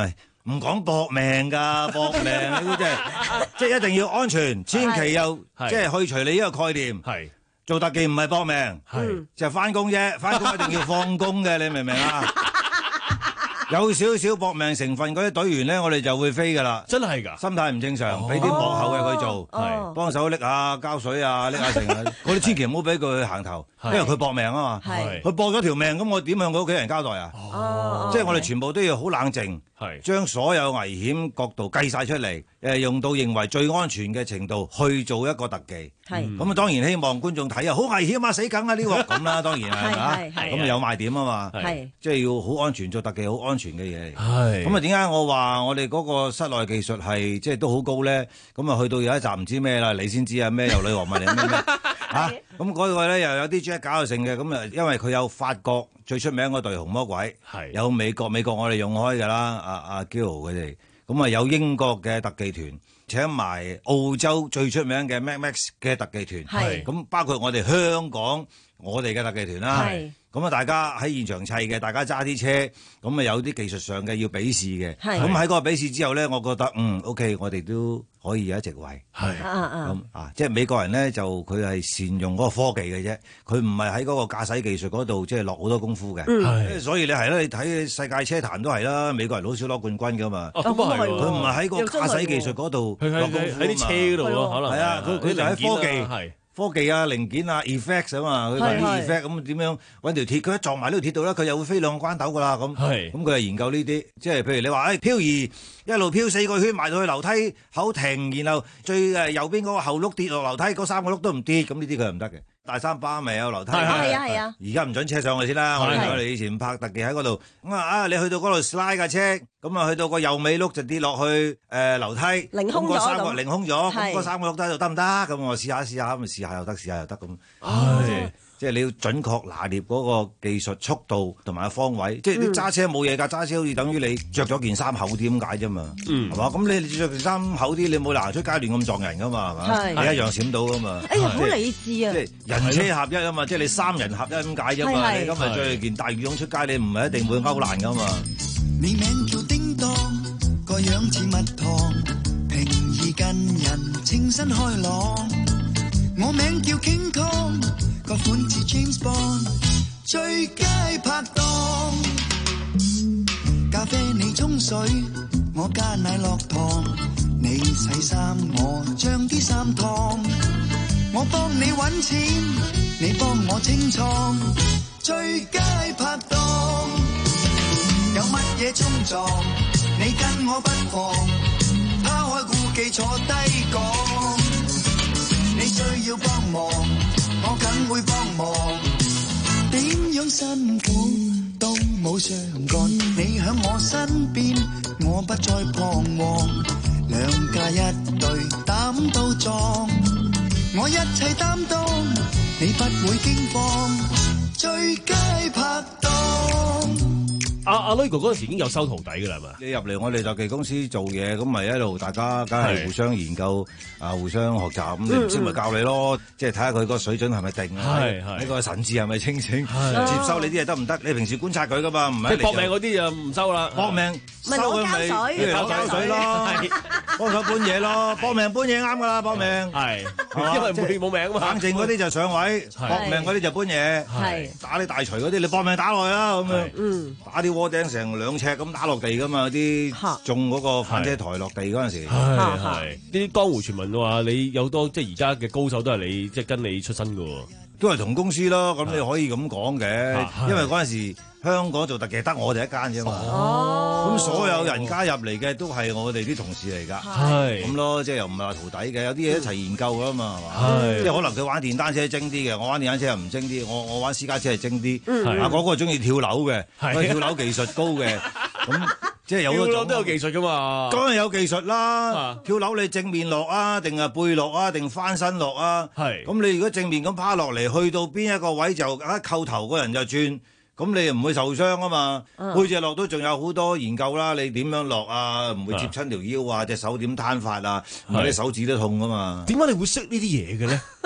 唔講搏命㗎，搏命呢啲真係即係一定要安全，千祈又即係去除你呢個概念。 係做特技唔係搏命， 係就係翻工啫，翻工一定要放工嘅，你明唔明啊？有少少搏命成分嗰啲隊員咧，我哋就會飛噶啦。 真係㗎， 心態唔正常，俾啲幕後嘅佢做，係幫手拎下膠水啊，拎下成啊，嗰啲千祈唔好俾佢去行頭，因為佢搏命啊嘛。佢搏咗條命，咁我點向佢屋企人交代啊？即係我哋全部都要好冷靜，將所有危險角度計晒出嚟，誒用到認為最安全嘅程度去做一個特技。咁啊，當然希望觀眾睇啊，好危險啊，死梗啊呢個咁啦，當然係嘛，咁啊有賣點啊嘛，即係要好安全做特技，好安全嘅嘢。咁啊，點解我話我哋嗰個室內技術係即係都好高咧？咁啊，去到有一集唔知咩啦，你先知啊咩由女王問你咩咩啊？咁嗰個咧又有啲 Jack 搞性嘅，咁啊，因為佢有法國最出名嗰隊紅魔鬼，有美國美國我哋用開㗎啦，阿阿 Gil 佢哋，咁啊有英國嘅特技團。請埋澳洲最出名嘅 Mad Max 嘅特技團，咁包括我哋香港我哋嘅特技團啦。咁啊，大家喺現場砌嘅，大家揸啲車，咁啊有啲技術上嘅要比試嘅。咁喺嗰個比試之後咧，我覺得嗯 OK，我哋都可以有一席位。係咁啊，即係美國人咧就佢係善用嗰個科技嘅啫，佢唔係喺嗰個駕駛技術嗰度即係落好多功夫嘅。嗯、所以你係啦，你睇世界車壇都係啦，美國人好少攞冠軍噶嘛。哦，咁啊係，佢唔係喺個駕駛技術嗰度落功夫喺啲車度咯，可能係啊，佢佢就喺科技。科技啊，零件啊 ，effects 啊嘛，佢揾啲 effect 咁點樣揾條鐵，佢一撞埋呢條鐵度咧，佢又會飛兩個關斗噶啦咁。咁佢係研究呢啲，即係譬如你話誒漂移一路漂四個圈埋到去樓梯口停，然後最誒右邊嗰個後碌跌落樓梯，嗰三個碌都唔跌，咁呢啲佢係唔得嘅。大三巴咪有樓梯，係啊係啊。 而家唔準車上去先啦，我哋我哋以前拍特技喺嗰度，咁啊啊你去到嗰度 slide 架車，咁啊去到個右尾碌就跌落去誒樓梯， 凌空咗咁， 凌空咗，咁嗰三個碌低度得唔得？咁我試下試下，咁試下又得，試下又得咁。係，即係你要準確拿捏嗰個技術、速度同埋方位。即係你揸車冇嘢㗎，揸車好似等於你着咗件衫厚啲咁解啫嘛。嗯，係嘛？咁你着件衫厚啲，你冇行出街亂咁撞人㗎嘛？係嘛？你一樣閃到㗎嘛？ 哎呀，好理智啊！ 即係人車合一啊嘛，即係你三人合一咁解啫嘛。你今日着件大羽絨出街，你唔係一定會勾爛㗎嘛。 你名叫叮當，個樣似蜜糖，平易近人，清新開朗。我名叫 King Kong，個款似 James Bond， 最佳拍檔。咖啡你沖水，我加奶落糖，你洗衫我將啲衫燙，我幫你搵錢，你幫我清倉，最佳拍檔。有乜嘢衝撞，你跟我不妨拋開顧忌坐低講。你需要幫忙，我梗會幫忙。點樣辛苦都冇相干，你響我身邊，我不再彷徨。兩家一對膽都壯，我一切擔當，你不會驚慌。最佳拍檔。 阿阿 Lugo 嗰陣時已經有收徒弟㗎啦，係嘛？ 你入嚟我哋特技公司做嘢，咁咪一路大家梗係互相研究啊，互相學習。咁你唔識咪教你咯，即係睇下佢個水準係咪定啊？呢個神智係咪清醒？接收你啲嘢得唔得？你平時觀察佢㗎嘛，唔係。 搏命嗰啲就唔收啦。 搏命收佢咪攞膠水咯，幫手搬嘢咯，搏命搬嘢啱㗎啦，搏命係，因為冇冇命啊嘛。 冷靜嗰啲就上位，搏命嗰啲就搬嘢。係打啲大錘嗰啲，你搏命打落去啦咁樣。嗯，打啲窩頂成兩尺咁打落地噶嘛，啲中嗰個反車台落地嗰陣時， 係係啲江湖傳聞話你有多即係而家嘅高手都係你即係跟你出身噶， 都係同公司咯。咁你可以咁講嘅，因為嗰陣時香港做特技得我哋一間啫嘛。哦，咁所有人加入嚟嘅都係我哋啲同事嚟㗎，係咁咯，即係又唔係話徒弟嘅，有啲嘢一齊研究㗎嘛，係嘛？即係可能佢玩電單車精啲嘅，我玩電單車又唔精啲，我我玩私家車係精啲，啊嗰個中意跳樓嘅，佢跳樓技術高嘅，咁即係有嗰種都有技術㗎嘛， 當然有技術啦。跳樓你正面落啊，定係背落啊，定翻身落啊？係咁你如果正面咁趴落嚟，去到邊一個位就一扣頭個人就轉。咁你又唔會受傷啊嘛？背脊落都仲有好多研究啦，你點樣落啊？唔會接親條腰啊，隻手點攤法啊？唔係你手指都痛啊嘛？ 點解你會識呢啲嘢嘅咧？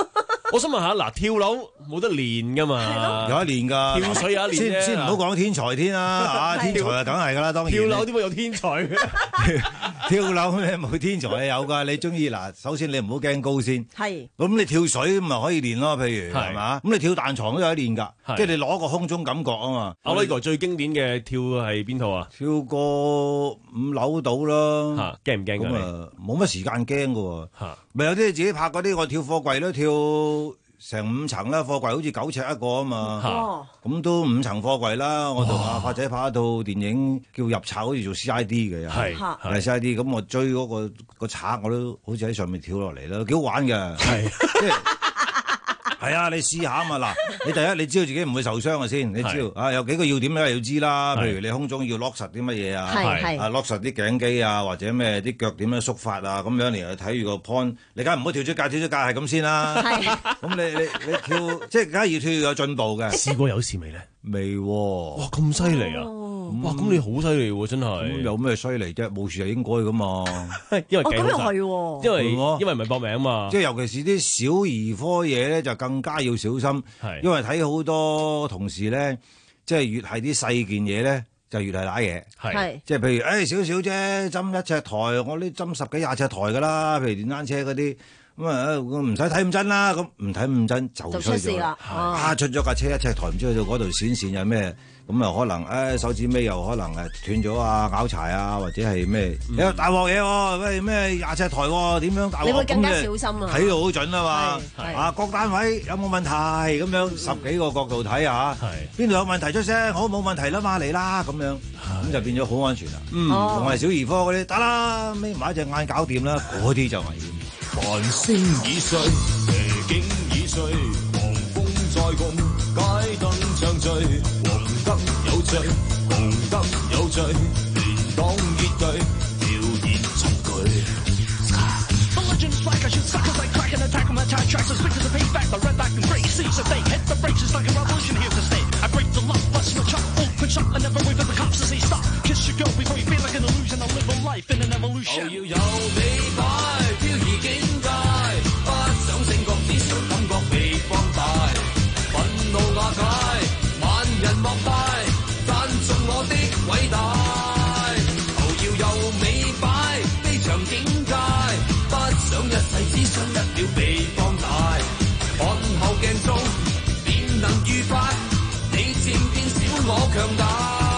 我想問下，嗱，跳樓冇得練噶嘛？ 有得練㗎， 跳水有得練啫。 先先唔好講天才天啦，啊天才啊梗係㗎啦，當然。 跳樓點會有天才嘅？ 跳樓咩冇天才有㗎？你中意嗱，首先你唔好驚高先。 係。咁你跳水咁咪可以練咯，譬如係嘛？咁你跳彈床都有得練㗎，即係你攞個空中感覺啊嘛。 阿 Lugo 最經典嘅跳係邊套啊？ 跳過五樓到啦。 嚇，驚唔驚㗎？ 咁啊冇乜時間驚㗎喎。嚇，咪有啲自己拍嗰啲，我跳貨櫃都跳成五層啦，貨櫃好似九尺一個啊嘛，咁都五層貨櫃啦。我同阿發仔拍一套電影叫入賊，好似做 C I D 嘅，係係 C I D。咁我追嗰個個賊，我都好似喺上面跳落嚟啦，幾好玩嘅。係即係係啊！你試下啊嘛嗱，你第一你知道自己唔會受傷嘅先，你知道啊有幾個要點咧要知啦。譬如你空中要 lock 實啲乜嘢啊，啊 lock 實啲頸肌啊，或者咩啲腳點樣縮法啊，咁樣嚟睇住個 point。你梗係唔好跳出界，跳出界係咁先啦。咁你你你跳即係梗係要跳要有進步嘅。 試過有事未咧？ 未喎。 哇！咁犀利啊！哇！咁你好犀利喎，真係。 有咩犀利啫？冇事係應該噶嘛。 因為咁又係喎。 因為因為唔係搏命啊嘛。 即係尤其是啲小兒科嘢咧，就更加要小心。係。因為睇好多同事咧，即係越係啲細件嘢咧，就越係揦嘢。係。即係譬如誒少少啫，針一尺台，我啲針十幾廿尺台㗎啦。譬如電單車嗰啲。咁啊，唔使睇咁真啦，咁唔睇咁真就衰咗啦。啊，出咗架車一尺台，唔知去到嗰度閃閃有咩？咁啊，可能誒手指尾又可能誒斷咗啊，拗柴啊，或者係咩？有大鑊嘢喎！喂，咩廿尺台喎？點樣大鑊？ 你會更加小心啊！ 睇到好準啊嘛！啊，各單位有冇問題？咁樣十幾個角度睇下，邊度有問題出聲？好，冇問題啦嘛，嚟啦咁樣，咁就變咗好安全啦。嗯，同埋小兒科嗰啲得啦，眯埋一隻眼搞掂啦，嗰啲就危險。 繁星已碎，夜景已碎，黃風再共，街燈暢醉，黃燈有罪，紅燈有罪，連黨結隊，表演重舉。The legends like I shoot suckers like crack and attack on my tire tracks as quick as a payback. The red back and break, seize the day, hit the brakes, it's like a revolution here to stay. I break the lock, bust switch up, open shop, I never wait for the cops to say stop. Kiss your girl before you feel like an illusion. I live a life in an evolution. 我要有美擺，飄移境界，不想勝覺，只想感覺被放大。憤怒瓦解，萬人膜拜，讚頌我的偉大。頭要有美擺，飛翔境界，不想一世，只想一秒被放大。看後鏡中，便能愉快，你漸變小我強大。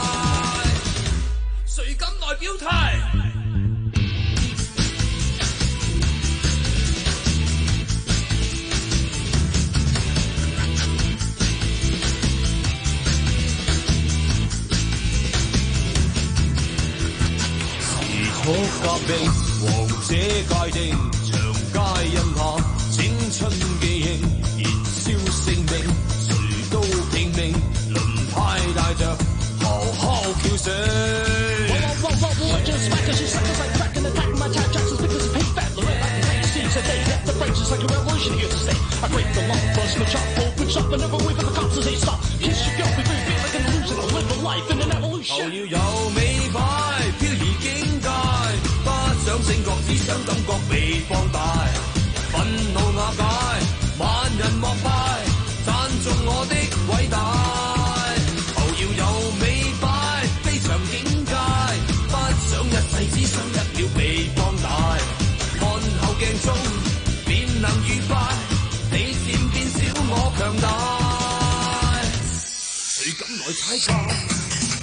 誰敢來表態？時速革命，王者界定，長街音下，青春記憶，燃燒性命，誰都拼命，輪派帶着咆哮叫聲。頭要有美擺，飄移境界，不想勝覺，只想感覺被放大。憤怒瓦解，萬人膜拜，讚頌我的偉大。頭要有美擺，飛翔境界，不想一世，只想一秒被放大。看後鏡中，便能愉快，你漸變小我強大。誰敢來踩界？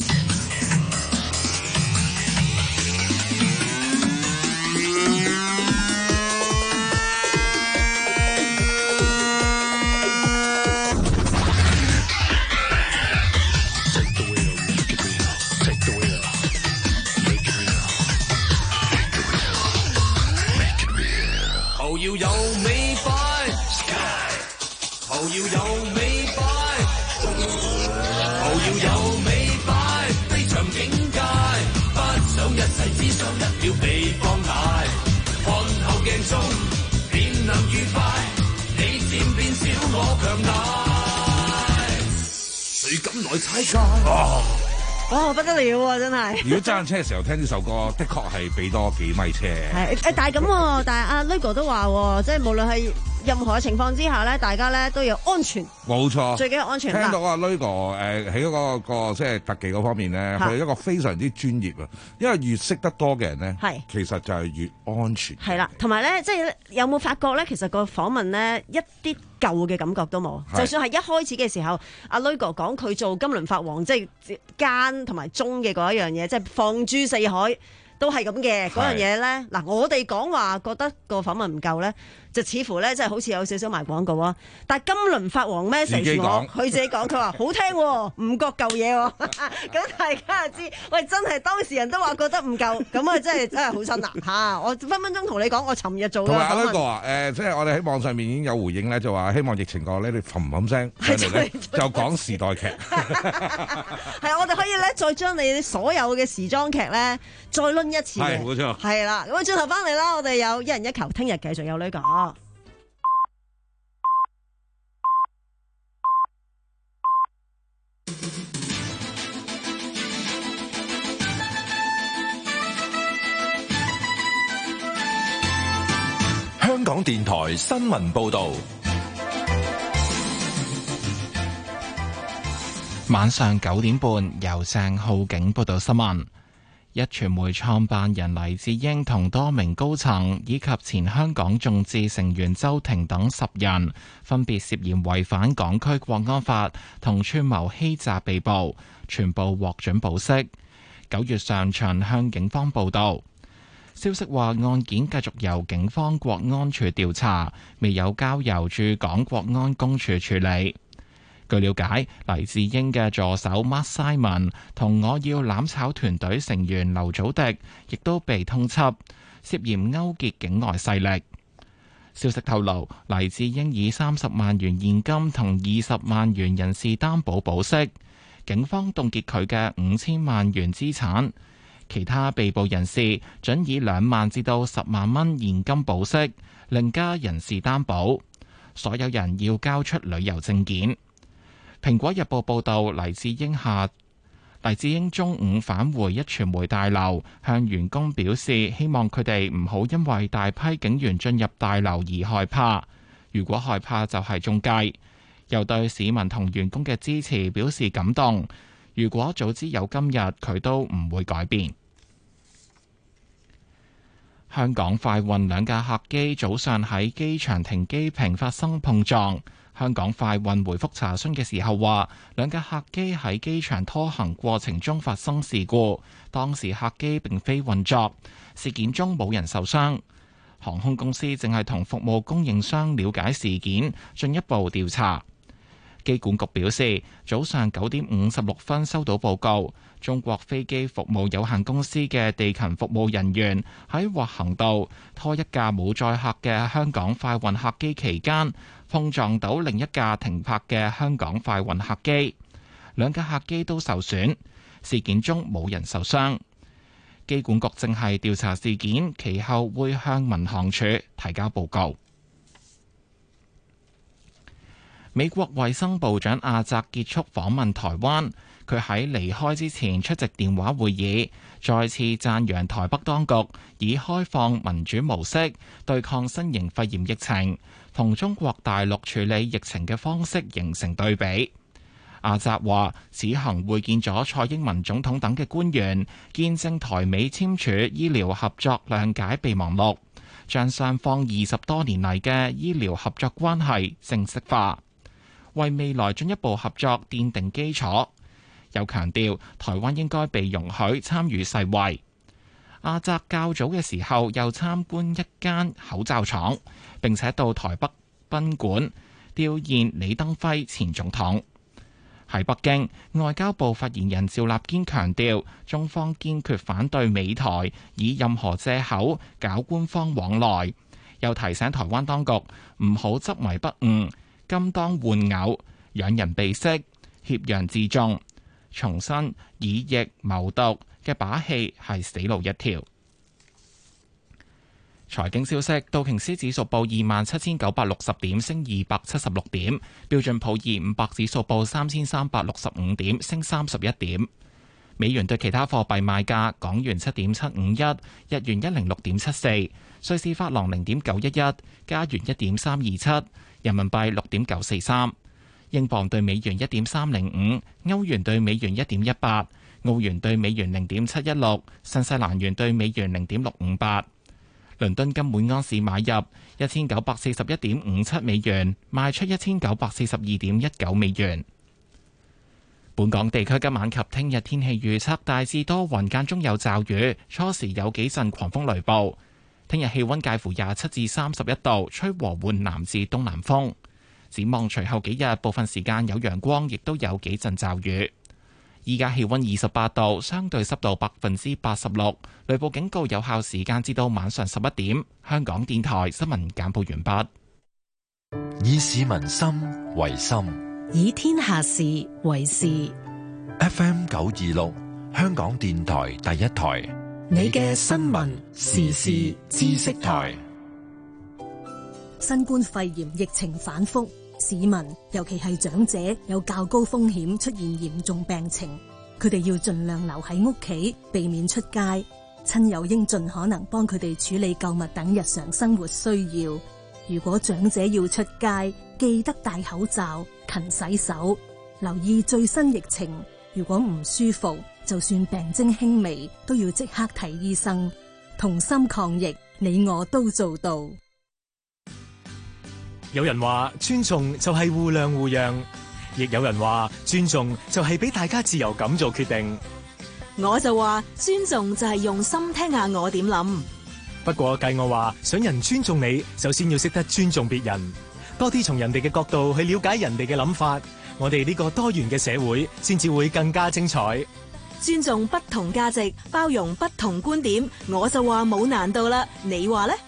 頭要有美擺，頭要有美擺，頭要有美擺，飛翔境界，不想一世，只想一秒被放大。看後鏡中，便能愉快，你漸變小我強大。誰敢來踩界？ 哦哦，不得了啊！真係。 如果揸緊車嘅時候聽呢首歌，的確係俾多幾米車。 係誒，但係咁，但係阿 Lugo 都話，即係無論係任何嘅情況之下咧，大家咧都要安全。 冇錯， 最緊要安全。 聽到阿 Lugo 誒喺嗰個即係特技嗰方面咧，佢係一個非常之專業啊！因為越識得多嘅人咧， 係其實就係越安全。 係啦，同埋咧，即係有冇發覺咧？其實個訪問咧一啲舊嘅感覺都冇。就算係一開始嘅時候，阿 Lugo 講佢做金輪法王，即係奸同埋忠嘅嗰一樣嘢，即係放諸四海。都係咁嘅嗰樣嘢咧，嗱我哋講話覺得個訪問唔夠咧，就似乎咧即係好似有少少賣廣告啊。但係金輪法王 message 我，佢自己講，佢話好聽喎，唔覺舊嘢喎。咁大家就知，喂真係當事人都話覺得唔夠，咁啊真係真係好辛辣嚇！我分分鐘同你講，我尋日做嘅訪問。同埋阿呢個啊，誒即係我哋喺網上面已經有回應咧，就話希望疫情過咧，你冚冚聲上嚟咧，就講時代劇。 係，我哋可以咧再將你所有嘅時裝劇咧再攆一次嘅， 係冇錯， 係啦。咁啊，轉頭翻嚟啦，我哋有一人一球，聽日繼續有呢個。 香港電台新聞報導， 晚上九點半由鄭浩景報道新聞。壹傳媒創辦人黎智英同多名高層以及前香港眾志成員周庭等十人，分別涉嫌違反港區國安法同串謀欺詐被捕，全部獲准保釋。九月上旬向警方報到。消息話案件繼續由警方國安處調查，未有交由駐港國安公署處理。據了解，黎智英嘅助手 Mark Simon 同我要攬炒團隊成員劉祖迪亦都被通緝，涉嫌勾結境外勢力。消息透露，黎智英以三十萬元現金同二十萬元人事擔保保釋，警方凍結佢嘅五千萬元資產。其他被捕人士准以兩萬至到十萬蚊現金保釋，另加人事擔保。所有人要交出旅遊證件。蘋果日報報道，黎智英下黎智英中午返回壹傳媒大樓，向員工表示希望佢哋唔好因為大批警員進入大樓而害怕，如果害怕就係中計。又對市民同員工嘅支持表示感動，如果早知有今日，佢都唔會改變。香港快運兩架客機早上喺機場停機坪發生碰撞。香港快運回覆查詢嘅時候話，兩架客機喺機場拖行過程中發生事故，當時客機並非運作，事件中冇人受傷。航空公司正係同服務供應商了解事件，進一步調查。機管局表示，早上九點五十六分收到報告，中國飛機服務有限公司嘅地勤服務人員喺滑行道拖一架冇載客嘅香港快運客機期間，碰撞到另一架停泊嘅香港快運客機，兩架客機都受損，事件中冇人受傷。機管局正係調查事件，其後會向民航處提交報告。美國衛生部長阿澤結束訪問台灣，佢喺離開之前出席電話會議，再次讚揚台北當局以開放民主模式對抗新型肺炎疫情，同中國大陸處理疫情嘅方式形成對比。阿澤話，此行會見咗蔡英文總統等嘅官員，見證台美簽署醫療合作諒解備忘錄，將雙方二十多年嚟嘅醫療合作關係正式化，為未來進一步合作奠定基礎。又強調台灣應該被容許參與世衛。阿澤較早嘅時候又參觀一間口罩廠，並且到台北賓館弔唁李登輝前總統。喺北京，外交部發言人趙立堅強調，中方堅決反對美台以任何藉口搞官方往來，又提醒台灣當局唔好執迷不悟、甘當玩偶、養人鼻息、挾洋自重，重申以疫謀獨嘅把戲係死路一條。財經消息，道瓊斯指數報二萬七千九百六十點，升二百七十六點；標準普爾五百指數報三千三百六十五點，升三十一點。 美元對其他貨幣賣價：港元七點七五一，日元一零六點七四，瑞士法郎零點九一一，加元一點三二七，人民幣六點九四三，英鎊對美元一點三零五，歐元對美元一點一八，澳元對美元零點七一六，新西蘭元對美元零點六五八。倫敦金每安士買入一千九百四十一點五七美元，賣出一千九百四十二點一九美元。本港地區今晚及聽日天氣預測大致多雲，間中有驟雨，初時有幾陣狂風雷暴。聽日氣溫介乎廿七至三十一度，吹和緩南至東南風。展望隨後幾日，部分時間有陽光，亦都有幾陣驟雨。依家氣溫二十八度，相對濕度百分之八十六，雷暴警告有效時間至到晚上十一點。香港電台新聞簡報完畢。 以市民心為心， 以天下事為事。 F M 九二六，香港電台第一台， 你嘅新聞時事知識台。 新冠肺炎疫情反覆，市民尤其係長者有較高風險出現嚴重病情，佢哋要盡量留喺屋企，避免出街。親友應盡可能幫佢哋處理購物等日常生活需要。如果長者要出街，記得戴口罩、勤洗手，留意最新疫情。如果唔舒服，就算病徵輕微，都要即刻睇醫生。同心抗疫，你我都做到。 有人話尊重就係互諒互讓，亦有人話尊重就係俾大家自由咁做決定。 我就話尊重就係用心聽下我點諗。 不過計我話，想人尊重你，首先要識得尊重別人，多啲從人哋嘅角度去了解人哋嘅諗法，我哋呢個多元嘅社會先至會更加精彩。 尊重不同價值，包容不同觀點，我就話冇難度啦。你話呢？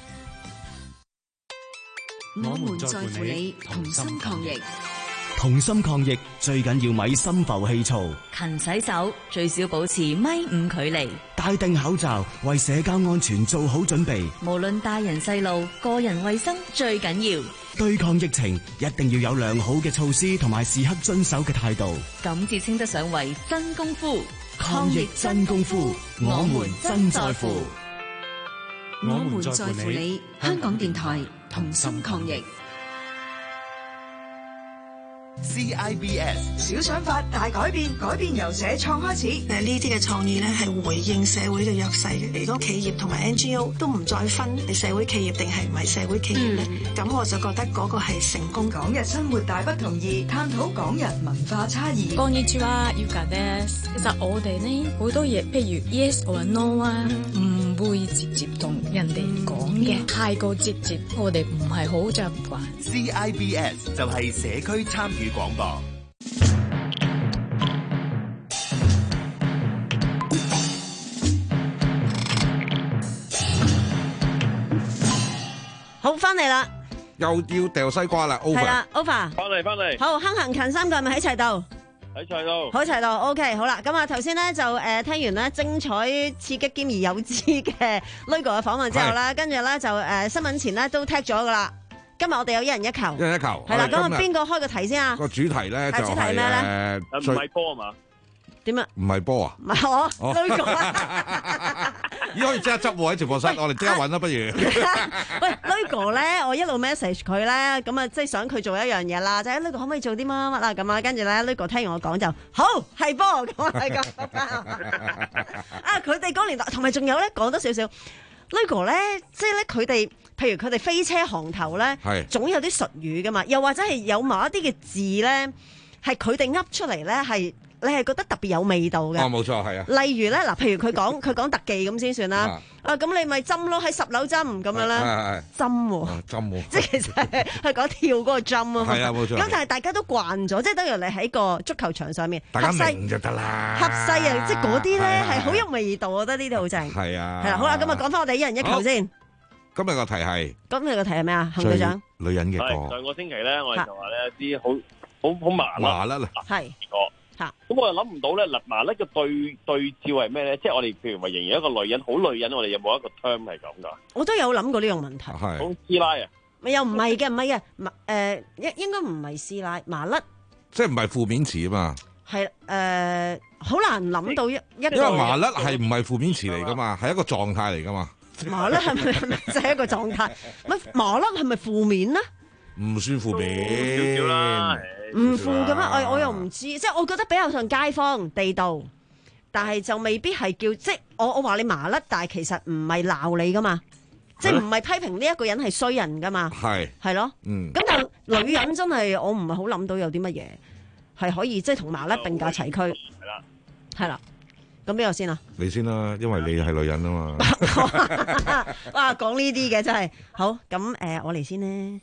我們在乎你，同心抗疫。 同心抗疫最緊要咪心浮氣躁， 勤洗手，最少保持米五距離， 戴定口罩，為社交安全做好準備。 無論大人細路，個人衛生最緊要。 對抗疫情，一定要有良好嘅措施同埋時刻遵守嘅態度， 咁至稱得上為真功夫。 抗疫真功夫，我們真在乎。 我們在乎你，香港電台同心抗疫。 C I B S 小想法大改變，改變由社創開始。 誒呢啲嘅創意咧係回應社會嘅弱勢嘅，嚟到企業同埋 N G O 都唔再分係社會企業定係唔係社會企業咧，咁、嗯、我就覺得嗰個係成功。 港日生活大不同意，探討港人文化差異。 こんにちは、you got this。其實我哋呢好多嘢，譬如 yes or no 啊，唔、嗯、會直接同人哋講嘅，太過直接，我哋唔係好習慣。 C I B S 就係社區參與廣播。 好，翻嚟啦， 又要掉西瓜啦 ，over 係啦 ，over 翻嚟翻嚟， 好，亨行勤心嘅咪喺齊度， 喺齊度， 喺齊度 ，OK， 好啦，咁啊頭先咧就誒、呃、聽完咧精彩刺激兼而有之嘅 Lugo 嘅訪問之後啦，跟住咧就誒、呃、新聞前咧都踢咗噶啦。今日我哋有一人一球， 一人一球， 係啦。咁啊，邊個開個題先啊？ 個主題咧就係咩咧？ 唔係波啊嘛？ 點啊？ 唔係波啊？ 唔係我，Lugo啊！ 依可以即刻執喎喺直播室，我哋即刻揾啦，不如。 喂，Lugo 咧，我一路 message 佢咧，咁啊，即係想佢做一樣嘢啦，就係 Lugo 可唔可以做啲乜乜啊？咁啊，跟住咧，Lugo 聽完我講就好係波咁啊，係咁啊！佢哋嗰年代，同埋仲有咧，講多少少。Lugo 咧，即係咧，佢哋譬如佢哋飛車行頭咧，總有啲術語噶嘛，又或者係有某一啲嘅字咧，係佢哋噏出嚟咧，係你係覺得特別有味道嘅。 哦，冇錯，係啊。 例如咧，嗱，譬如佢講佢講特技咁先算啦。啊，咁你咪針咯，喺十樓針咁樣咧，針喎， 針喎， 即係其實係講跳嗰個針啊嘛。 係啊，冇錯。 咁但係大家都慣咗，即係等於你喺個足球場上面， 大家明就得啦。 合西啊，即係嗰啲咧係好有味道，我覺得呢啲好正。 係啊。 係啦，好啦，咁啊講翻我哋一人一球先。 今日個題係， 今日個題係咩啊？行隊長， 女人嘅歌。 上個星期咧，我哋就話咧啲好好好麻麻甩啦， 係歌嚇。咁我又諗唔到咧，嗱麻甩嘅對對照係咩咧？即係我哋譬如話形容一個女人，好女人，我哋有冇一個 term 係咁噶？我都有諗過呢個問題。 係。 好師奶啊？ 咪又唔係嘅，唔係嘅，麻誒應應該唔係師奶，麻甩。 即係唔係負面詞啊嘛？ 係誒，好難諗到一一個。 因為麻甩係唔係負面詞嚟噶嘛，係一個狀態嚟噶嘛。 麻甩係咪係咪就係一個狀態？乜麻甩係咪負面咧？ 唔算負面， 少少啦， 唔負嘅咩？我我又唔知，即係我覺得比較上街坊地道，但係就未必係叫即係我我話你麻甩，但係其實唔係鬧你噶嘛。即係唔係批評呢一個人係衰人噶嘛？係係咯，嗯。咁但係女人真係我唔係好諗到有啲乜嘢係可以即係同麻甩並駕齊驅。係啦，係啦。咁邊個先啊？ 你先啦，因為你係女人啊嘛。 哇，講呢啲嘅真係好。咁誒、呃，我嚟先呢。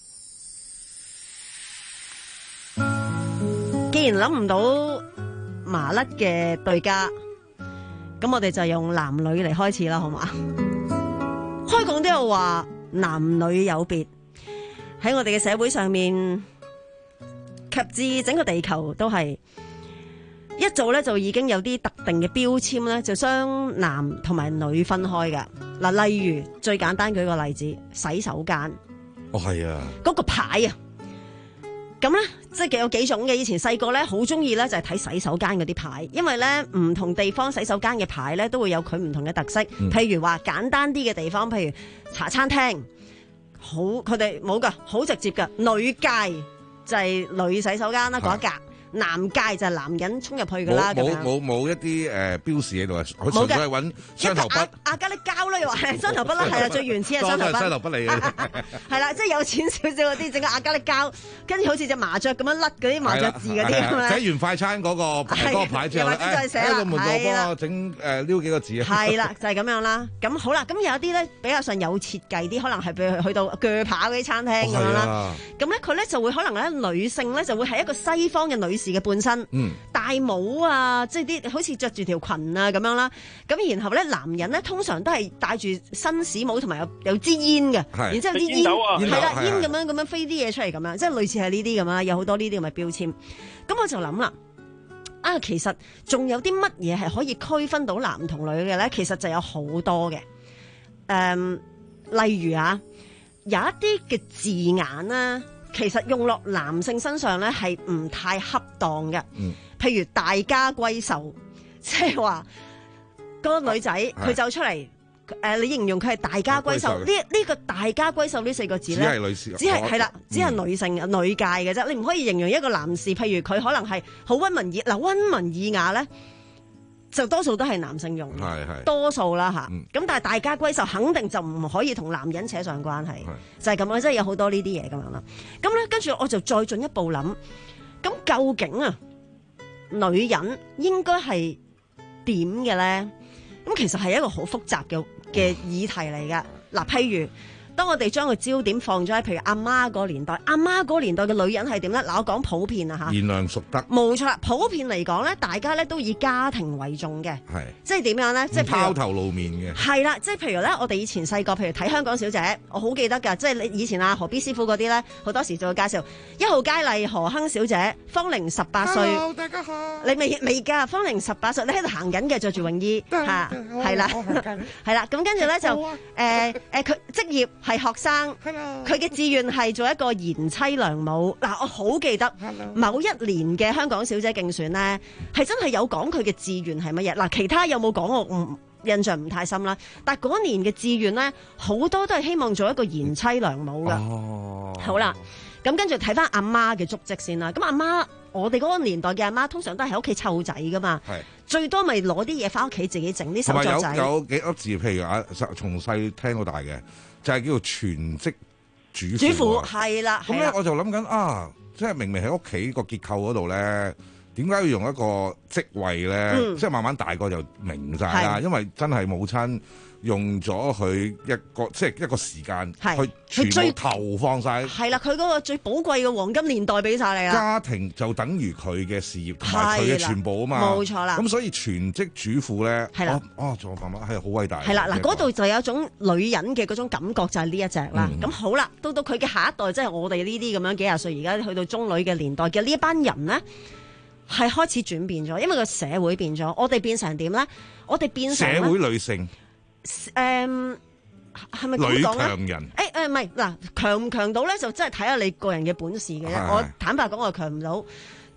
既然諗唔到麻甩嘅對家，咁我哋就用男女嚟開始啦，好嘛？開講都有話男女有別，喺我哋嘅社會上面，及至整個地球都係一早咧就已經有啲特定嘅標籤咧，就將男同埋女分開㗎。嗱，例如最簡單舉個例子，洗手間。 哦，係啊， 嗰個牌啊，咁咧即係有幾種嘅。以前細個咧好中意咧就係睇洗手間嗰啲牌，因為咧唔同地方洗手間嘅牌咧都會有佢唔同嘅特色。嗯、譬如話簡單啲嘅地方，譬如茶餐廳，好佢哋冇噶，好直接噶，女界就係女洗手間啦嗰一格。男界就係男人衝入去噶啦， 冇冇冇一啲誒標示喺度啊！佢純粹係揾雙頭筆、 阿加力膠啦，又話係雙頭筆啦，係啊，最原始係雙頭筆。 雙頭筆嚟嘅， 係啦，即係有錢少少嗰啲整個阿加力膠，跟住好似隻麻雀咁樣甩嗰啲麻雀字嗰啲咁樣。 寫完快餐嗰個嗰個牌之後咧，喺個門度幫我整誒撩幾個字啊！ 係啦，就係咁樣啦。咁好啦，咁有啲咧比較上有設計啲，可能係譬如去到鋸扒嗰啲餐廳咁樣啦。咁咧佢咧就會可能咧女性咧就會係一個西方嘅女士嘅半身，嗯、戴帽啊，即係啲好似着住條裙啊咁樣啦。咁然後咧，男人咧通常都係戴住紳士帽，同埋有有支煙嘅，然之後啲煙係啦，煙咁樣咁樣飛啲嘢出嚟咁樣，即係類似係呢啲咁啦。有好多呢啲咁嘅標籤。咁我就諗啦，啊，其實仲有啲乜嘢係可以區分到男同女嘅咧？其實就有好多嘅。誒、嗯，例如啊，有一啲嘅字眼啦。其實用落男性身上咧係唔太恰當嘅，嗯、譬如大家閨秀，即係話嗰個女仔佢走出嚟，誒、呃，你形容佢係大家閨秀，呢呢、呢個大家閨秀呢四個字咧，只係女士，只係係啦，只係女性、嗯、女界嘅啫，你唔可以形容一個男士，譬如佢可能係好溫文爾，嗱溫文爾雅咧。就多數都係男性用，係係多數啦吓。咁、嗯、但係大家閨秀肯定就唔可以同男人扯上關係，就係咁樣，即係有好多呢啲嘢咁樣啦。咁咧跟住我就再進一步諗，咁究竟啊女人應該係點嘅咧？咁其實係一個好複雜嘅嘅議題嚟噶。嗱，譬如。當我哋將個焦點放咗喺譬如阿媽嗰個年代，阿媽嗰個年代嘅女人係點咧？嗱，我講普遍啊嚇， 賢良淑德，冇錯啦。普遍嚟講咧，大家咧都以家庭為重嘅，係即係點樣咧？即係拋頭露面嘅， 係啦。即係譬如咧，我哋以前細個，譬如睇香港小姐，我好記得㗎。即係你以前啊何必師傅嗰啲咧，好多時就會介紹一號佳麗何亨小姐，芳齡十八歲。 Hello，大家好。 你未未㗎？芳齡十八歲，你喺度行緊嘅，着住泳衣嚇，係啦，係啦。咁跟住咧就誒誒，佢職業係學生。佢嘅志願係做一個賢妻良母。嗱，我好記得某一年嘅香港小姐競選呢，係真係有講佢嘅志願係乜嘢。嗱，其他有冇講我唔印象唔太深啦。但係嗰年嘅志願呢，好多都係希望做一個賢妻良母噶。哦，好啦，咁跟住睇翻阿媽嘅足跡先啦。咁阿媽，我哋嗰個年代嘅阿媽通常都係喺屋企湊仔噶嘛，最多咪攞啲嘢翻屋企自己整啲手作仔。 有有幾多字？譬如啊，從細聽到大嘅。就係叫做全職主婦，主婦係啦。 咁咧我就諗緊啊，即係明明喺屋企個結構嗰度咧，點解要用一個職位咧？嗯、即係慢慢大個就明晒啦，的因為真係母親用咗佢一個即係一個時間去全部投放晒。 係啦，佢嗰個最寶貴嘅黃金年代俾晒你啦。 家庭就等於佢嘅事業同埋佢嘅全部啊嘛， 冇錯啦。 咁所以全職主婦咧，係啦，哦，做爸爸係好偉大。 係啦，嗱，嗰度就有一種女人嘅嗰種感覺就係呢一隻啦。咁、嗯、好啦，到到佢嘅下一代，即係我哋呢啲咁樣幾廿歲，而家去到中女嘅年代嘅呢一班人咧，係開始轉變咗，因為個社會變咗，我哋變成點咧？我哋變成社會女性。 誒，係咪咁講咧？女強人。誒誒，唔係嗱，強唔強到咧，就真係睇下你個人嘅本事嘅啫。我坦白講，我強唔到。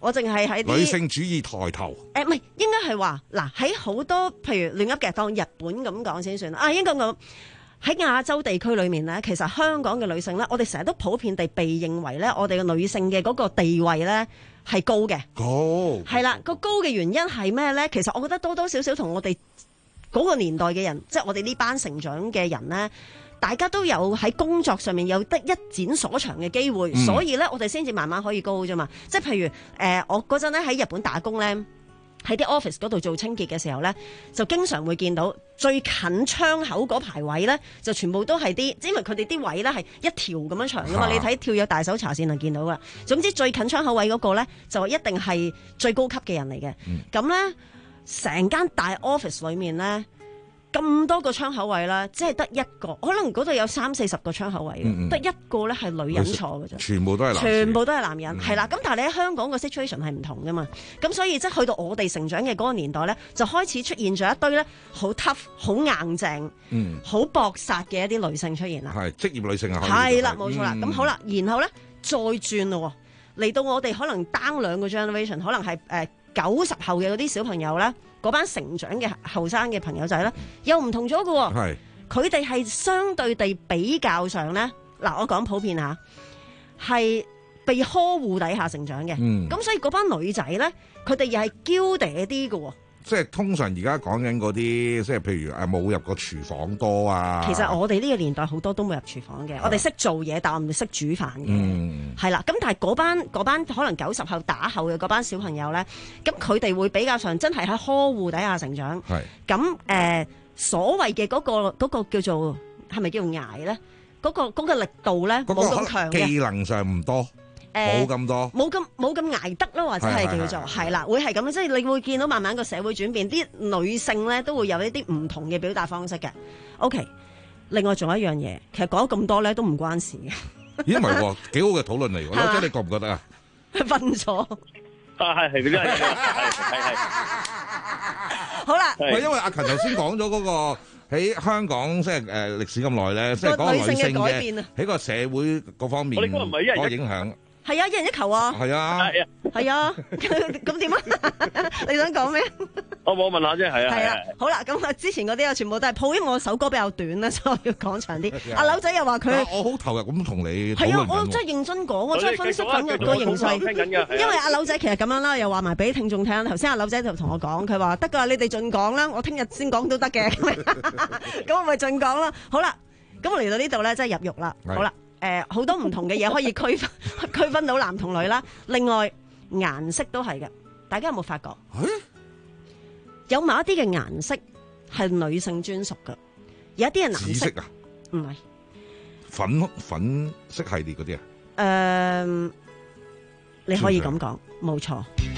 我淨係喺啲女性主義抬頭。 誒唔係應該係話嗱喺好多譬如亂噏嘅當日本咁講先算啦。啊應該咁喺亞洲地區裏面咧，其實香港嘅女性咧，我哋成日都普遍地被認為咧，我哋嘅女性嘅嗰個地位咧係高嘅。 高係啦，個高嘅原因係咩咧？其實我覺得多多少少同我哋嗰個年代嘅人，即係我哋呢班成長嘅人咧。大家都有喺工作上面有得一展所長嘅機會，嗯、所以咧我哋先至慢慢可以高啫嘛。即係譬如誒、呃，我嗰陣咧喺日本打工咧，喺啲 office 嗰度做清潔嘅時候咧，就經常會見到最近窗口嗰排位咧，就全部都係啲，因為佢哋啲位咧係一條咁樣長噶嘛。啊、你睇跳躍大搜查線就見到噶。總之最近窗口位嗰個咧，就一定係最高級嘅人嚟嘅。咁咧成間大 office 裏面咧。咁多個窗口位啦，即係得一個，可能嗰度有三四十個窗口位嘅，得、嗯嗯、一個咧係女人坐嘅啫， 全部都係男， 全部都係男人，係啦、嗯。咁但係你喺香港個 situation 係唔同噶嘛，咁所以即係去到我哋成長嘅嗰個年代咧，就開始出現咗一堆咧好 tough、好硬淨、嗯、好搏殺嘅一啲女性出現啦。 係職業女性啊， 係啦，冇錯啦。咁、嗯、好啦，然後咧再轉咯，嚟到我哋可能 down 兩個 generation， 可能係誒九十後嘅嗰啲小朋友咧。嗰班成長嘅後生嘅朋友仔咧，又唔同咗嘅喎。係，佢哋係相對地比較上咧，嗱我講普遍嚇，係被呵護底下成長嘅。嗯，咁所以嗰班女仔咧，佢哋又係嬌嗲啲嘅喎。 即係通常而家講緊嗰啲，即係譬如誒冇入過廚房多啊。 其實我哋呢個年代好多都冇入廚房嘅，我哋識做嘢，但我唔識煮飯嘅。嗯，係啦。咁但係嗰班嗰班可能九十後打後嘅嗰班小朋友咧，咁佢哋會比較上真係喺呵護底下成長。係。咁誒、呃，所謂嘅嗰個嗰個叫做係咪叫做捱咧？嗰個嗰個力度咧冇咁強嘅。 技能上唔多。冇咁多， 冇咁冇咁捱得咯，或者係叫做係啦，會係咁，即係你會見到慢慢個社會轉變，啲女性咧都會有一啲唔同嘅表達方式嘅。OK， 另外仲有一樣嘢，其實講咁多咧都唔關事嘅。 咦，唔係喎，幾好嘅討論嚟喎，即係你覺唔覺得啊？ 瞓咗啊，係係真係係係。 好啦， 唔係因為阿勤頭先講咗嗰個喺香港即係誒歷史咁耐咧，即係嗰個女性嘅喺個社會嗰方面嗰個影響。 係啊，一人一球啊！ 係啊， 係啊， 係啊，咁點啊？你想講咩？ 我我問下啫，係啊， 係啊。好啦，咁啊，之前嗰啲啊，全部都係抱，因為我首歌比較短啦，所以我要講長啲。阿柳仔又話佢， 我好投入咁同你係啊，我真係認真講，我真係分析緊個形勢。因為阿柳仔其實咁樣啦，又話埋俾聽眾聽。頭先阿柳仔就同我講，佢話得㗎，你哋盡講啦，我聽日先講都得嘅。咁我咪盡講啦。好啦，咁我嚟到呢度咧，真係入獄啦。好啦。誒好、呃、多唔同嘅嘢可以區分區分到男同女啦，另外顏色都係嘅，大家有冇發覺？欸、有某一啲嘅顏色係女性專屬嘅，有一啲係藍色。紫色啊？唔係粉粉色系列嗰啲啊？誒、 呃，你可以咁講，冇錯。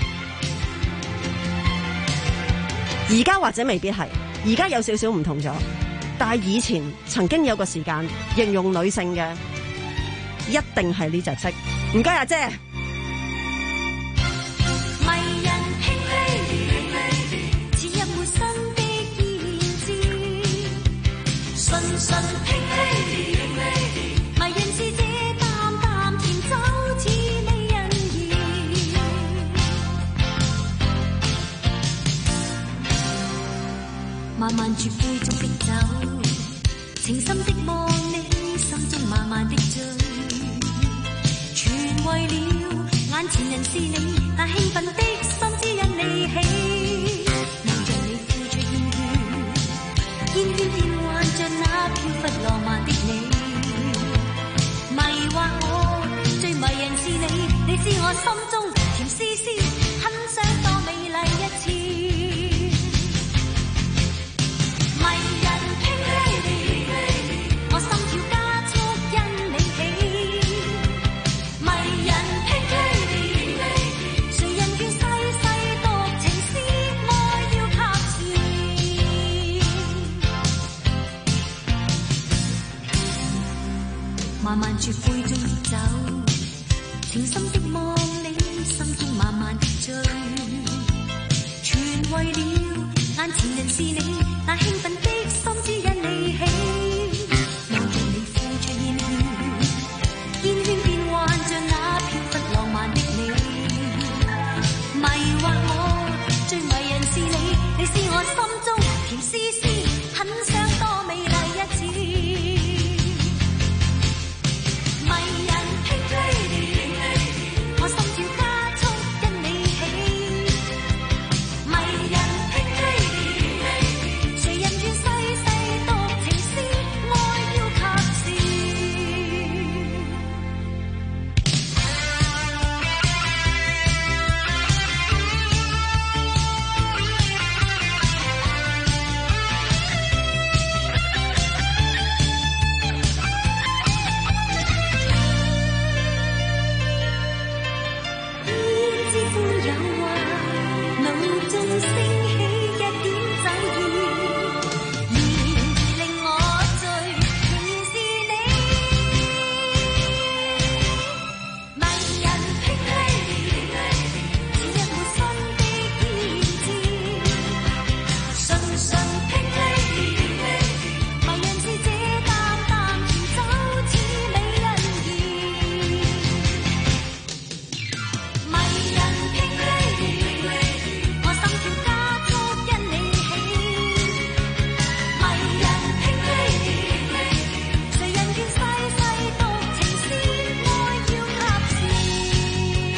而家或者未必係，而家有少少唔同咗，但係以前曾經有個時間形容女性嘅。一定係呢隻色，唔該阿姐。迷人輕輕，似一抹新的胭脂，順順輕輕，迷人是這淡淡甜，就似美人兒。漫漫絕杯中的酒，情深的望你，心中慢慢的醉。為了眼前人是你，那興奮的心只因你起，望着你付出煙圈，煙圈變幻着那飄忽浪漫的你，迷惑我最迷人是你，你知我心中甜絲絲，很想多美麗一次，迷人輕輕，我心跳加速因你起。慢慢絕杯中的酒，情深的望你，心中慢慢的醉，全為了眼前人是你，那興奮的心只因你起，望着你付出煙圈，煙圈變幻着那飄忽浪漫的你，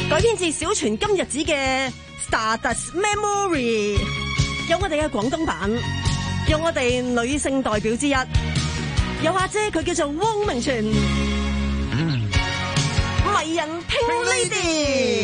改編自小泉今日子嘅 Stardust Memory， 有我哋嘅廣東版，有我哋女性代表之一，有阿姐佢叫做汪明荃，嗯、迷人 Pink Lady。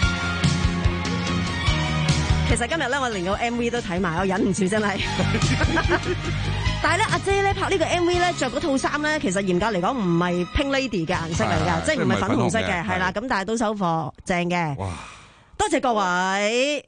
其實今日咧，我連個 M V 都睇埋，我忍唔住真係。但係咧，阿姐咧拍呢個 M V 咧，着嗰套衫咧，其實嚴格嚟講唔係 Pink Lady 嘅顏色嚟㗎，即係唔係粉紅色嘅，係啦。咁但係都收貨正嘅。哇！多謝各位。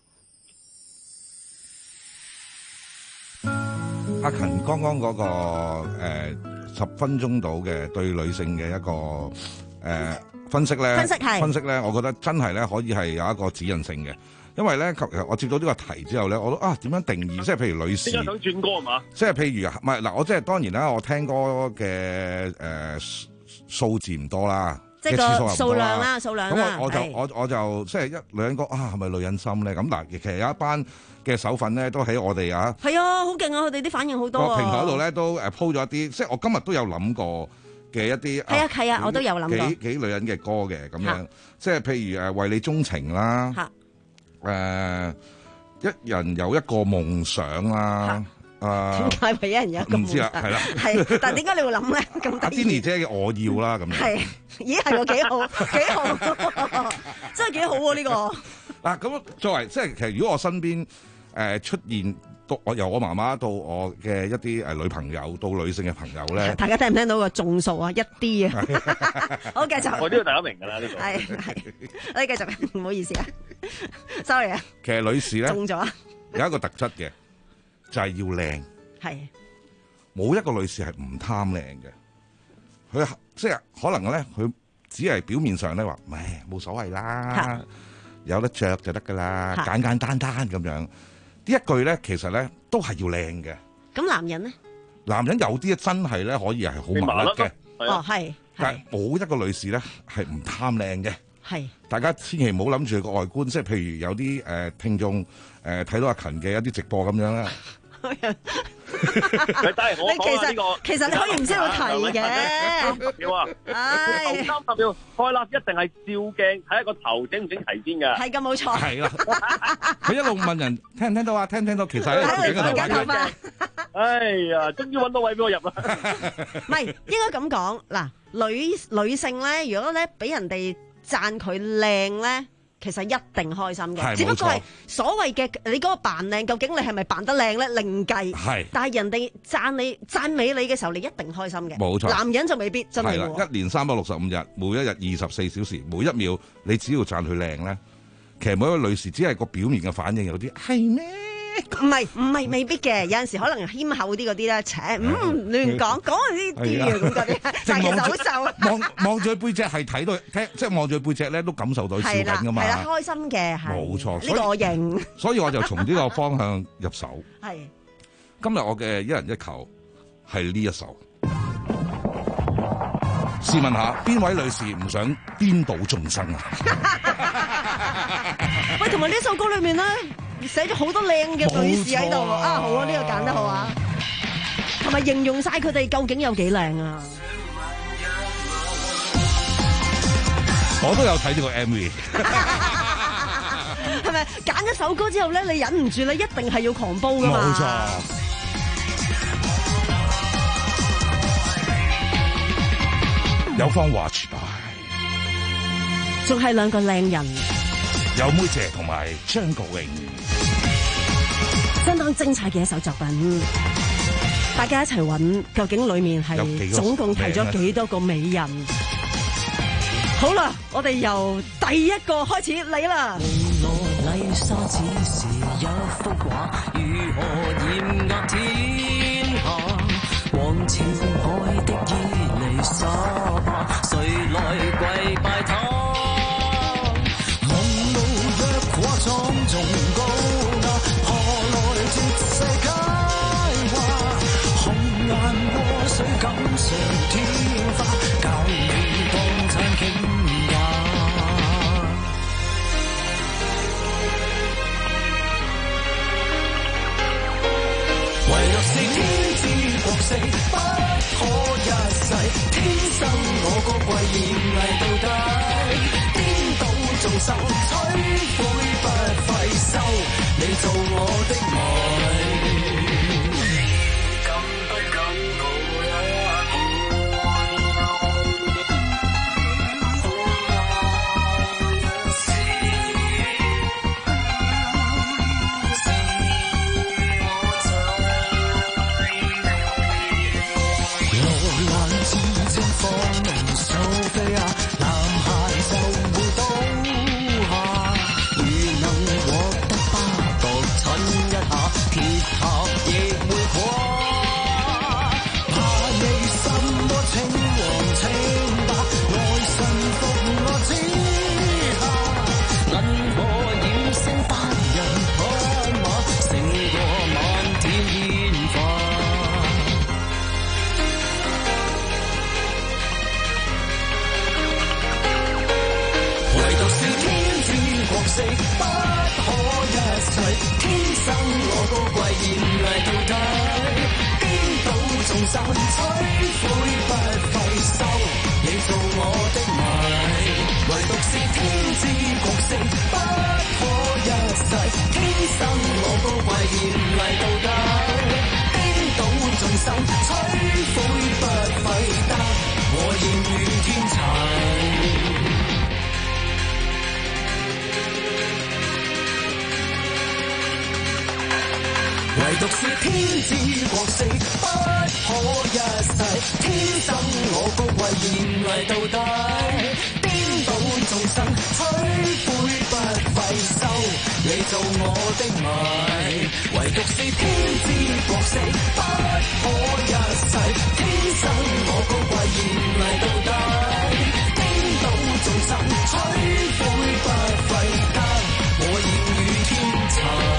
阿勤剛剛嗰個誒十分鐘到嘅對女性嘅一個誒分析咧，分析係分析咧，我覺得真係咧可以係有一個指引性嘅。因為咧，我接到呢個題之後咧，我都啊點樣定義？即係譬如女士， 點解想轉歌係嘛？ 即係譬如唔係嗱，我即係當然啦，我聽歌嘅誒數字唔多啦， 即係個數量啦，數量啦。 咁我我就我我就即係一女人歌啊，係咪女人心咧？咁嗱，其實有一班嘅手粉咧，都喺我哋啊， 係啊，好勁啊！佢哋啲反應好多啊。 平台嗰度咧都誒鋪咗一啲，即係我今日都有諗過嘅一啲。 係啊係啊，我都有諗過幾幾女人嘅歌嘅咁樣，即係譬如誒為你鍾情啦。誒、呃，一人有一個夢想啦，誒，點解為一人有一個夢想？唔知啦，係啦，係，但係點解你會諗咧？咁阿 Jenny 姐嘅我要啦，咁樣係，咦係喎，幾好，幾好，真係幾好喎呢個。 嗱，咁作為即係其實如果我身邊誒、呃、出現。到我由我媽媽到我嘅一啲誒女朋友到女性嘅朋友咧， 大家聽唔聽到個眾數啊？一啲啊，好繼續。 我呢個大家明㗎啦，呢個係係，你繼續，唔好意思啊，sorry 啊。 其實女士咧中咗有一個特質嘅，就係要靚。係冇一個女士係唔貪靚嘅，佢即係可能咧，佢只係表面上咧話，唔係冇所謂啦，有得着就得㗎啦，簡簡單單咁樣。呢一句咧，其實咧都係要靚嘅。 咁男人咧？ 男人有啲真係咧，可以係好麻甩嘅。 哦，係。 但係冇一個女士咧係唔貪靚嘅。 係。大家千祈唔好諗住個外觀，即係譬如有啲誒、呃、聽眾誒睇到阿勤嘅一啲直播咁樣啦。 你其實其實你可以唔需要提嘅。 十秒啊！唉，頭三十秒開啦，一定係照鏡睇下個頭整唔整齊先㗎。 係㗎，冇錯。 係啦。佢一路問人聽唔聽到啊？聽唔聽到？其實喺度整緊頭髮。 哎呀，終於揾到位俾我入啦。 唔係應該咁講嗱，女女性咧，如果咧俾人哋讚佢靚咧。其實一定開心嘅，只不過係所謂嘅你嗰個扮靚，究竟你係咪扮得靚咧？另計。係。但係人哋讚你讚美你嘅時候，你一定開心嘅。冇錯。男人就未必真係。係啦， 一年三百六十五日，每一日二十四小時，每一秒你只要讚佢靚咧，其實每一個女士只係個表面嘅反應有啲係咩？ 唔係唔係未必嘅，有陣時可能謙厚啲嗰啲咧，扯唔亂講講呢啲嘅咁嗰啲，但係其實好瘦。 望望住佢背脊係睇到聽，即係望住佢背脊咧都感受到笑緊㗎嘛。 係啦，開心嘅係。 冇錯， 呢個我認。 所以我就從呢個方向入手。 係。 今日我嘅一人一球係呢一首。試問下邊位女士唔想顛倒眾生啊？ 喂，同埋呢首歌裏面咧。寫咗好多靚嘅女士喺度啊！好啊，呢、這個揀得好啊，同埋形容晒佢哋究竟有幾靚啊！ 我都有睇呢個 M V， 係咪揀一首歌之後咧，你忍唔住咧，一定係要狂煲噶嘛？冇錯。 有方華時代， 仲係兩個靚人， 有妹姐同埋張國榮。 相當精彩嘅一首作品，大家一齊揾究竟裏面係總共提咗幾多個美人？好啦，我哋由第一個開始嚟啦。麗莎只是一幅畫，如何豔壓天下？往前海的伊麗莎白，誰來跪拜她？夢路若跨蒼重高。世界話，紅顏禍水錦上添花，教你當餐傾也。唯獨是天之國色，不可一世，天生我高貴豔麗到底，顛倒眾死，不可一世。天生我高貴，豔麗到底，顛倒眾生，摧毀不費收，你做我的迷。唯獨是天之國色，不可一世。天生我高貴，豔麗到底，顛倒眾生，摧毀不費得，我豔遇天齊。唯獨是天之國色，不可一世。天生我高貴，豔麗到底，顛倒眾生，摧毀不費收，你做我的迷。唯獨是天之國色，不可一世。天生我高貴，豔麗到底，顛倒眾生，摧毀不費得，我豔遇天齊。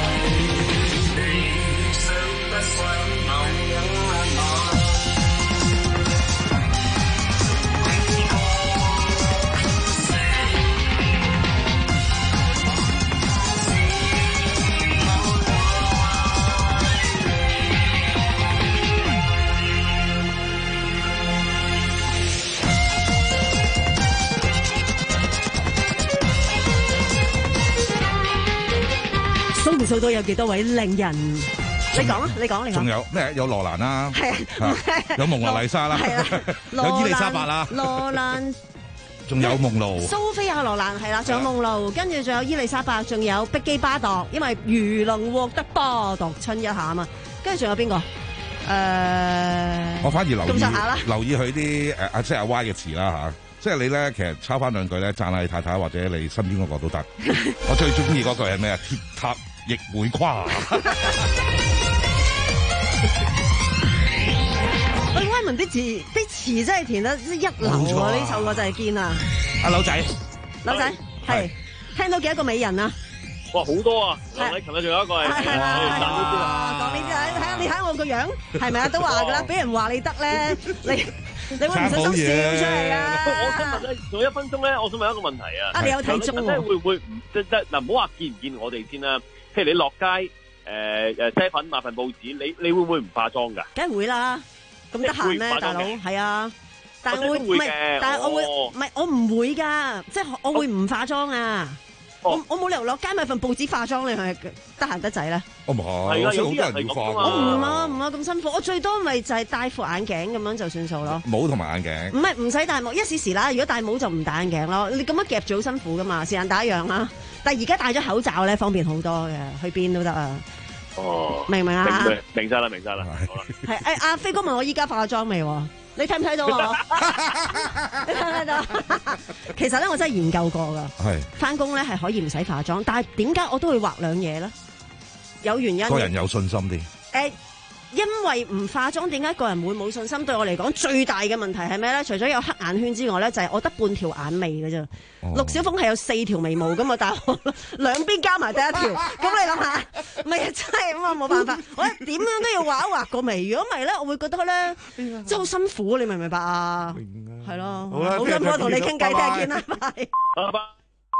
數唔數到有幾多位令人？你講啊，你講，你講。 仲有咩？有羅蘭啦， 係啊， 有蒙娜麗莎啦，有伊麗莎白啦， 羅蘭， 仲有夢露， 蘇菲亞羅蘭係啦，仲有夢露，跟住仲有伊麗莎白，仲有碧基巴度，因為如能獲得巴度親一下啊嘛，跟住仲有邊個？誒， 我反而留意咁上下啦留意佢啲誒阿即係阿 Y 嘅詞啦嚇。即係你咧，其實抄翻兩句咧，讚下你太太或者你身邊嗰個都得。我最中意嗰句係咩啊？鐵塔亦會垮。 喂，威文啲字啲詞真係填得一流啊！呢首歌真係堅啊！ 阿柳仔， 柳仔係聽到幾多個美人啊？ 哇，好多啊！梁禮勤啊，仲有一個係。 係係啦，講呢啲啊，睇下你睇我個樣係咪啊？都話㗎啦，俾人話你得咧，你。你會唔小心笑出嚟啊？ 我想問咧，仲有一分鐘咧，我想問一個問題啊！ 啊，你有睇中喎？ 會唔會唔即即嗱？唔好話見唔見我哋先啦。譬如你落街誒誒遮粉買份報紙，你你會唔會唔化妝㗎？ 梗係會啦，咁得閒咩，大佬？係啊，但係會唔係？但係我會唔係我唔會㗎，即係我會唔化妝啊！我我冇理由落街買份報紙化妝，你係咪得閒得滯咧？ 我唔係，我識好多人要化。 我唔啊唔啊咁辛苦，我最多咪就係戴副眼鏡咁樣就算數咯。 帽同埋眼鏡。 唔係唔使戴帽，一時時啦。如果戴帽就唔戴眼鏡咯。你咁樣夾住好辛苦噶嘛，時間打一樣啦。但係而家戴咗口罩咧，方便好多嘅，去邊都得啊。 哦， 明唔明啊？ 明明晒啦，明晒啦。好啦。 係誒，阿飛哥問我依家化妝未？你睇唔睇到我？你睇唔睇到？其實咧，我真係研究過噶。係翻工咧係可以唔使化妝，但係點解我都會畫兩嘢咧？有原因。 個人有信心啲。 誒，因為唔化妝，點解個人會冇信心？對我嚟講，最大嘅問題係咩咧？除咗有黑眼圈之外咧，就係我得半條眼眉嘅啫。陸小鳳係有四條眉毛噶嘛，但係我兩邊加埋得一條。咁你諗下，唔係真係咁啊，冇辦法。我點樣都要畫一畫個眉，如果唔係咧，我會覺得咧，真係好辛苦。你明唔明白啊？係咯，好辛苦同你傾偈，聽日見啦，拜拜。